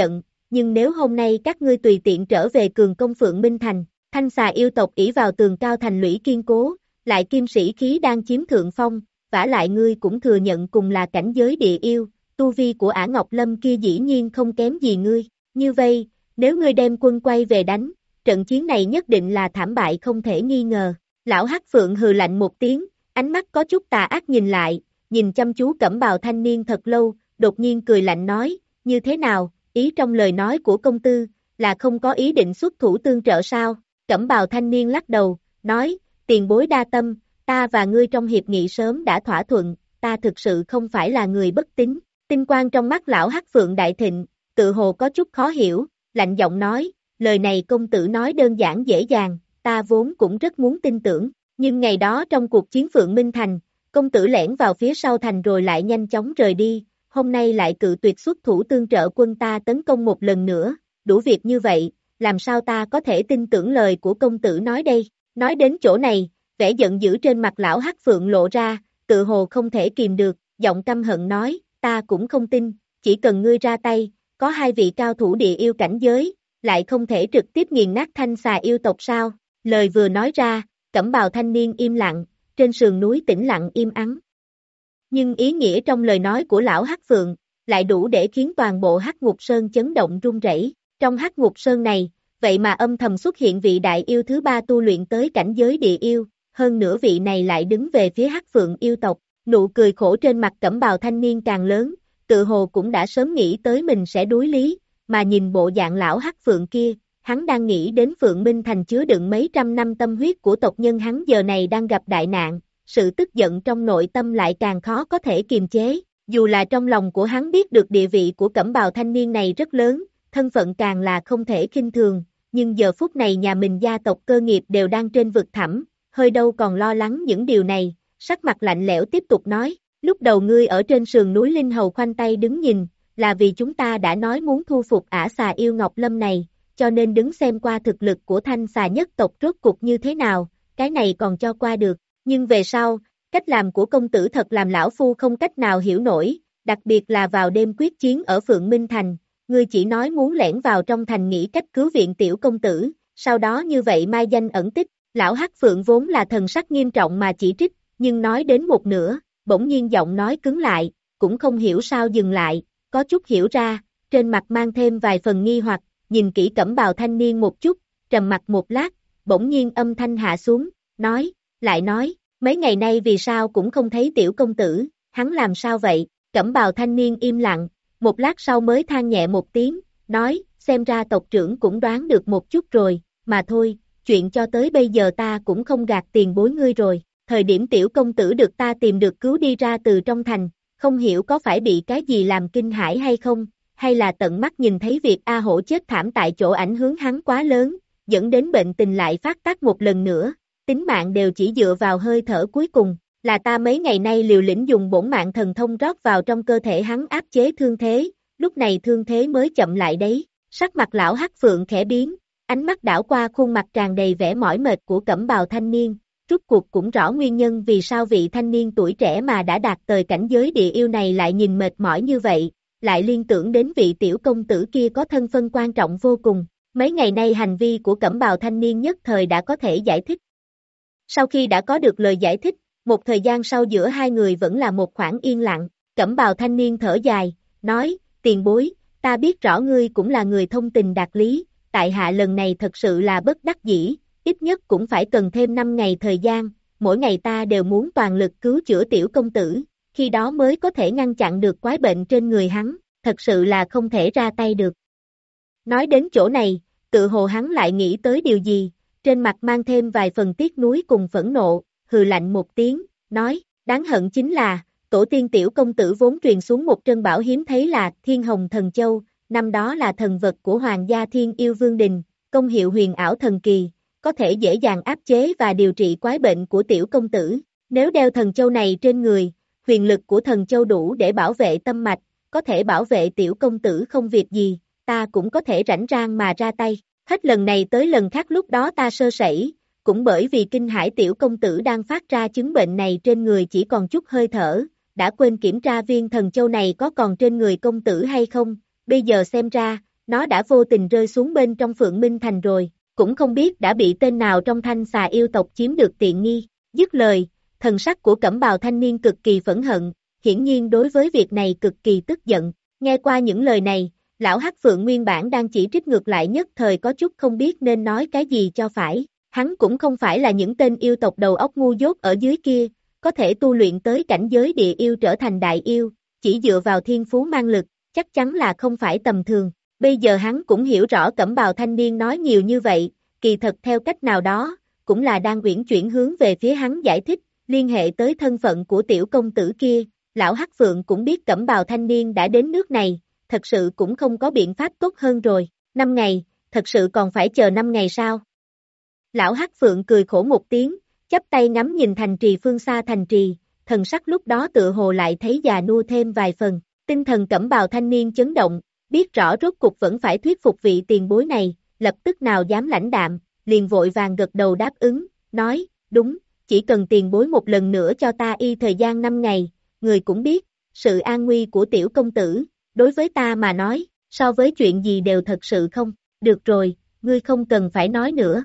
nhưng nếu hôm nay các ngươi tùy tiện trở về cường công Phượng Minh Thành, Thanh Xà yêu tộc ỷ vào tường cao thành lũy kiên cố, lại kim sĩ khí đang chiếm thượng phong, vả lại ngươi cũng thừa nhận cùng là cảnh giới địa yêu, tu vi của Ả Ngọc Lâm kia dĩ nhiên không kém gì ngươi, như vậy, nếu ngươi đem quân quay về đánh, trận chiến này nhất định là thảm bại không thể nghi ngờ. Lão Hắc Phượng hừ lạnh một tiếng, ánh mắt có chút tà ác nhìn lại, nhìn chăm chú cẩm bào thanh niên thật lâu, đột nhiên cười lạnh nói, như thế nào, ý trong lời nói của công tư, là không có ý định xuất thủ tương trợ sao? Cẩm bào thanh niên lắc đầu, nói, tiền bối đa tâm, ta và ngươi trong hiệp nghị sớm đã thỏa thuận, ta thực sự không phải là người bất tín. Tinh quang trong mắt lão Hắc Phượng đại thịnh, tự hồ có chút khó hiểu, lạnh giọng nói, lời này công tử nói đơn giản dễ dàng, ta vốn cũng rất muốn tin tưởng, nhưng ngày đó trong cuộc chiến Phượng Minh Thành, công tử lẻn vào phía sau thành rồi lại nhanh chóng rời đi, hôm nay lại cự tuyệt xuất thủ tương trợ quân ta tấn công một lần nữa, đủ việc như vậy, làm sao ta có thể tin tưởng lời của công tử nói đây? Nói đến chỗ này, vẻ giận dữ trên mặt lão Hắc Phượng lộ ra, tự hồ không thể kìm được, giọng căm hận nói, ta cũng không tin, chỉ cần ngươi ra tay, có hai vị cao thủ địa yêu cảnh giới, lại không thể trực tiếp nghiền nát Thanh Xà yêu tộc sao? Lời vừa nói ra, cẩm bào thanh niên im lặng, trên sườn núi tĩnh lặng im ắng. Nhưng ý nghĩa trong lời nói của lão Hắc Phượng, lại đủ để khiến toàn bộ Hắc Ngục Sơn chấn động rung rẩy. Trong Hắc Ngục Sơn này, vậy mà âm thầm xuất hiện vị đại yêu thứ ba tu luyện tới cảnh giới địa yêu, hơn nữa vị này lại đứng về phía Hắc Phượng yêu tộc, nụ cười khổ trên mặt cẩm bào thanh niên càng lớn, tự hồ cũng đã sớm nghĩ tới mình sẽ đuối lý, mà nhìn bộ dạng lão Hắc Phượng kia, hắn đang nghĩ đến Phượng Minh Thành chứa đựng mấy trăm năm tâm huyết của tộc nhân hắn giờ này đang gặp đại nạn, sự tức giận trong nội tâm lại càng khó có thể kiềm chế, dù là trong lòng của hắn biết được địa vị của cẩm bào thanh niên này rất lớn, thân phận càng là không thể khinh thường, nhưng giờ phút này nhà mình gia tộc cơ nghiệp đều đang trên vực thẳm, hơi đâu còn lo lắng những điều này, sắc mặt lạnh lẽo tiếp tục nói, lúc đầu ngươi ở trên sườn núi Linh Hầu khoanh tay đứng nhìn, là vì chúng ta đã nói muốn thu phục Ả Xà yêu Ngọc Lâm này, cho nên đứng xem qua thực lực của Thanh Xà nhất tộc rốt cục như thế nào, cái này còn cho qua được, nhưng về sau, cách làm của công tử thật làm lão phu không cách nào hiểu nổi, đặc biệt là vào đêm quyết chiến ở Phượng Minh Thành, ngươi chỉ nói muốn lẻn vào trong thành nghĩ cách cứu viện tiểu công tử, sau đó như vậy mai danh ẩn tích, lão Hắc Phượng vốn là thần sắc nghiêm trọng mà chỉ trích, nhưng nói đến một nửa, bỗng nhiên giọng nói cứng lại, cũng không hiểu sao dừng lại, có chút hiểu ra, trên mặt mang thêm vài phần nghi hoặc, nhìn kỹ cẩm bào thanh niên một chút, trầm mặt một lát, bỗng nhiên âm thanh hạ xuống, nói, lại nói, mấy ngày nay vì sao cũng không thấy tiểu công tử, hắn làm sao vậy, cẩm bào thanh niên im lặng, một lát sau mới than nhẹ một tiếng, nói, xem ra tộc trưởng cũng đoán được một chút rồi, mà thôi, chuyện cho tới bây giờ ta cũng không gạt tiền bối ngươi rồi, thời điểm tiểu công tử được ta tìm được cứu đi ra từ trong thành, không hiểu có phải bị cái gì làm kinh hãi hay không, hay là tận mắt nhìn thấy việc A Hổ chết thảm tại chỗ ảnh hưởng hắn quá lớn, dẫn đến bệnh tình lại phát tác một lần nữa, tính mạng đều chỉ dựa vào hơi thở cuối cùng, là ta mấy ngày nay liều lĩnh dùng bổn mạng thần thông rót vào trong cơ thể hắn áp chế thương thế, lúc này thương thế mới chậm lại đấy, sắc mặt lão Hắc Phượng khẽ biến, ánh mắt đảo qua khuôn mặt tràn đầy vẻ mỏi mệt của cẩm bào thanh niên, rút cuộc cũng rõ nguyên nhân vì sao vị thanh niên tuổi trẻ mà đã đạt tới cảnh giới địa yêu này lại nhìn mệt mỏi như vậy, lại liên tưởng đến vị tiểu công tử kia có thân phân quan trọng vô cùng, mấy ngày nay hành vi của cẩm bào thanh niên nhất thời đã có thể giải thích. Sau khi đã có được lời giải thích, một thời gian sau giữa hai người vẫn là một khoảng yên lặng, cẩm bào thanh niên thở dài, nói, tiền bối, ta biết rõ ngươi cũng là người thông tình đạt lý, tại hạ lần này thật sự là bất đắc dĩ, ít nhất cũng phải cần thêm năm ngày thời gian, mỗi ngày ta đều muốn toàn lực cứu chữa tiểu công tử, khi đó mới có thể ngăn chặn được quái bệnh trên người hắn, thật sự là không thể ra tay được. Nói đến chỗ này, tự hồ hắn lại nghĩ tới điều gì, trên mặt mang thêm vài phần tiếc nuối cùng phẫn nộ, hừ lạnh một tiếng, nói, đáng hận chính là, tổ tiên tiểu công tử vốn truyền xuống một trân bảo hiếm thấy là Thiên Hồng Thần Châu, năm đó là thần vật của Hoàng gia Thiên Yêu Vương Đình, công hiệu huyền ảo thần kỳ, có thể dễ dàng áp chế và điều trị quái bệnh của tiểu công tử. Nếu đeo thần châu này trên người, huyền lực của thần châu đủ để bảo vệ tâm mạch, có thể bảo vệ tiểu công tử không việc gì, ta cũng có thể rảnh rang mà ra tay. Hết lần này tới lần khác lúc đó ta sơ sẩy, cũng bởi vì kinh hãi tiểu công tử đang phát ra chứng bệnh này trên người chỉ còn chút hơi thở, đã quên kiểm tra viên thần châu này có còn trên người công tử hay không, bây giờ xem ra, nó đã vô tình rơi xuống bên trong Phượng Minh Thành rồi, cũng không biết đã bị tên nào trong thanh xà yêu tộc chiếm được tiện nghi. Dứt lời, thần sắc của cẩm bào thanh niên cực kỳ phẫn hận, hiển nhiên đối với việc này cực kỳ tức giận. Nghe qua những lời này, lão Hắc Phượng nguyên bản đang chỉ trích ngược lại nhất thời có chút không biết nên nói cái gì cho phải. Hắn cũng không phải là những tên yêu tộc đầu óc ngu dốt ở dưới kia, có thể tu luyện tới cảnh giới địa yêu trở thành đại yêu, chỉ dựa vào thiên phú mang lực, chắc chắn là không phải tầm thường. Bây giờ hắn cũng hiểu rõ cẩm bào thanh niên nói nhiều như vậy, kỳ thật theo cách nào đó, cũng là đang uyển chuyển hướng về phía hắn giải thích, liên hệ tới thân phận của tiểu công tử kia. Lão Hắc Phượng cũng biết cẩm bào thanh niên đã đến nước này, thật sự cũng không có biện pháp tốt hơn rồi. Năm ngày, thật sự còn phải chờ năm ngày sao? Lão Hắc Phượng cười khổ một tiếng, chắp tay ngắm nhìn thành trì phương xa thành trì, thần sắc lúc đó tựa hồ lại thấy già nua thêm vài phần. Tinh thần cẩm bào thanh niên chấn động, biết rõ rốt cục vẫn phải thuyết phục vị tiền bối này, lập tức nào dám lãnh đạm, liền vội vàng gật đầu đáp ứng, nói, đúng, chỉ cần tiền bối một lần nữa cho ta y thời gian năm ngày, người cũng biết, sự an nguy của tiểu công tử, đối với ta mà nói, so với chuyện gì đều thật sự không, được rồi, ngươi không cần phải nói nữa.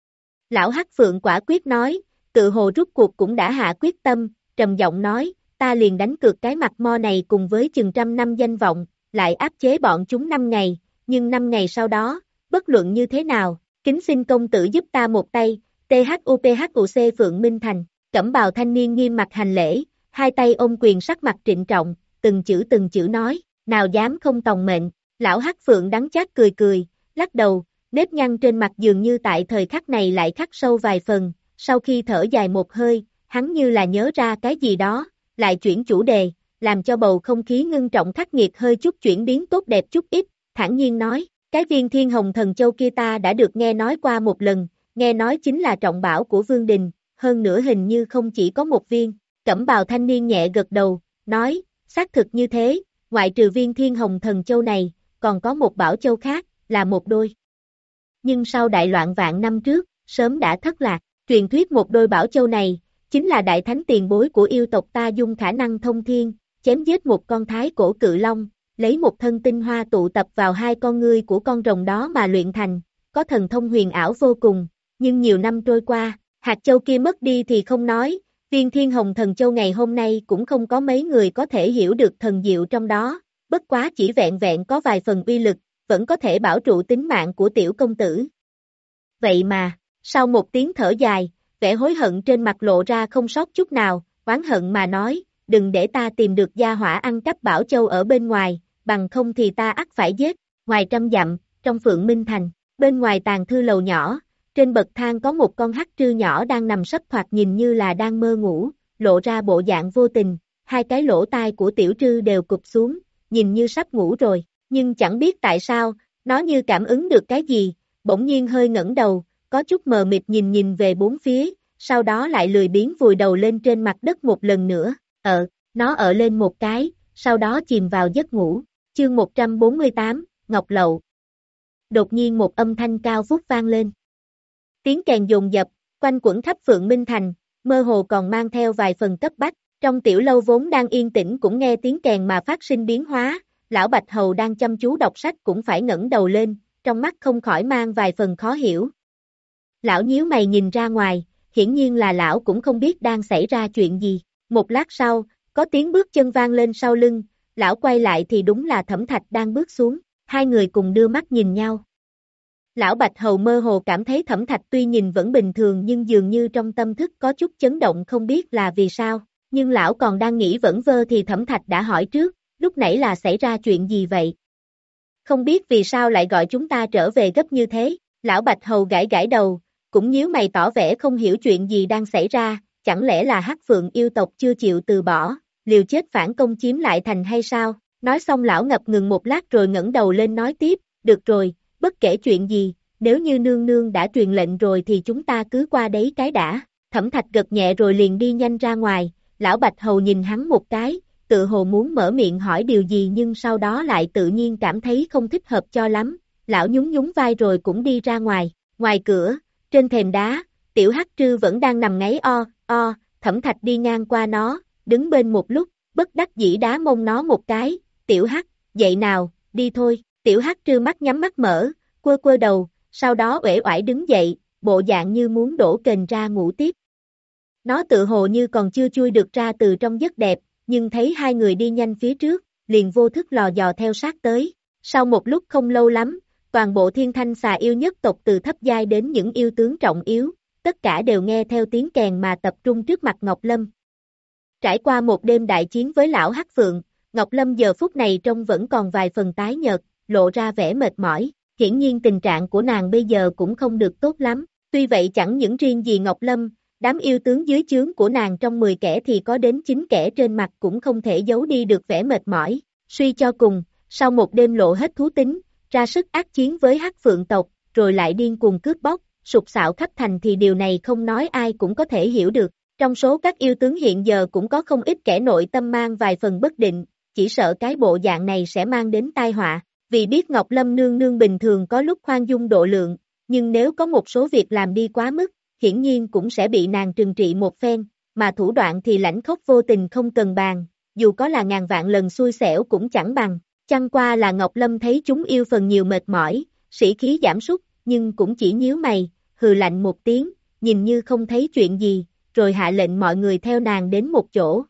Lão Hắc Phượng quả quyết nói, tự hồ rút cuộc cũng đã hạ quyết tâm, trầm giọng nói, ta liền đánh cược cái mặt mo này cùng với chừng trăm năm danh vọng, lại áp chế bọn chúng năm ngày, nhưng năm ngày sau đó, bất luận như thế nào, kính xin công tử giúp ta một tay, tê hát u pê hát u xê Phượng Minh Thành, cẩm bào thanh niên nghiêm mặt hành lễ, hai tay ôm quyền sắc mặt trịnh trọng, từng chữ từng chữ nói, nào dám không tòng mệnh, lão Hắc Phượng đắng chát cười cười, lắc đầu, nếp nhăn trên mặt dường như tại thời khắc này lại khắc sâu vài phần, sau khi thở dài một hơi, hắn như là nhớ ra cái gì đó, lại chuyển chủ đề, làm cho bầu không khí ngưng trọng khắc nghiệt hơi chút chuyển biến tốt đẹp chút ít, thản nhiên nói, cái viên thiên hồng thần châu kia ta đã được nghe nói qua một lần, nghe nói chính là trọng bảo của Vương Đình, hơn nữa hình như không chỉ có một viên, cẩm bào thanh niên nhẹ gật đầu, nói, xác thực như thế, ngoại trừ viên thiên hồng thần châu này, còn có một bảo châu khác, là một đôi. Nhưng sau đại loạn vạn năm trước, sớm đã thất lạc, truyền thuyết một đôi bảo châu này, chính là đại thánh tiền bối của yêu tộc ta dùng khả năng thông thiên, chém giết một con thái cổ cự long, lấy một thân tinh hoa tụ tập vào hai con ngươi của con rồng đó mà luyện thành, có thần thông huyền ảo vô cùng, nhưng nhiều năm trôi qua, hạt châu kia mất đi thì không nói, viên thiên hồng thần châu ngày hôm nay cũng không có mấy người có thể hiểu được thần diệu trong đó, bất quá chỉ vẹn vẹn có vài phần uy lực, vẫn có thể bảo trụ tính mạng của tiểu công tử. Vậy mà, sau một tiếng thở dài, vẻ hối hận trên mặt lộ ra không sót chút nào, oán hận mà nói, đừng để ta tìm được gia hỏa ăn cắp bảo châu ở bên ngoài, bằng không thì ta ắt phải giết. Ngoài trăm dặm, trong Phượng Minh Thành, bên ngoài tàng thư lầu nhỏ, trên bậc thang có một con hắc trư nhỏ đang nằm sấp thoạt nhìn như là đang mơ ngủ, lộ ra bộ dạng vô tình, hai cái lỗ tai của tiểu trư đều cụp xuống, nhìn như sắp ngủ rồi, nhưng chẳng biết tại sao, nó như cảm ứng được cái gì, bỗng nhiên hơi ngẩng đầu, có chút mờ mịt nhìn nhìn về bốn phía, sau đó lại lười biếng vùi đầu lên trên mặt đất một lần nữa, ờ, nó ở lên một cái, sau đó chìm vào giấc ngủ, chương một trăm bốn mươi tám, Ngọc Lậu. Đột nhiên một âm thanh cao vút vang lên. Tiếng kèn dồn dập, quanh quẩn khắp Phượng Minh Thành, mơ hồ còn mang theo vài phần cấp bách, trong tiểu lâu vốn đang yên tĩnh cũng nghe tiếng kèn mà phát sinh biến hóa, lão Bạch Hầu đang chăm chú đọc sách cũng phải ngẩng đầu lên, trong mắt không khỏi mang vài phần khó hiểu. Lão nhíu mày nhìn ra ngoài, hiển nhiên là lão cũng không biết đang xảy ra chuyện gì, một lát sau, có tiếng bước chân vang lên sau lưng, lão quay lại thì đúng là Thẩm Thạch đang bước xuống, hai người cùng đưa mắt nhìn nhau. Lão Bạch Hầu mơ hồ cảm thấy Thẩm Thạch tuy nhìn vẫn bình thường nhưng dường như trong tâm thức có chút chấn động không biết là vì sao, nhưng lão còn đang nghĩ vẩn vơ thì Thẩm Thạch đã hỏi trước, lúc nãy là xảy ra chuyện gì vậy? Không biết vì sao lại gọi chúng ta trở về gấp như thế, lão Bạch Hầu gãi gãi đầu, cũng nhíu mày tỏ vẻ không hiểu chuyện gì đang xảy ra, chẳng lẽ là Hắc Phượng yêu tộc chưa chịu từ bỏ, liều chết phản công chiếm lại thành hay sao? Nói xong lão ngập ngừng một lát rồi ngẩng đầu lên nói tiếp, được rồi, bất kể chuyện gì, nếu như nương nương đã truyền lệnh rồi thì chúng ta cứ qua đấy cái đã. Thẩm Thạch gật nhẹ rồi liền đi nhanh ra ngoài, lão Bạch Hầu nhìn hắn một cái, tự hồ muốn mở miệng hỏi điều gì nhưng sau đó lại tự nhiên cảm thấy không thích hợp cho lắm, lão nhún nhún vai rồi cũng đi ra ngoài, ngoài cửa, trên thềm đá, tiểu hắc trư vẫn đang nằm ngáy o, o, Thẩm Thạch đi ngang qua nó, đứng bên một lúc, bất đắc dĩ đá mông nó một cái, tiểu hắc, dậy nào, đi thôi, Tiểu Hắc trư mắt nhắm mắt mở, quơ quơ đầu, sau đó uể oải đứng dậy, bộ dạng như muốn đổ kềnh ra ngủ tiếp. Nó tự hồ như còn chưa chui được ra từ trong giấc đẹp, nhưng thấy hai người đi nhanh phía trước, liền vô thức lò dò theo sát tới. Sau một lúc không lâu lắm, toàn bộ thiên thanh xà yêu nhất tộc từ thấp giai đến những yêu tướng trọng yếu, tất cả đều nghe theo tiếng kèn mà tập trung trước mặt Ngọc Lâm. Trải qua một đêm đại chiến với lão Hắc Phượng, Ngọc Lâm giờ phút này trông vẫn còn vài phần tái nhợt, lộ ra vẻ mệt mỏi, hiển nhiên tình trạng của nàng bây giờ cũng không được tốt lắm. Tuy vậy chẳng những riêng gì Ngọc Lâm, đám yêu tướng dưới trướng của nàng trong mười kẻ thì có đến chín kẻ trên mặt cũng không thể giấu đi được vẻ mệt mỏi. Suy cho cùng, sau một đêm lộ hết thú tính, ra sức ác chiến với Hắc Phượng tộc, rồi lại điên cuồng cướp bóc, sục sạo khắp thành thì điều này không nói ai cũng có thể hiểu được. Trong số các yêu tướng hiện giờ cũng có không ít kẻ nội tâm mang vài phần bất định, chỉ sợ cái bộ dạng này sẽ mang đến tai họa. Vì biết Ngọc Lâm nương nương bình thường có lúc khoan dung độ lượng, nhưng nếu có một số việc làm đi quá mức, hiển nhiên cũng sẽ bị nàng trừng trị một phen, mà thủ đoạn thì lãnh khốc vô tình không cần bàn, dù có là ngàn vạn lần xui xẻo cũng chẳng bằng. Chăng qua là Ngọc Lâm thấy chúng yêu phần nhiều mệt mỏi, sĩ khí giảm sút, nhưng cũng chỉ nhíu mày, hừ lạnh một tiếng, nhìn như không thấy chuyện gì, rồi hạ lệnh mọi người theo nàng đến một chỗ.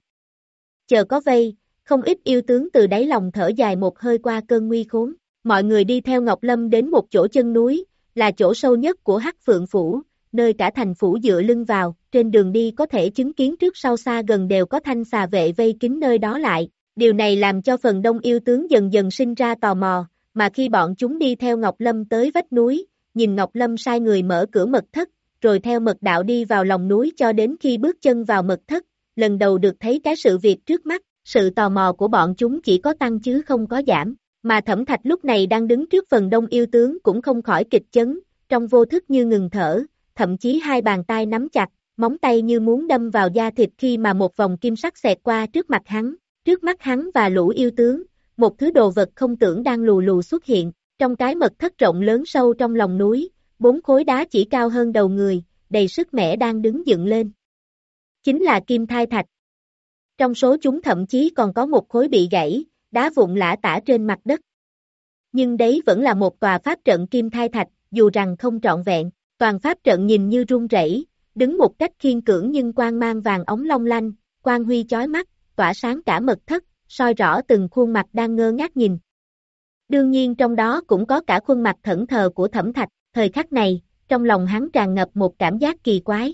Chờ có vây, không ít yêu tướng từ đáy lòng thở dài một hơi qua cơn nguy khốn. Mọi người đi theo Ngọc Lâm đến một chỗ chân núi, là chỗ sâu nhất của Hắc Phượng Phủ, nơi cả thành phủ dựa lưng vào, trên đường đi có thể chứng kiến trước sau xa gần đều có thanh xà vệ vây kín nơi đó lại. Điều này làm cho phần đông yêu tướng dần dần sinh ra tò mò, mà khi bọn chúng đi theo Ngọc Lâm tới vách núi, nhìn Ngọc Lâm sai người mở cửa mật thất, rồi theo mật đạo đi vào lòng núi cho đến khi bước chân vào mật thất, lần đầu được thấy cái sự việc trước mắt, sự tò mò của bọn chúng chỉ có tăng chứ không có giảm, mà Thẩm Thạch lúc này đang đứng trước phần đông yêu tướng cũng không khỏi kịch chấn, trong vô thức như ngừng thở, thậm chí hai bàn tay nắm chặt, móng tay như muốn đâm vào da thịt khi mà một vòng kim sắc xẹt qua trước mặt hắn, trước mắt hắn và lũ yêu tướng, một thứ đồ vật không tưởng đang lù lù xuất hiện, trong cái mật thất rộng lớn sâu trong lòng núi, bốn khối đá chỉ cao hơn đầu người, đầy sức mẻ đang đứng dựng lên. Chính là kim thai thạch. Trong số chúng thậm chí còn có một khối bị gãy, đá vụn lả tả trên mặt đất. Nhưng đấy vẫn là một tòa pháp trận kim thai thạch, dù rằng không trọn vẹn, toàn pháp trận nhìn như rung rẩy, đứng một cách khiên cưỡng nhưng quang mang vàng óng long lanh, quang huy chói mắt, tỏa sáng cả mật thất, soi rõ từng khuôn mặt đang ngơ ngác nhìn. Đương nhiên trong đó cũng có cả khuôn mặt thẫn thờ của Thẩm Thạch, thời khắc này, trong lòng hắn tràn ngập một cảm giác kỳ quái.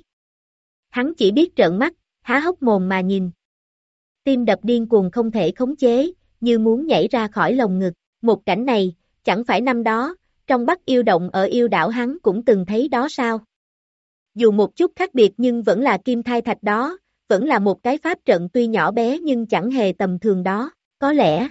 Hắn chỉ biết trợn mắt, há hốc mồm mà nhìn. Tim đập điên cuồng không thể khống chế, như muốn nhảy ra khỏi lồng ngực. Một cảnh này, chẳng phải năm đó, trong Bắc Yêu Động ở yêu đảo hắn cũng từng thấy đó sao? Dù một chút khác biệt nhưng vẫn là kim thai thạch đó, vẫn là một cái pháp trận tuy nhỏ bé nhưng chẳng hề tầm thường đó, có lẽ.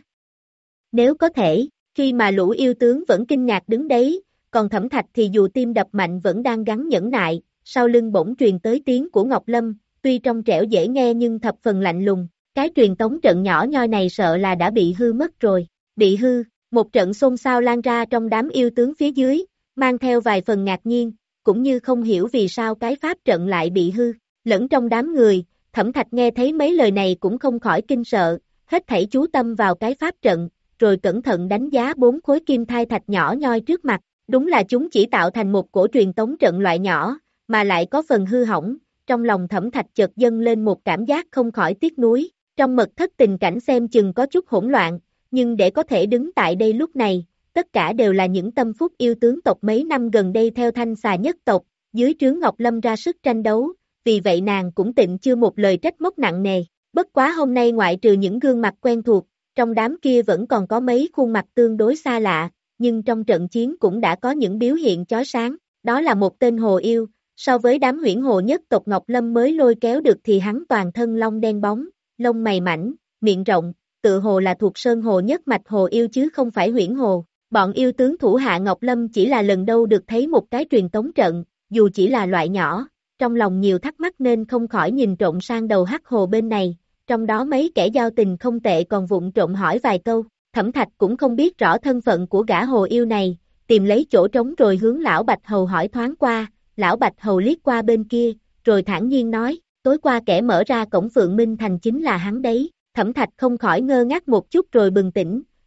Nếu có thể, khi mà lũ yêu tướng vẫn kinh ngạc đứng đấy, còn Thẩm Thạch thì dù tim đập mạnh vẫn đang gắng nhẫn nại, sau lưng bỗng truyền tới tiếng của Ngọc Lâm, tuy trong trẻo dễ nghe nhưng thập phần lạnh lùng, cái truyền tống trận nhỏ nhoi này sợ là đã bị hư mất rồi, bị hư, một trận xôn xao lan ra trong đám yêu tướng phía dưới, mang theo vài phần ngạc nhiên, cũng như không hiểu vì sao cái pháp trận lại bị hư, lẫn trong đám người, Thẩm Thạch nghe thấy mấy lời này cũng không khỏi kinh sợ, hết thảy chú tâm vào cái pháp trận, rồi cẩn thận đánh giá bốn khối kim thai thạch nhỏ nhoi trước mặt, đúng là chúng chỉ tạo thành một cổ truyền tống trận loại nhỏ, mà lại có phần hư hỏng, trong lòng Thẩm Thạch chợt dâng lên một cảm giác không khỏi tiếc nuối, trong mật thất tình cảnh xem chừng có chút hỗn loạn, nhưng để có thể đứng tại đây lúc này, tất cả đều là những tâm phúc yêu tướng tộc mấy năm gần đây theo thanh xà nhất tộc, dưới trướng Ngọc Lâm ra sức tranh đấu, vì vậy nàng cũng tịnh chưa một lời trách móc nặng nề, bất quá hôm nay ngoại trừ những gương mặt quen thuộc, trong đám kia vẫn còn có mấy khuôn mặt tương đối xa lạ, nhưng trong trận chiến cũng đã có những biểu hiện chói sáng, đó là một tên hồ yêu, so với đám huyễn hồ nhất tộc Ngọc Lâm mới lôi kéo được thì hắn toàn thân lông đen bóng, lông mày mảnh, miệng rộng, tự hồ là thuộc sơn hồ nhất mạch hồ yêu chứ không phải huyễn hồ. Bọn yêu tướng thủ hạ Ngọc Lâm chỉ là lần đầu được thấy một cái truyền tống trận, dù chỉ là loại nhỏ, trong lòng nhiều thắc mắc nên không khỏi nhìn trộm sang đầu hắc hồ bên này, trong đó mấy kẻ giao tình không tệ còn vụng trộm hỏi vài câu, Thẩm Thạch cũng không biết rõ thân phận của gã hồ yêu này, tìm lấy chỗ trống rồi hướng lão Bạch Hầu hỏi thoáng qua, lão Bạch Hầu liếc qua bên kia, rồi thản nhiên nói, tối qua kẻ mở ra cổng Phượng Minh Thành chính là hắn đấy, Thẩm Thạch không khỏi ngơ ngác một chút rồi bừng tỉnh,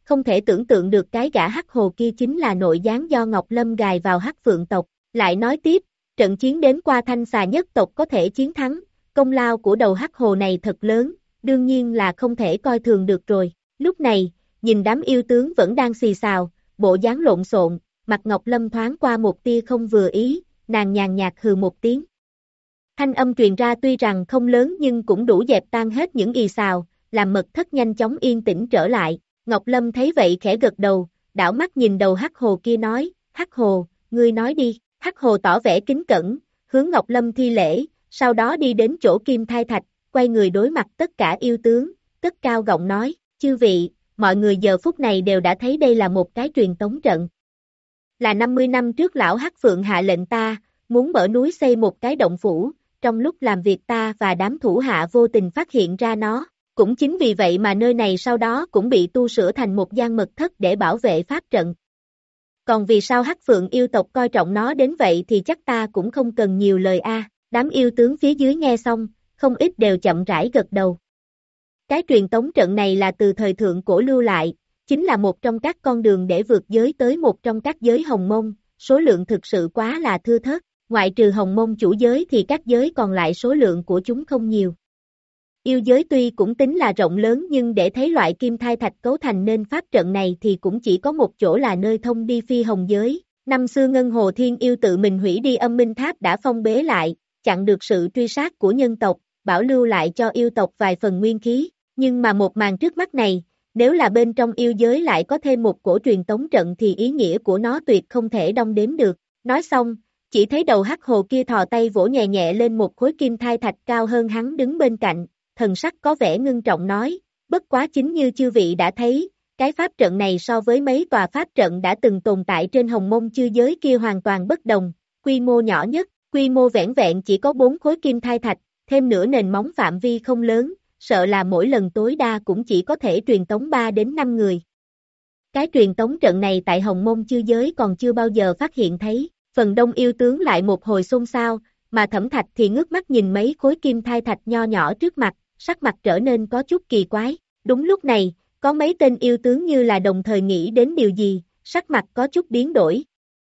không thể tưởng tượng được cái gã hắc hồ kia chính là nội gián do Ngọc Lâm gài vào hắc phượng tộc. Lại nói tiếp, trận chiến đến qua thanh xà nhất tộc có thể chiến thắng, công lao của đầu hắc hồ này thật lớn, đương nhiên là không thể coi thường được rồi. Lúc này, nhìn đám yêu tướng vẫn đang xì xào, bộ dáng lộn xộn, mặt Ngọc Lâm thoáng qua một tia không vừa ý, nàng nhàn nhạt hừ một tiếng. Thanh âm truyền ra tuy rằng không lớn nhưng cũng đủ dẹp tan hết những ì xào, làm mật thất nhanh chóng yên tĩnh trở lại. Ngọc Lâm thấy vậy khẽ gật đầu, đảo mắt nhìn đầu hắc hồ kia nói, hắc hồ, ngươi nói đi. Hắc hồ tỏ vẻ kính cẩn, hướng Ngọc Lâm thi lễ, sau đó đi đến chỗ Kim Thai Thạch, quay người đối mặt tất cả yêu tướng, cất cao giọng nói, chư vị, mọi người giờ phút này đều đã thấy đây là một cái truyền tống trận. Là năm mươi năm trước lão Hắc Phượng hạ lệnh ta, muốn mở núi xây một cái động phủ, trong lúc làm việc ta và đám thủ hạ vô tình phát hiện ra nó, cũng chính vì vậy mà nơi này sau đó cũng bị tu sửa thành một gian mật thất để bảo vệ pháp trận. Còn vì sao Hắc Phượng yêu tộc coi trọng nó đến vậy thì chắc ta cũng không cần nhiều lời a. Đám yêu tướng phía dưới nghe xong, không ít đều chậm rãi gật đầu. Cái truyền tống trận này là từ thời thượng cổ lưu lại, chính là một trong các con đường để vượt giới tới một trong các giới hồng mông, số lượng thực sự quá là thưa thớt, ngoại trừ hồng mông chủ giới thì các giới còn lại số lượng của chúng không nhiều. Yêu giới tuy cũng tính là rộng lớn nhưng để thấy loại kim thai thạch cấu thành nên pháp trận này thì cũng chỉ có một chỗ là nơi thông đi phi hồng giới. Năm xưa Ngân Hồ Thiên Yêu tự mình hủy đi âm minh tháp đã phong bế lại, chặn được sự truy sát của nhân tộc, bảo lưu lại cho yêu tộc vài phần nguyên khí. Nhưng mà một màn trước mắt này, nếu là bên trong yêu giới lại có thêm một cổ truyền tống trận thì ý nghĩa của nó tuyệt không thể đong đếm được. Nói xong, chỉ thấy đầu hắc hồ kia thò tay vỗ nhẹ nhẹ lên một khối kim thai thạch cao hơn hắn đứng bên cạnh. Thần sắc có vẻ ngưng trọng nói, bất quá chính như chư vị đã thấy, cái pháp trận này so với mấy tòa pháp trận đã từng tồn tại trên hồng mông chư giới kia hoàn toàn bất đồng, quy mô nhỏ nhất, quy mô vẻn vẹn chỉ có bốn khối kim thai thạch, thêm nữa nền móng phạm vi không lớn, sợ là mỗi lần tối đa cũng chỉ có thể truyền tống ba đến năm người. Cái truyền tống trận này tại hồng mông chư giới còn chưa bao giờ phát hiện thấy, phần đông yêu tướng lại một hồi xôn xao, mà Thẩm Thạch thì ngước mắt nhìn mấy khối kim thai thạch nho nhỏ trước mặt, sắc mặt trở nên có chút kỳ quái. Đúng lúc này, có mấy tên yêu tướng như là đồng thời nghĩ đến điều gì, sắc mặt có chút biến đổi.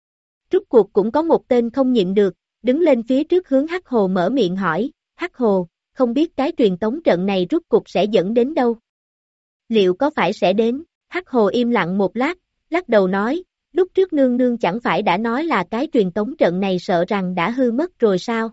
Rút cuộc cũng có một tên không nhịn được, đứng lên phía trước hướng Hắc Hồ mở miệng hỏi, Hắc Hồ, không biết cái truyền tống trận này rút cuộc sẽ dẫn đến đâu? Liệu có phải sẽ đến? Hắc Hồ im lặng một lát, lắc đầu nói, lúc trước nương nương chẳng phải đã nói là cái truyền tống trận này sợ rằng đã hư mất rồi sao?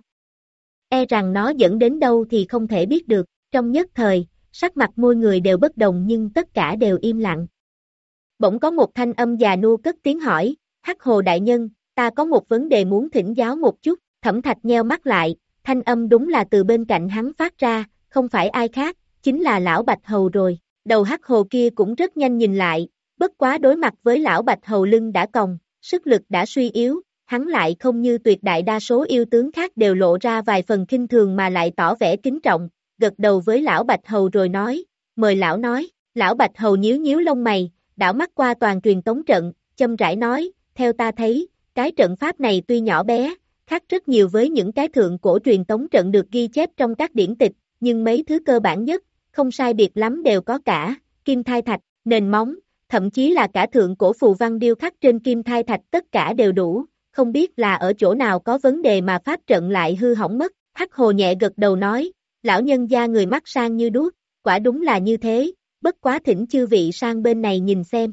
E rằng nó dẫn đến đâu thì không thể biết được. Trong nhất thời, sắc mặt môi người đều bất đồng nhưng tất cả đều im lặng. Bỗng có một thanh âm già nua cất tiếng hỏi, Hắc Hồ đại nhân, ta có một vấn đề muốn thỉnh giáo một chút. Thẩm Thạch nheo mắt lại, thanh âm đúng là từ bên cạnh hắn phát ra, không phải ai khác, chính là lão Bạch Hầu rồi. Đầu Hắc Hồ kia cũng rất nhanh nhìn lại, bất quá đối mặt với lão Bạch Hầu lưng đã còng, sức lực đã suy yếu, hắn lại không như tuyệt đại đa số yêu tướng khác đều lộ ra vài phần khinh thường mà lại tỏ vẻ kính trọng. Gật đầu với lão Bạch Hầu rồi nói, mời lão nói, lão Bạch Hầu nhíu nhíu lông mày, đảo mắt qua toàn truyền tống trận, châm rãi nói, theo ta thấy, cái trận pháp này tuy nhỏ bé, khác rất nhiều với những cái thượng cổ truyền tống trận được ghi chép trong các điển tịch, nhưng mấy thứ cơ bản nhất, không sai biệt lắm đều có cả, kim thai thạch, nền móng, thậm chí là cả thượng cổ phù văn điêu khắc trên kim thai thạch tất cả đều đủ, không biết là ở chỗ nào có vấn đề mà pháp trận lại hư hỏng mất. Hắc Hồ nhẹ gật đầu nói, lão nhân gia người mắt sang như đuốc, quả đúng là như thế, bất quá thỉnh chư vị sang bên này nhìn xem.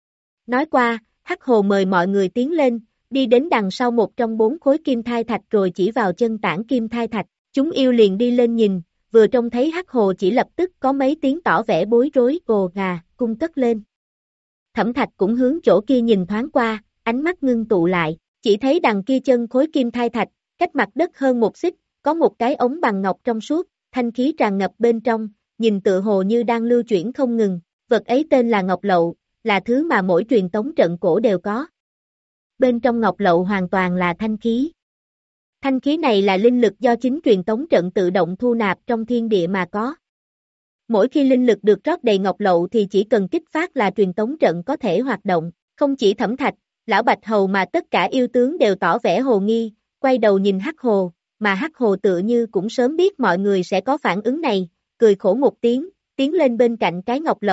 Nói qua, Hắc Hồ mời mọi người tiến lên, đi đến đằng sau một trong bốn khối kim thai thạch rồi chỉ vào chân tảng kim thai thạch, chúng yêu liền đi lên nhìn, vừa trông thấy Hắc Hồ chỉ lập tức có mấy tiếng tỏ vẻ bối rối, ồ gà, cung cất lên. Thẩm Thạch cũng hướng chỗ kia nhìn thoáng qua, ánh mắt ngưng tụ lại, chỉ thấy đằng kia chân khối kim thai thạch, cách mặt đất hơn một xích, có một cái ống bằng ngọc trong suốt, thanh khí tràn ngập bên trong, nhìn tựa hồ như đang lưu chuyển không ngừng, vật ấy tên là ngọc lậu, là thứ mà mỗi truyền tống trận cổ đều có. Bên trong ngọc lậu hoàn toàn là thanh khí. Thanh khí này là linh lực do chính truyền tống trận tự động thu nạp trong thiên địa mà có. Mỗi khi linh lực được rót đầy ngọc lậu thì chỉ cần kích phát là truyền tống trận có thể hoạt động, không chỉ Thẩm Thạch, lão Bạch Hầu mà tất cả yêu tướng đều tỏ vẻ hồ nghi, quay đầu nhìn Hắc Hồ. Mà Hắc Hồ tự như cũng sớm biết mọi người sẽ có phản ứng này, cười khổ một tiếng, tiến lên bên cạnh cái ngọc lậu,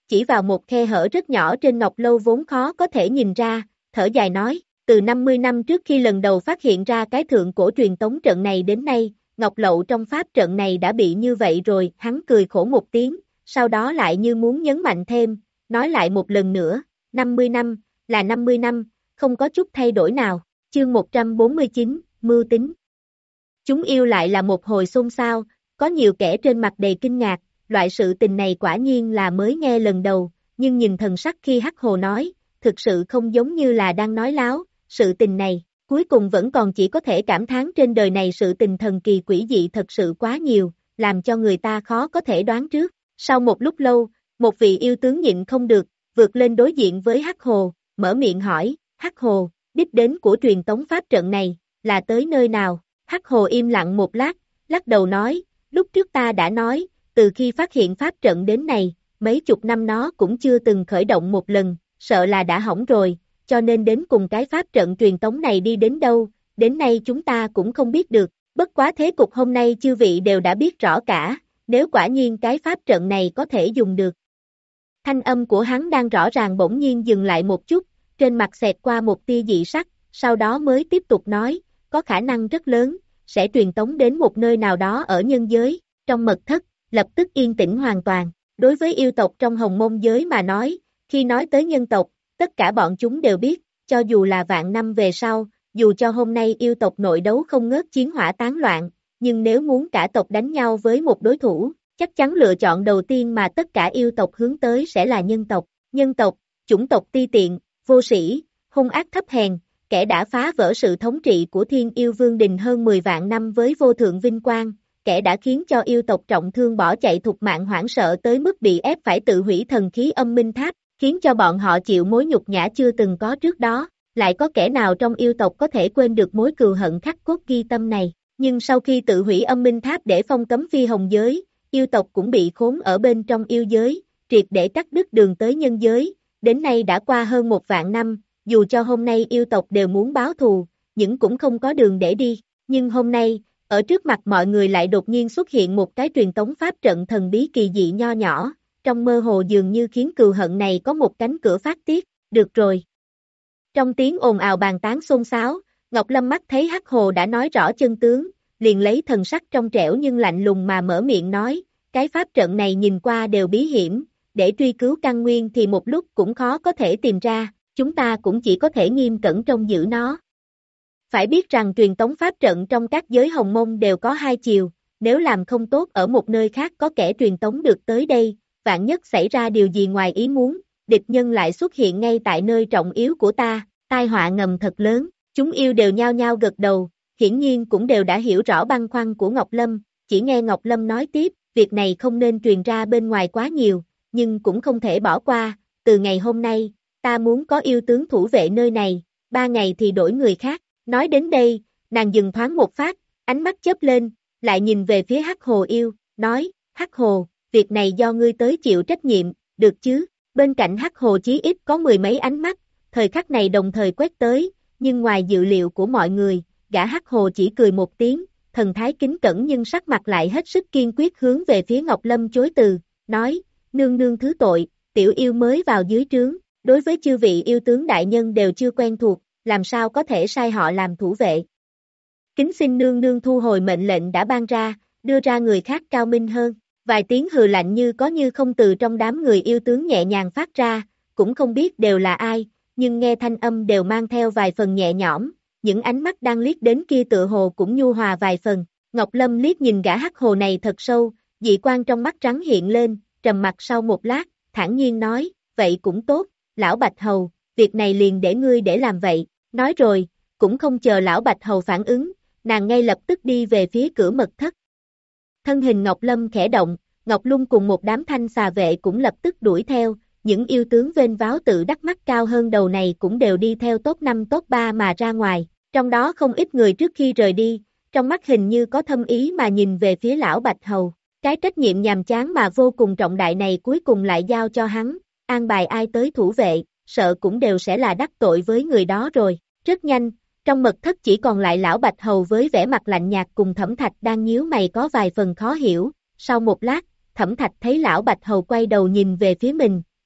chỉ vào một khe hở rất nhỏ trên ngọc lâu vốn khó có thể nhìn ra, thở dài nói, từ năm mươi năm trước khi lần đầu phát hiện ra cái thượng cổ truyền tống trận này đến nay, ngọc lậu trong pháp trận này đã bị như vậy rồi, hắn cười khổ một tiếng, sau đó lại như muốn nhấn mạnh thêm, nói lại một lần nữa, năm mươi năm, là năm mươi năm, không có chút thay đổi nào, chương một trăm bốn mươi chín, mưu tính. Chúng yêu lại là một hồi xôn xao, có nhiều kẻ trên mặt đầy kinh ngạc, loại sự tình này quả nhiên là mới nghe lần đầu, nhưng nhìn thần sắc khi Hắc Hồ nói, thực sự không giống như là đang nói láo, sự tình này, cuối cùng vẫn còn chỉ có thể cảm thán trên đời này sự tình thần kỳ quỷ dị thật sự quá nhiều, làm cho người ta khó có thể đoán trước. Sau một lúc lâu, một vị yêu tướng nhịn không được, vượt lên đối diện với Hắc Hồ, mở miệng hỏi, Hắc Hồ, đích đến của truyền tống pháp trận này, là tới nơi nào? Hắc Hồ im lặng một lát, lắc đầu nói, lúc trước ta đã nói, từ khi phát hiện pháp trận đến này, mấy chục năm nó cũng chưa từng khởi động một lần, sợ là đã hỏng rồi, cho nên đến cùng cái pháp trận truyền tống này đi đến đâu, đến nay chúng ta cũng không biết được, bất quá thế cục hôm nay chư vị đều đã biết rõ cả, nếu quả nhiên cái pháp trận này có thể dùng được. Thanh âm của hắn đang rõ ràng bỗng nhiên dừng lại một chút, trên mặt xẹt qua một tia dị sắc, sau đó mới tiếp tục nói, có khả năng rất lớn, sẽ truyền tống đến một nơi nào đó ở nhân giới, trong mật thất, lập tức yên tĩnh hoàn toàn. Đối với yêu tộc trong hồng môn giới mà nói, khi nói tới nhân tộc, tất cả bọn chúng đều biết, cho dù là vạn năm về sau, dù cho hôm nay yêu tộc nội đấu không ngớt chiến hỏa tán loạn, nhưng nếu muốn cả tộc đánh nhau với một đối thủ, chắc chắn lựa chọn đầu tiên mà tất cả yêu tộc hướng tới sẽ là nhân tộc. Nhân tộc, chủng tộc ti tiện, vô sĩ, hung ác thấp hèn, kẻ đã phá vỡ sự thống trị của Thiên Yêu Vương Đình hơn mười vạn năm với vô thượng vinh quang, kẻ đã khiến cho yêu tộc trọng thương bỏ chạy thục mạng hoảng sợ tới mức bị ép phải tự hủy thần khí âm minh tháp, khiến cho bọn họ chịu mối nhục nhã chưa từng có trước đó, lại có kẻ nào trong yêu tộc có thể quên được mối cừu hận khắc cốt ghi tâm này, nhưng sau khi tự hủy âm minh tháp để phong cấm phi hồng giới, yêu tộc cũng bị khốn ở bên trong yêu giới, triệt để cắt đứt đường tới nhân giới, đến nay đã qua hơn một vạn năm, dù cho hôm nay yêu tộc đều muốn báo thù, nhưng cũng không có đường để đi, nhưng hôm nay, ở trước mặt mọi người lại đột nhiên xuất hiện một cái truyền tống pháp trận thần bí kỳ dị nho nhỏ, trong mơ hồ dường như khiến cừu hận này có một cánh cửa phát tiết, được rồi. Trong tiếng ồn ào bàn tán xôn xáo, Ngọc Lâm mắt thấy Hắc Hồ đã nói rõ chân tướng, liền lấy thần sắc trong trẻo nhưng lạnh lùng mà mở miệng nói, cái pháp trận này nhìn qua đều bí hiểm, để truy cứu căn nguyên thì một lúc cũng khó có thể tìm ra, chúng ta cũng chỉ có thể nghiêm cẩn trông giữ nó. Phải biết rằng truyền tống pháp trận trong các giới hồng môn đều có hai chiều, nếu làm không tốt ở một nơi khác có kẻ truyền tống được tới đây, vạn nhất xảy ra điều gì ngoài ý muốn, địch nhân lại xuất hiện ngay tại nơi trọng yếu của ta, tai họa ngầm thật lớn, chúng yêu đều nhao nhao gật đầu, hiển nhiên cũng đều đã hiểu rõ băn khoăn của Ngọc Lâm, chỉ nghe Ngọc Lâm nói tiếp, việc này không nên truyền ra bên ngoài quá nhiều, nhưng cũng không thể bỏ qua, từ ngày hôm nay, ta muốn có yêu tướng thủ vệ nơi này, ba ngày thì đổi người khác. Nói đến đây, nàng dừng thoáng một phát, ánh mắt chớp lên, lại nhìn về phía Hắc Hồ yêu, nói, Hắc Hồ, việc này do ngươi tới chịu trách nhiệm, được chứ? Bên cạnh Hắc Hồ chí ít có mười mấy ánh mắt, thời khắc này đồng thời quét tới, nhưng ngoài dự liệu của mọi người, gã Hắc Hồ chỉ cười một tiếng, thần thái kính cẩn nhưng sắc mặt lại hết sức kiên quyết hướng về phía Ngọc Lâm chối từ, nói, nương nương thứ tội, tiểu yêu mới vào dưới trướng, đối với chư vị yêu tướng đại nhân đều chưa quen thuộc, làm sao có thể sai họ làm thủ vệ. Kính xin nương nương thu hồi mệnh lệnh đã ban ra, đưa ra người khác cao minh hơn, vài tiếng hừ lạnh như có như không từ trong đám người yêu tướng nhẹ nhàng phát ra, cũng không biết đều là ai, nhưng nghe thanh âm đều mang theo vài phần nhẹ nhõm, những ánh mắt đang liếc đến kia tựa hồ cũng nhu hòa vài phần, Ngọc Lâm liếc nhìn gã Hắc Hồ này thật sâu, dị quan trong mắt trắng hiện lên, trầm mặt sau một lát, thản nhiên nói, vậy cũng tốt, lão Bạch Hầu, việc này liền để ngươi để làm vậy. Nói rồi, cũng không chờ lão Bạch Hầu phản ứng, nàng ngay lập tức đi về phía cửa mật thất. Thân hình Ngọc Lâm khẽ động, Ngọc Lung cùng một đám thanh xà vệ cũng lập tức đuổi theo, những yêu tướng vênh váo tự đắc mắt cao hơn đầu này cũng đều đi theo top năm top ba mà ra ngoài, trong đó không ít người trước khi rời đi, trong mắt hình như có thâm ý mà nhìn về phía lão Bạch Hầu, cái trách nhiệm nhàm chán mà vô cùng trọng đại này cuối cùng lại giao cho hắn, an bài ai tới thủ vệ, sợ cũng đều sẽ là đắc tội với người đó rồi. Rất nhanh, trong mật thất chỉ còn lại lão Bạch Hầu với vẻ mặt lạnh nhạt cùng Thẩm Thạch đang nhíu mày có vài phần khó hiểu, sau một lát, Thẩm Thạch thấy lão Bạch Hầu quay đầu nhìn về phía mình,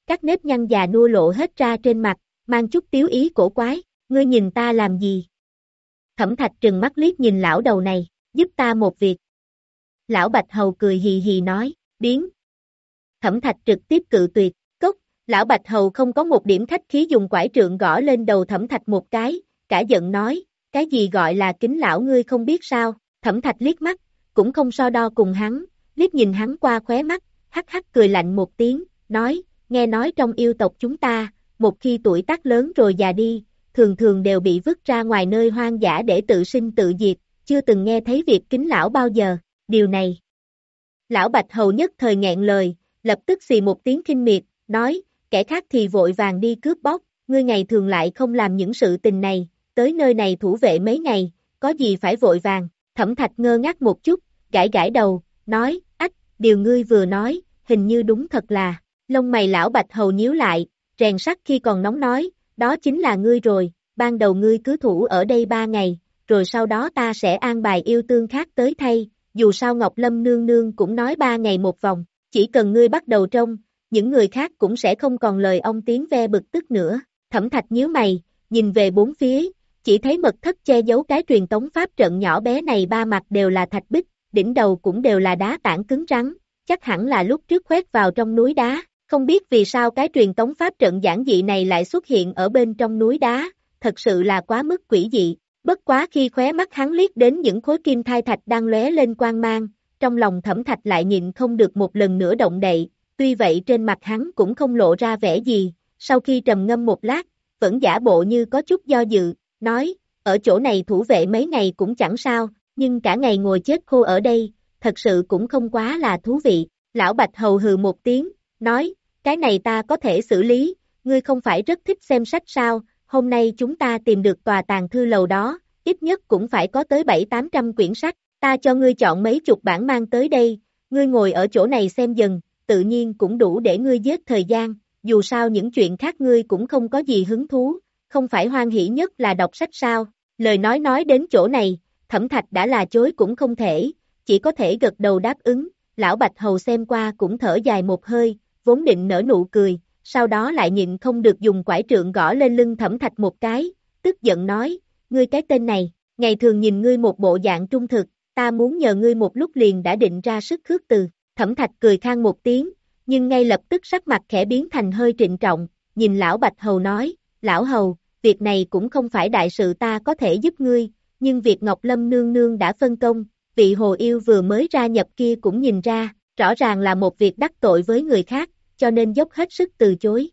các nếp nhăn già nua lộ hết ra trên mặt, mang chút tiếu ý cổ quái, ngươi nhìn ta làm gì? Thẩm Thạch trừng mắt liếc nhìn lão đầu này, giúp ta một việc. Lão Bạch Hầu cười hì hì nói, biến. Thẩm Thạch trực tiếp cự tuyệt, cốc, lão Bạch Hầu không có một điểm khách khí dùng quải trượng gõ lên đầu Thẩm Thạch một cái, cả giận nói, cái gì gọi là kính lão ngươi không biết sao, Thẩm Thạch liếc mắt, cũng không so đo cùng hắn, liếc nhìn hắn qua khóe mắt, hắc hắc cười lạnh một tiếng, nói, nghe nói trong yêu tộc chúng ta, một khi tuổi tác lớn rồi già đi, thường thường đều bị vứt ra ngoài nơi hoang dã để tự sinh tự diệt, chưa từng nghe thấy việc kính lão bao giờ, điều này. Lão Bạch Hầu nhất thời nghẹn lời, lập tức xì một tiếng khinh miệt, nói, kẻ khác thì vội vàng đi cướp bóc, ngươi ngày thường lại không làm những sự tình này, tới nơi này thủ vệ mấy ngày, có gì phải vội vàng, Thẩm Thạch ngơ ngác một chút, gãi gãi đầu, nói, ách, điều ngươi vừa nói, hình như đúng thật là, lông mày lão Bạch Hầu nhíu lại, rèn sắt khi còn nóng nói, đó chính là ngươi rồi, ban đầu ngươi cứ thủ ở đây ba ngày, rồi sau đó ta sẽ an bài yêu tương khác tới thay, dù sao Ngọc Lâm nương nương cũng nói ba ngày một vòng, chỉ cần ngươi bắt đầu trông, những người khác cũng sẽ không còn lời ông tiếng ve bực tức nữa, Thẩm Thạch nhíu mày, nhìn về bốn phía, chỉ thấy mật thất che giấu cái truyền tống pháp trận nhỏ bé này ba mặt đều là thạch bích, đỉnh đầu cũng đều là đá tảng cứng rắn, chắc hẳn là lúc trước khoét vào trong núi đá, không biết vì sao cái truyền tống pháp trận giản dị này lại xuất hiện ở bên trong núi đá, thật sự là quá mức quỷ dị, bất quá khi khóe mắt hắn liếc đến những khối kim thai thạch đang lóe lên quang mang, trong lòng Thẩm Thạch lại nhịn không được một lần nữa động đậy, tuy vậy trên mặt hắn cũng không lộ ra vẻ gì, sau khi trầm ngâm một lát, vẫn giả bộ như có chút do dự, nói, ở chỗ này thủ vệ mấy ngày cũng chẳng sao, nhưng cả ngày ngồi chết khô ở đây, thật sự cũng không quá là thú vị, lão Bạch Hầu hừ một tiếng, nói, cái này ta có thể xử lý, ngươi không phải rất thích xem sách sao, hôm nay chúng ta tìm được tòa tàng thư lầu đó, ít nhất cũng phải có tới bảy tám trăm quyển sách, ta cho ngươi chọn mấy chục bản mang tới đây, ngươi ngồi ở chỗ này xem dần, tự nhiên cũng đủ để ngươi giết thời gian, dù sao những chuyện khác ngươi cũng không có gì hứng thú, không phải hoan hỉ nhất là đọc sách sao, lời nói nói đến chỗ này, Thẩm Thạch đã là chối cũng không thể, chỉ có thể gật đầu đáp ứng, lão Bạch Hầu xem qua cũng thở dài một hơi, vốn định nở nụ cười, sau đó lại nhịn không được dùng quải trượng gõ lên lưng Thẩm Thạch một cái, tức giận nói, ngươi cái tên này, ngày thường nhìn ngươi một bộ dạng trung thực, ta muốn nhờ ngươi một lúc liền đã định ra sức khước từ, Thẩm Thạch cười khang một tiếng, nhưng ngay lập tức sắc mặt khẽ biến thành hơi trịnh trọng, nhìn lão Bạch Hầu nói, lão Hầu, việc này cũng không phải đại sự ta có thể giúp ngươi, nhưng việc Ngọc Lâm nương nương đã phân công, vị hồ yêu vừa mới ra nhập kia cũng nhìn ra, rõ ràng là một việc đắc tội với người khác, cho nên dốc hết sức từ chối.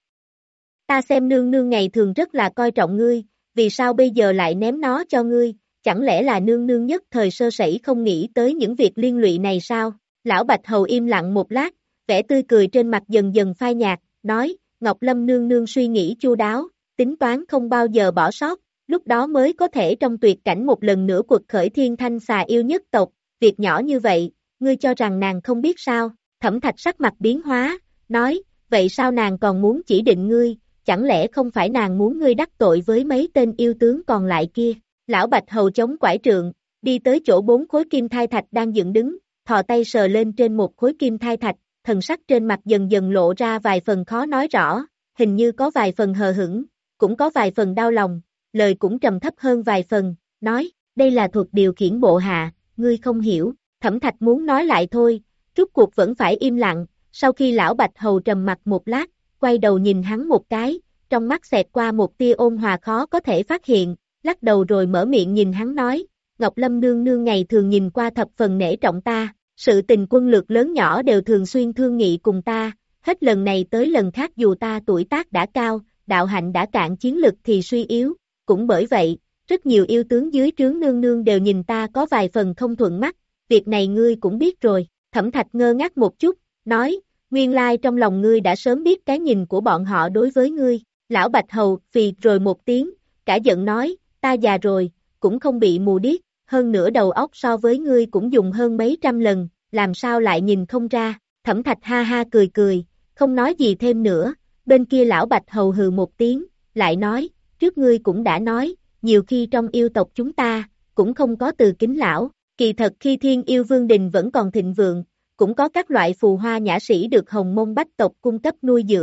Ta xem nương nương ngày thường rất là coi trọng ngươi, vì sao bây giờ lại ném nó cho ngươi, chẳng lẽ là nương nương nhất thời sơ sẩy không nghĩ tới những việc liên lụy này sao? Lão Bạch Hầu im lặng một lát, vẻ tươi cười trên mặt dần dần phai nhạt, nói, Ngọc Lâm nương nương suy nghĩ chu đáo, tính toán không bao giờ bỏ sót, lúc đó mới có thể trong tuyệt cảnh một lần nữa quật khởi thiên thanh xà yêu nhất tộc, việc nhỏ như vậy, ngươi cho rằng nàng không biết sao? Thẩm Thạch sắc mặt biến hóa, nói, vậy sao nàng còn muốn chỉ định ngươi, chẳng lẽ không phải nàng muốn ngươi đắc tội với mấy tên yêu tướng còn lại kia? Lão Bạch Hầu chống quải trượng, đi tới chỗ bốn khối kim thai thạch đang dựng đứng, thò tay sờ lên trên một khối kim thai thạch, thần sắc trên mặt dần dần lộ ra vài phần khó nói rõ, hình như có vài phần hờ hững, cũng có vài phần đau lòng, lời cũng trầm thấp hơn vài phần, nói, đây là thuật điều khiển bộ hạ, ngươi không hiểu, Thẩm Thạch muốn nói lại thôi, rốt cuộc vẫn phải im lặng, sau khi lão Bạch Hầu trầm mặt một lát, quay đầu nhìn hắn một cái, trong mắt xẹt qua một tia ôn hòa khó có thể phát hiện, lắc đầu rồi mở miệng nhìn hắn nói, Ngọc Lâm nương nương ngày thường nhìn qua thập phần nể trọng ta, sự tình quân lược lớn nhỏ đều thường xuyên thương nghị cùng ta, hết lần này tới lần khác dù ta tuổi tác đã cao, đạo hạnh đã cạn chiến lực thì suy yếu, cũng bởi vậy, rất nhiều yêu tướng dưới trướng nương nương đều nhìn ta có vài phần không thuận mắt, việc này ngươi cũng biết rồi, Thẩm Thạch ngơ ngác một chút, nói, nguyên lai trong lòng ngươi đã sớm biết cái nhìn của bọn họ đối với ngươi, lão Bạch Hầu phì rồi một tiếng, cả giận nói, ta già rồi, cũng không bị mù điếc, hơn nữa đầu óc so với ngươi cũng dùng hơn mấy trăm lần, làm sao lại nhìn không ra, Thẩm Thạch ha ha cười cười, không nói gì thêm nữa, bên kia lão Bạch Hầu hừ một tiếng, lại nói, trước ngươi cũng đã nói, nhiều khi trong yêu tộc chúng ta, cũng không có từ kính lão, kỳ thật khi Thiên Yêu Vương Đình vẫn còn thịnh vượng, cũng có các loại phù hoa nhã sĩ được Hồng Môn Bách tộc cung cấp nuôi dưỡng,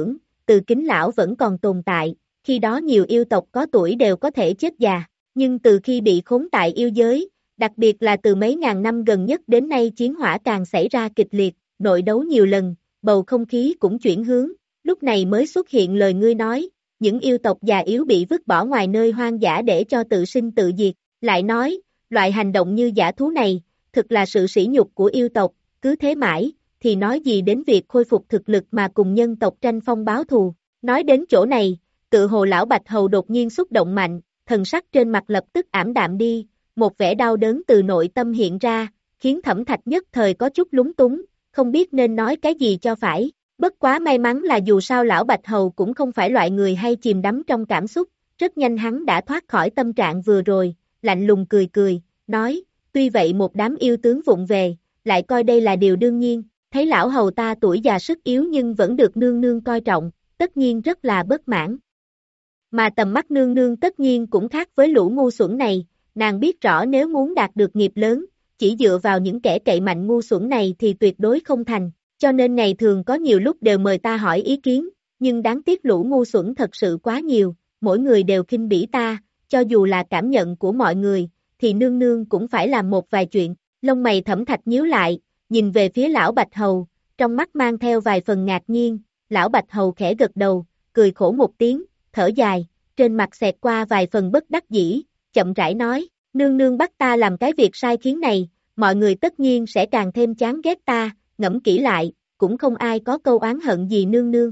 từ kính lão vẫn còn tồn tại, khi đó nhiều yêu tộc có tuổi đều có thể chết già, nhưng từ khi bị khốn tại yêu giới, đặc biệt là từ mấy ngàn năm gần nhất đến nay chiến hỏa càng xảy ra kịch liệt, nội đấu nhiều lần, bầu không khí cũng chuyển hướng, lúc này mới xuất hiện lời ngươi nói, những yêu tộc già yếu bị vứt bỏ ngoài nơi hoang dã để cho tự sinh tự diệt, lại nói, loại hành động như dã thú này, thực là sự sỉ nhục của yêu tộc, cứ thế mãi, thì nói gì đến việc khôi phục thực lực mà cùng nhân tộc tranh phong báo thù. Nói đến chỗ này, tự hồ lão Bạch Hầu đột nhiên xúc động mạnh, thần sắc trên mặt lập tức ảm đạm đi, một vẻ đau đớn từ nội tâm hiện ra, khiến Thẩm Thạch nhất thời có chút lúng túng, không biết nên nói cái gì cho phải. Bất quá may mắn là dù sao lão Bạch Hầu cũng không phải loại người hay chìm đắm trong cảm xúc, rất nhanh hắn đã thoát khỏi tâm trạng vừa rồi, lạnh lùng cười cười, nói, tuy vậy một đám yêu tướng vụng về, lại coi đây là điều đương nhiên, thấy lão hầu ta tuổi già sức yếu nhưng vẫn được nương nương coi trọng, tất nhiên rất là bất mãn. Mà tầm mắt nương nương tất nhiên cũng khác với lũ ngu xuẩn này, nàng biết rõ nếu muốn đạt được nghiệp lớn, chỉ dựa vào những kẻ cậy mạnh ngu xuẩn này thì tuyệt đối không thành, cho nên ngày thường có nhiều lúc đều mời ta hỏi ý kiến, nhưng đáng tiếc lũ ngu xuẩn thật sự quá nhiều, mỗi người đều khinh bỉ ta, cho dù là cảm nhận của mọi người, thì nương nương cũng phải làm một vài chuyện, lông mày Thẩm Thạch nhíu lại, nhìn về phía lão Bạch Hầu, trong mắt mang theo vài phần ngạc nhiên, lão Bạch Hầu khẽ gật đầu, cười khổ một tiếng, thở dài, trên mặt xẹt qua vài phần bất đắc dĩ, chậm rãi nói, nương nương bắt ta làm cái việc sai khiến này, mọi người tất nhiên sẽ càng thêm chán ghét ta, ngẫm kỹ lại, cũng không ai có câu oán hận gì nương nương.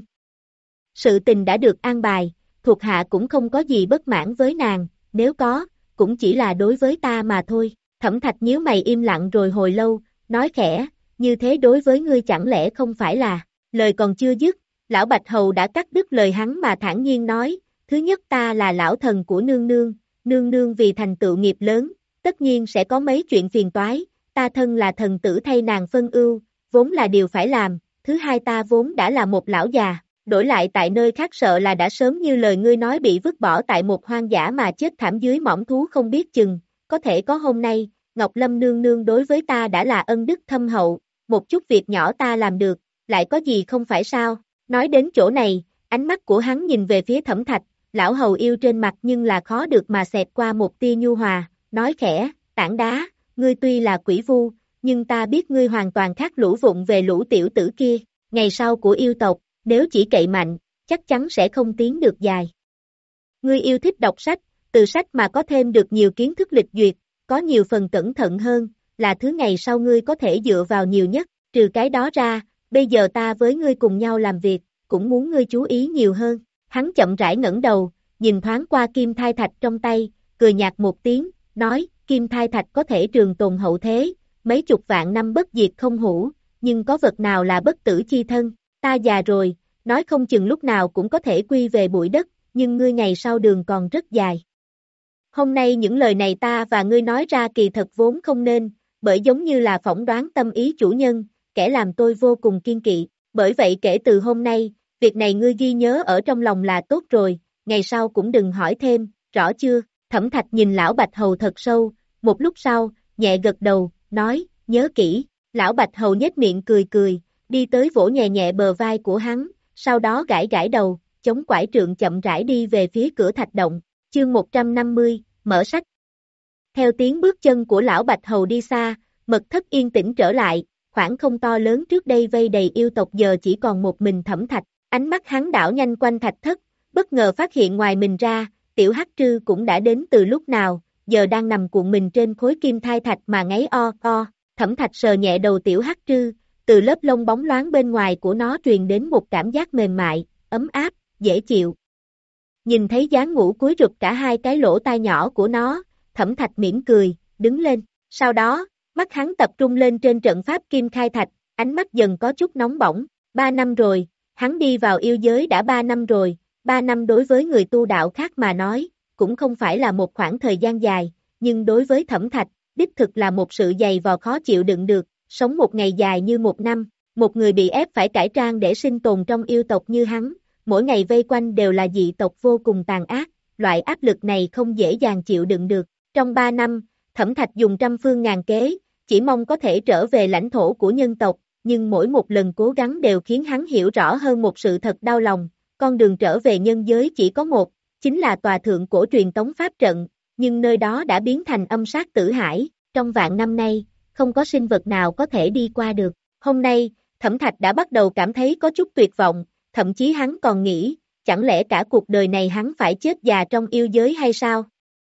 Sự tình đã được an bài, thuộc hạ cũng không có gì bất mãn với nàng, nếu có, cũng chỉ là đối với ta mà thôi. Thẩm Thạch nhíu mày im lặng rồi hồi lâu, nói khẽ, như thế đối với ngươi chẳng lẽ không phải là, lời còn chưa dứt, lão Bạch Hầu đã cắt đứt lời hắn mà thản nhiên nói, thứ nhất ta là lão thần của nương nương, nương nương vì thành tựu nghiệp lớn, tất nhiên sẽ có mấy chuyện phiền toái, ta thân là thần tử thay nàng phân ưu, vốn là điều phải làm, thứ hai ta vốn đã là một lão già, đổi lại tại nơi khác sợ là đã sớm như lời ngươi nói bị vứt bỏ tại một hoang dã mà chết thảm dưới mỏm thú không biết chừng, có thể có hôm nay, Ngọc Lâm nương nương đối với ta đã là ân đức thâm hậu, một chút việc nhỏ ta làm được, lại có gì không phải sao, nói đến chỗ này, ánh mắt của hắn nhìn về phía Thẩm Thạch, lão hầu yêu trên mặt nhưng là khó được mà xẹt qua một tia nhu hòa, nói khẽ, tảng đá, ngươi tuy là quỷ vu, nhưng ta biết ngươi hoàn toàn khác lũ vụng về lũ tiểu tử kia, ngày sau của yêu tộc, nếu chỉ cậy mạnh, chắc chắn sẽ không tiến được dài. Ngươi yêu thích đọc sách, từ sách mà có thêm được nhiều kiến thức lịch duyệt, có nhiều phần cẩn thận hơn, là thứ ngày sau ngươi có thể dựa vào nhiều nhất, trừ cái đó ra, bây giờ ta với ngươi cùng nhau làm việc, cũng muốn ngươi chú ý nhiều hơn. Hắn chậm rãi ngẩng đầu, nhìn thoáng qua kim thai thạch trong tay, cười nhạt một tiếng, nói, kim thai thạch có thể trường tồn hậu thế, mấy chục vạn năm bất diệt không hủ, nhưng có vật nào là bất tử chi thân, ta già rồi, nói không chừng lúc nào cũng có thể quy về bụi đất, nhưng ngươi ngày sau đường còn rất dài. Hôm nay những lời này ta và ngươi nói ra kỳ thật vốn không nên, bởi giống như là phỏng đoán tâm ý chủ nhân, kẻ làm tôi vô cùng kiên kỵ, bởi vậy kể từ hôm nay, việc này ngươi ghi nhớ ở trong lòng là tốt rồi, ngày sau cũng đừng hỏi thêm, rõ chưa? Thẩm Thạch nhìn lão Bạch Hầu thật sâu, một lúc sau, nhẹ gật đầu, nói, nhớ kỹ, lão Bạch Hầu nhếch miệng cười cười, đi tới vỗ nhẹ nhẹ bờ vai của hắn, sau đó gãi gãi đầu, chống quải trượng chậm rãi đi về phía cửa thạch động, chương một trăm năm mươi, mở sách. Theo tiếng bước chân của lão Bạch Hầu đi xa, mật thất yên tĩnh trở lại, khoảng không to lớn trước đây vây đầy yêu tộc giờ chỉ còn một mình Thẩm Thạch, ánh mắt hắn đảo nhanh quanh thạch thất, bất ngờ phát hiện ngoài mình ra, tiểu hắc trư cũng đã đến từ lúc nào, giờ đang nằm cuộn mình trên khối kim thai thạch mà ngáy o o, Thẩm Thạch sờ nhẹ đầu tiểu hắc trư, từ lớp lông bóng loáng bên ngoài của nó truyền đến một cảm giác mềm mại, ấm áp, dễ chịu. Nhìn thấy dáng ngủ cúi rụt cả hai cái lỗ tai nhỏ của nó, Thẩm Thạch mỉm cười, đứng lên, sau đó, mắt hắn tập trung lên trên trận pháp kim khai thạch, ánh mắt dần có chút nóng bỏng, ba năm rồi, hắn đi vào yêu giới đã ba năm rồi, ba năm đối với người tu đạo khác mà nói, cũng không phải là một khoảng thời gian dài, nhưng đối với Thẩm Thạch, đích thực là một sự dày vò khó chịu đựng được, sống một ngày dài như một năm, một người bị ép phải cải trang để sinh tồn trong yêu tộc như hắn, mỗi ngày vây quanh đều là dị tộc vô cùng tàn ác, loại áp lực này không dễ dàng chịu đựng được. Trong ba năm, Thẩm Thạch dùng trăm phương ngàn kế, chỉ mong có thể trở về lãnh thổ của nhân tộc, nhưng mỗi một lần cố gắng đều khiến hắn hiểu rõ hơn một sự thật đau lòng, con đường trở về nhân giới chỉ có một, chính là tòa thượng cổ truyền tống pháp trận, nhưng nơi đó đã biến thành âm sát tử hải, trong vạn năm nay, không có sinh vật nào có thể đi qua được. Hôm nay, Thẩm Thạch đã bắt đầu cảm thấy có chút tuyệt vọng, thậm chí hắn còn nghĩ, chẳng lẽ cả cuộc đời này hắn phải chết già trong yêu giới hay sao?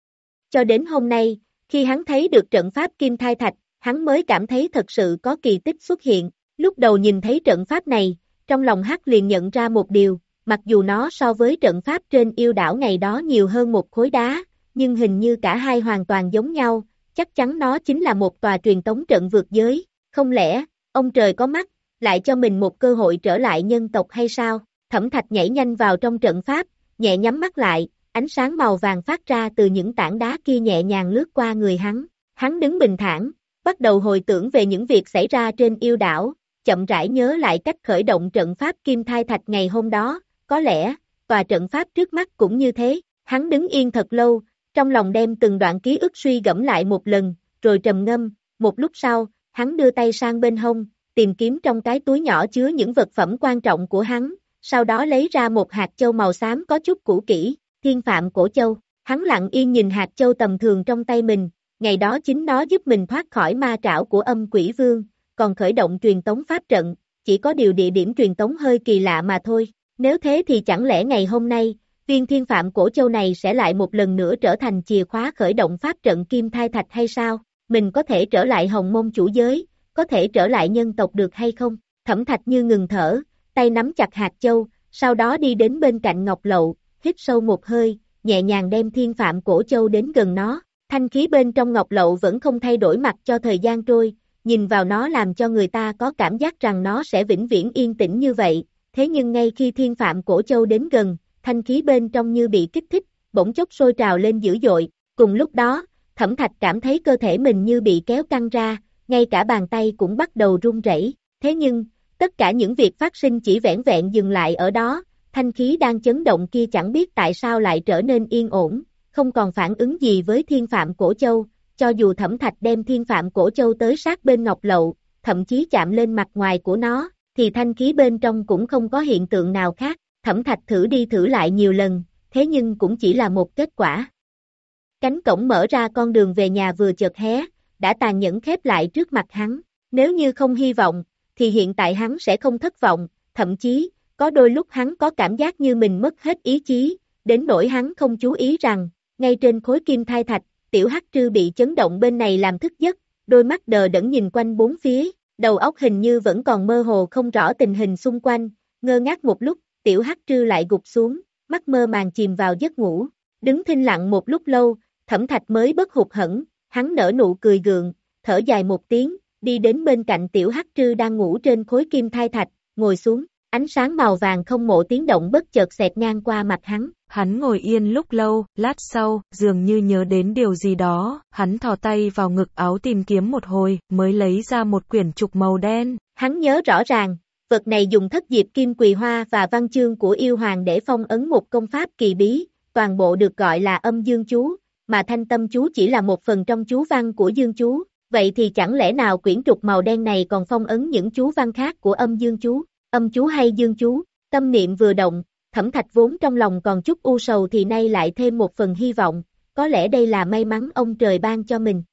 Cho đến hôm nay, khi hắn thấy được trận pháp Kim Thai Thạch, hắn mới cảm thấy thật sự có kỳ tích xuất hiện. Lúc đầu nhìn thấy trận pháp này, trong lòng hắn liền nhận ra một điều, mặc dù nó so với trận pháp trên yêu đảo ngày đó nhiều hơn một khối đá, nhưng hình như cả hai hoàn toàn giống nhau, chắc chắn nó chính là một tòa truyền tống trận vượt giới. Không lẽ, ông trời có mắt, lại cho mình một cơ hội trở lại nhân tộc hay sao? Thẩm Thạch nhảy nhanh vào trong trận pháp, nhẹ nhắm mắt lại, ánh sáng màu vàng phát ra từ những tảng đá kia nhẹ nhàng lướt qua người hắn. Hắn đứng bình thản, bắt đầu hồi tưởng về những việc xảy ra trên yêu đảo, chậm rãi nhớ lại cách khởi động trận pháp Kim Thai Thạch ngày hôm đó, có lẽ, tòa trận pháp trước mắt cũng như thế. Hắn đứng yên thật lâu, trong lòng đem từng đoạn ký ức suy gẫm lại một lần, rồi trầm ngâm, một lúc sau, hắn đưa tay sang bên hông, tìm kiếm trong cái túi nhỏ chứa những vật phẩm quan trọng của hắn, sau đó lấy ra một hạt châu màu xám có chút cũ kỹ, Thiên Phạm Cổ Châu. Hắn lặng yên nhìn hạt châu tầm thường trong tay mình, ngày đó chính nó giúp mình thoát khỏi ma trảo của âm quỷ vương, còn khởi động truyền tống pháp trận, chỉ có điều địa điểm truyền tống hơi kỳ lạ mà thôi. Nếu thế thì chẳng lẽ ngày hôm nay, viên Thiên Phạm Cổ Châu này sẽ lại một lần nữa trở thành chìa khóa khởi động pháp trận Kim Thai Thạch hay sao? Mình có thể trở lại Hồng Môn chủ giới, có thể trở lại nhân tộc được hay không? Thẩm Thạch như ngừng thở, tay nắm chặt hạt châu, sau đó đi đến bên cạnh Ngọc Lậu, hít sâu một hơi, nhẹ nhàng đem Thiên Phạm Cổ Châu đến gần nó. Thanh khí bên trong Ngọc Lậu vẫn không thay đổi mặc cho thời gian trôi, nhìn vào nó làm cho người ta có cảm giác rằng nó sẽ vĩnh viễn yên tĩnh như vậy. Thế nhưng ngay khi Thiên Phạm Cổ Châu đến gần, thanh khí bên trong như bị kích thích, bỗng chốc sôi trào lên dữ dội. Cùng lúc đó, Thẩm Thạch cảm thấy cơ thể mình như bị kéo căng ra, ngay cả bàn tay cũng bắt đầu run rẩy. Thế nhưng, tất cả những việc phát sinh chỉ vẻn vẹn dừng lại ở đó, thanh khí đang chấn động kia chẳng biết tại sao lại trở nên yên ổn, không còn phản ứng gì với Thiên Phạm Cổ Châu. Cho dù Thẩm Thạch đem Thiên Phạm Cổ Châu tới sát bên Ngọc Lậu, thậm chí chạm lên mặt ngoài của nó, thì thanh khí bên trong cũng không có hiện tượng nào khác. Thẩm Thạch thử đi thử lại nhiều lần, thế nhưng cũng chỉ là một kết quả. Cánh cổng mở ra con đường về nhà vừa chợt hé, đã tàn nhẫn khép lại trước mặt hắn. Nếu như không hy vọng, thì hiện tại hắn sẽ không thất vọng, thậm chí, có đôi lúc hắn có cảm giác như mình mất hết ý chí, đến nỗi hắn không chú ý rằng, ngay trên khối Kim Thai Thạch, tiểu hắc trư bị chấn động bên này làm thức giấc, đôi mắt đờ đẫn nhìn quanh bốn phía, đầu óc hình như vẫn còn mơ hồ không rõ tình hình xung quanh, ngơ ngác một lúc, tiểu hắc trư lại gục xuống, mắt mơ màng chìm vào giấc ngủ. Đứng thinh lặng một lúc lâu, Thẩm Thạch mới bất hụt hẫng, hắn nở nụ cười gượng, thở dài một tiếng, đi đến bên cạnh tiểu hắc trư đang ngủ trên khối Kim Thai Thạch, ngồi xuống, ánh sáng màu vàng không một tiếng động bất chợt xẹt ngang qua mặt hắn. Hắn ngồi yên lúc lâu, lát sau, dường như nhớ đến điều gì đó, hắn thò tay vào ngực áo tìm kiếm một hồi, mới lấy ra một quyển trục màu đen. Hắn nhớ rõ ràng, vật này dùng thất diệp kim quỳ hoa và văn chương của yêu hoàng để phong ấn một công pháp kỳ bí, toàn bộ được gọi là âm dương chú, mà thanh tâm chú chỉ là một phần trong chú văn của dương chú. Vậy thì chẳng lẽ nào quyển trục màu đen này còn phong ấn những chú văn khác của âm dương chú, âm chú hay dương chú? Tâm niệm vừa động, Thẩm Thạch vốn trong lòng còn chút u sầu thì nay lại thêm một phần hy vọng, có lẽ đây là may mắn ông trời ban cho mình.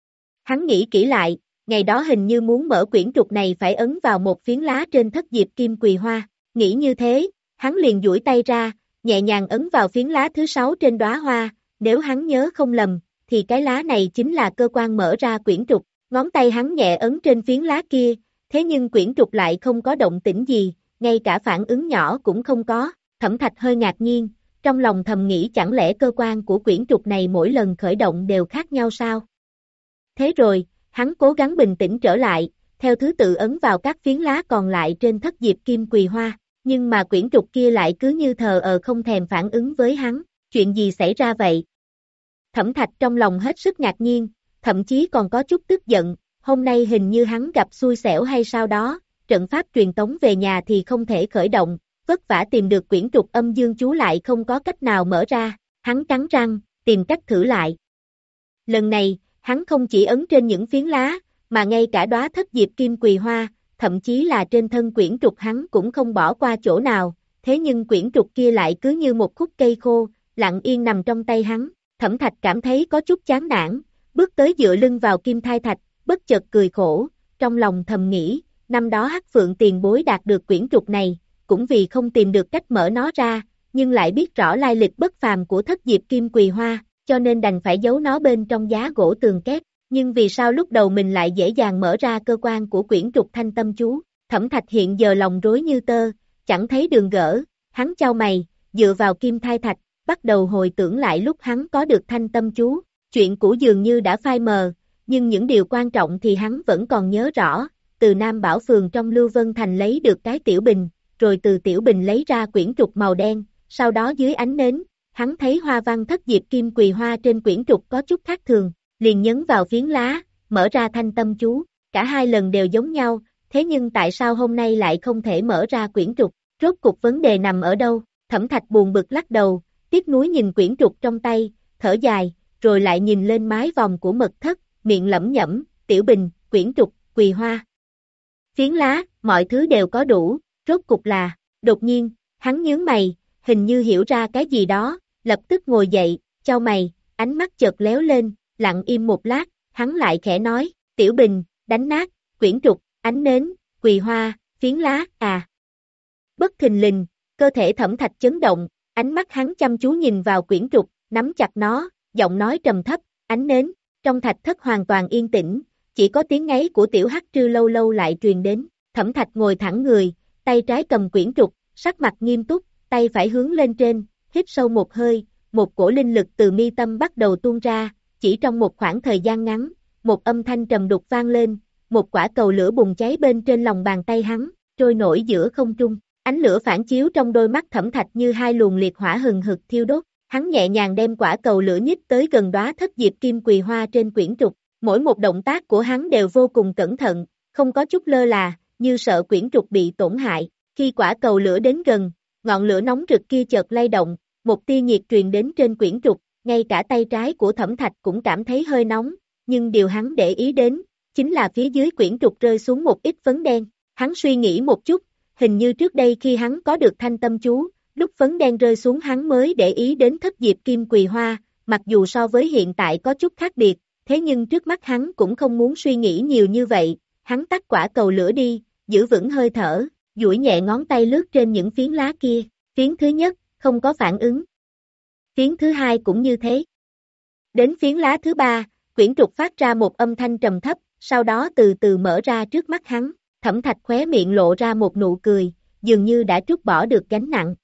Hắn nghĩ kỹ lại, ngày đó hình như muốn mở quyển trục này phải ấn vào một phiến lá trên thất diệp kim quỳ hoa, nghĩ như thế, hắn liền duỗi tay ra, nhẹ nhàng ấn vào phiến lá thứ sáu trên đóa hoa, nếu hắn nhớ không lầm, thì cái lá này chính là cơ quan mở ra quyển trục, ngón tay hắn nhẹ ấn trên phiến lá kia, thế nhưng quyển trục lại không có động tĩnh gì, ngay cả phản ứng nhỏ cũng không có. Thẩm Thạch hơi ngạc nhiên, trong lòng thầm nghĩ chẳng lẽ cơ quan của quyển trục này mỗi lần khởi động đều khác nhau sao? Thế rồi, hắn cố gắng bình tĩnh trở lại, theo thứ tự ấn vào các phiến lá còn lại trên thất diệp kim quỳ hoa, nhưng mà quyển trục kia lại cứ như thờ ờ không thèm phản ứng với hắn, chuyện gì xảy ra vậy? Thẩm Thạch trong lòng hết sức ngạc nhiên, thậm chí còn có chút tức giận, hôm nay hình như hắn gặp xui xẻo hay sao đó, trận pháp truyền tống về nhà thì không thể khởi động, vất vả tìm được quyển trục âm dương chú lại không có cách nào mở ra, hắn cắn răng, tìm cách thử lại. Lần này, hắn không chỉ ấn trên những phiến lá, mà ngay cả đóa thất diệp kim quỳ hoa, thậm chí là trên thân quyển trục hắn cũng không bỏ qua chỗ nào, thế nhưng quyển trục kia lại cứ như một khúc cây khô, lặng yên nằm trong tay hắn. Thẩm Thạch cảm thấy có chút chán nản, bước tới dựa lưng vào kim thai thạch, bất chợt cười khổ, trong lòng thầm nghĩ, năm đó Hắc Phượng tiền bối đạt được quyển trục này, cũng vì không tìm được cách mở nó ra, nhưng lại biết rõ lai lịch bất phàm của thất diệp kim quỳ hoa, cho nên đành phải giấu nó bên trong giá gỗ tường kép, nhưng vì sao lúc đầu mình lại dễ dàng mở ra cơ quan của quyển trục thanh tâm chú. Thẩm Thạch hiện giờ lòng rối như tơ, chẳng thấy đường gỡ, hắn chau mày, dựa vào kim thai thạch, bắt đầu hồi tưởng lại lúc hắn có được thanh tâm chú, chuyện cũ dường như đã phai mờ, nhưng những điều quan trọng thì hắn vẫn còn nhớ rõ, từ Nam Bảo Phường trong Lưu Vân Thành lấy được cái tiểu bình, rồi từ tiểu bình lấy ra quyển trục màu đen, sau đó dưới ánh nến, hắn thấy hoa văn thất diệp kim quỳ hoa trên quyển trục có chút khác thường, liền nhấn vào phiến lá, mở ra thanh tâm chú, cả hai lần đều giống nhau, thế nhưng tại sao hôm nay lại không thể mở ra quyển trục, rốt cuộc vấn đề nằm ở đâu? Thẩm Thạch buồn bực lắc đầu, tiếc nuối nhìn quyển trục trong tay, thở dài, rồi lại nhìn lên mái vòng của mật thất, miệng lẩm nhẩm, tiểu bình, quyển trục, quỳ hoa, phiến lá, mọi thứ đều có đủ, rốt cục là, đột nhiên, hắn nhướng mày, hình như hiểu ra cái gì đó, lập tức ngồi dậy, chau mày, ánh mắt chợt léo lên, lặng im một lát, hắn lại khẽ nói, tiểu bình, đánh nát, quyển trục, ánh nến, quỳ hoa, phiến lá, à. Bất thình lình, cơ thể Thẩm Thạch chấn động, ánh mắt hắn chăm chú nhìn vào quyển trục, nắm chặt nó, giọng nói trầm thấp, ánh nến, trong thạch thất hoàn toàn yên tĩnh, chỉ có tiếng ngáy của tiểu hắc trư lâu lâu lại truyền đến. Thẩm Thạch ngồi thẳng người, tay trái cầm quyển trục, sắc mặt nghiêm túc, tay phải hướng lên trên, hít sâu một hơi, một cổ linh lực từ mi tâm bắt đầu tuôn ra, chỉ trong một khoảng thời gian ngắn, một âm thanh trầm đục vang lên, một quả cầu lửa bùng cháy bên trên lòng bàn tay hắn, trôi nổi giữa không trung, ánh lửa phản chiếu trong đôi mắt Thẩm Thạch như hai luồng liệt hỏa hừng hực thiêu đốt, hắn nhẹ nhàng đem quả cầu lửa nhích tới gần đóa thất diệp kim quỳ hoa trên quyển trục, mỗi một động tác của hắn đều vô cùng cẩn thận, không có chút lơ là, như sợ quyển trục bị tổn hại. Khi quả cầu lửa đến gần, ngọn lửa nóng rực kia chợt lay động, một tia nhiệt truyền đến trên quyển trục, ngay cả tay trái của Thẩm Thạch cũng cảm thấy hơi nóng, nhưng điều hắn để ý đến, chính là phía dưới quyển trục rơi xuống một ít phấn đen. Hắn suy nghĩ một chút, hình như trước đây khi hắn có được thanh tâm chú, lúc phấn đen rơi xuống hắn mới để ý đến thất diệp kim quỳ hoa, mặc dù so với hiện tại có chút khác biệt, thế nhưng trước mắt hắn cũng không muốn suy nghĩ nhiều như vậy, hắn tắt quả cầu lửa đi, giữ vững hơi thở, duỗi nhẹ ngón tay lướt trên những phiến lá kia, phiến thứ nhất, không có phản ứng. Phiến thứ hai cũng như thế. Đến phiến lá thứ ba, quyển trục phát ra một âm thanh trầm thấp, sau đó từ từ mở ra trước mắt hắn, Thẩm Thạch khóe miệng lộ ra một nụ cười, dường như đã trút bỏ được gánh nặng.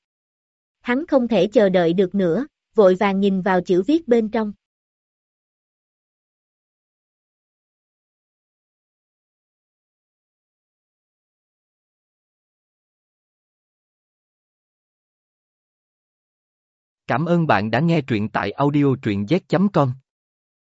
Hắn không thể chờ đợi được nữa, vội vàng nhìn vào chữ viết bên trong. Cảm ơn bạn đã nghe truyện tại audio truyện z chấm com.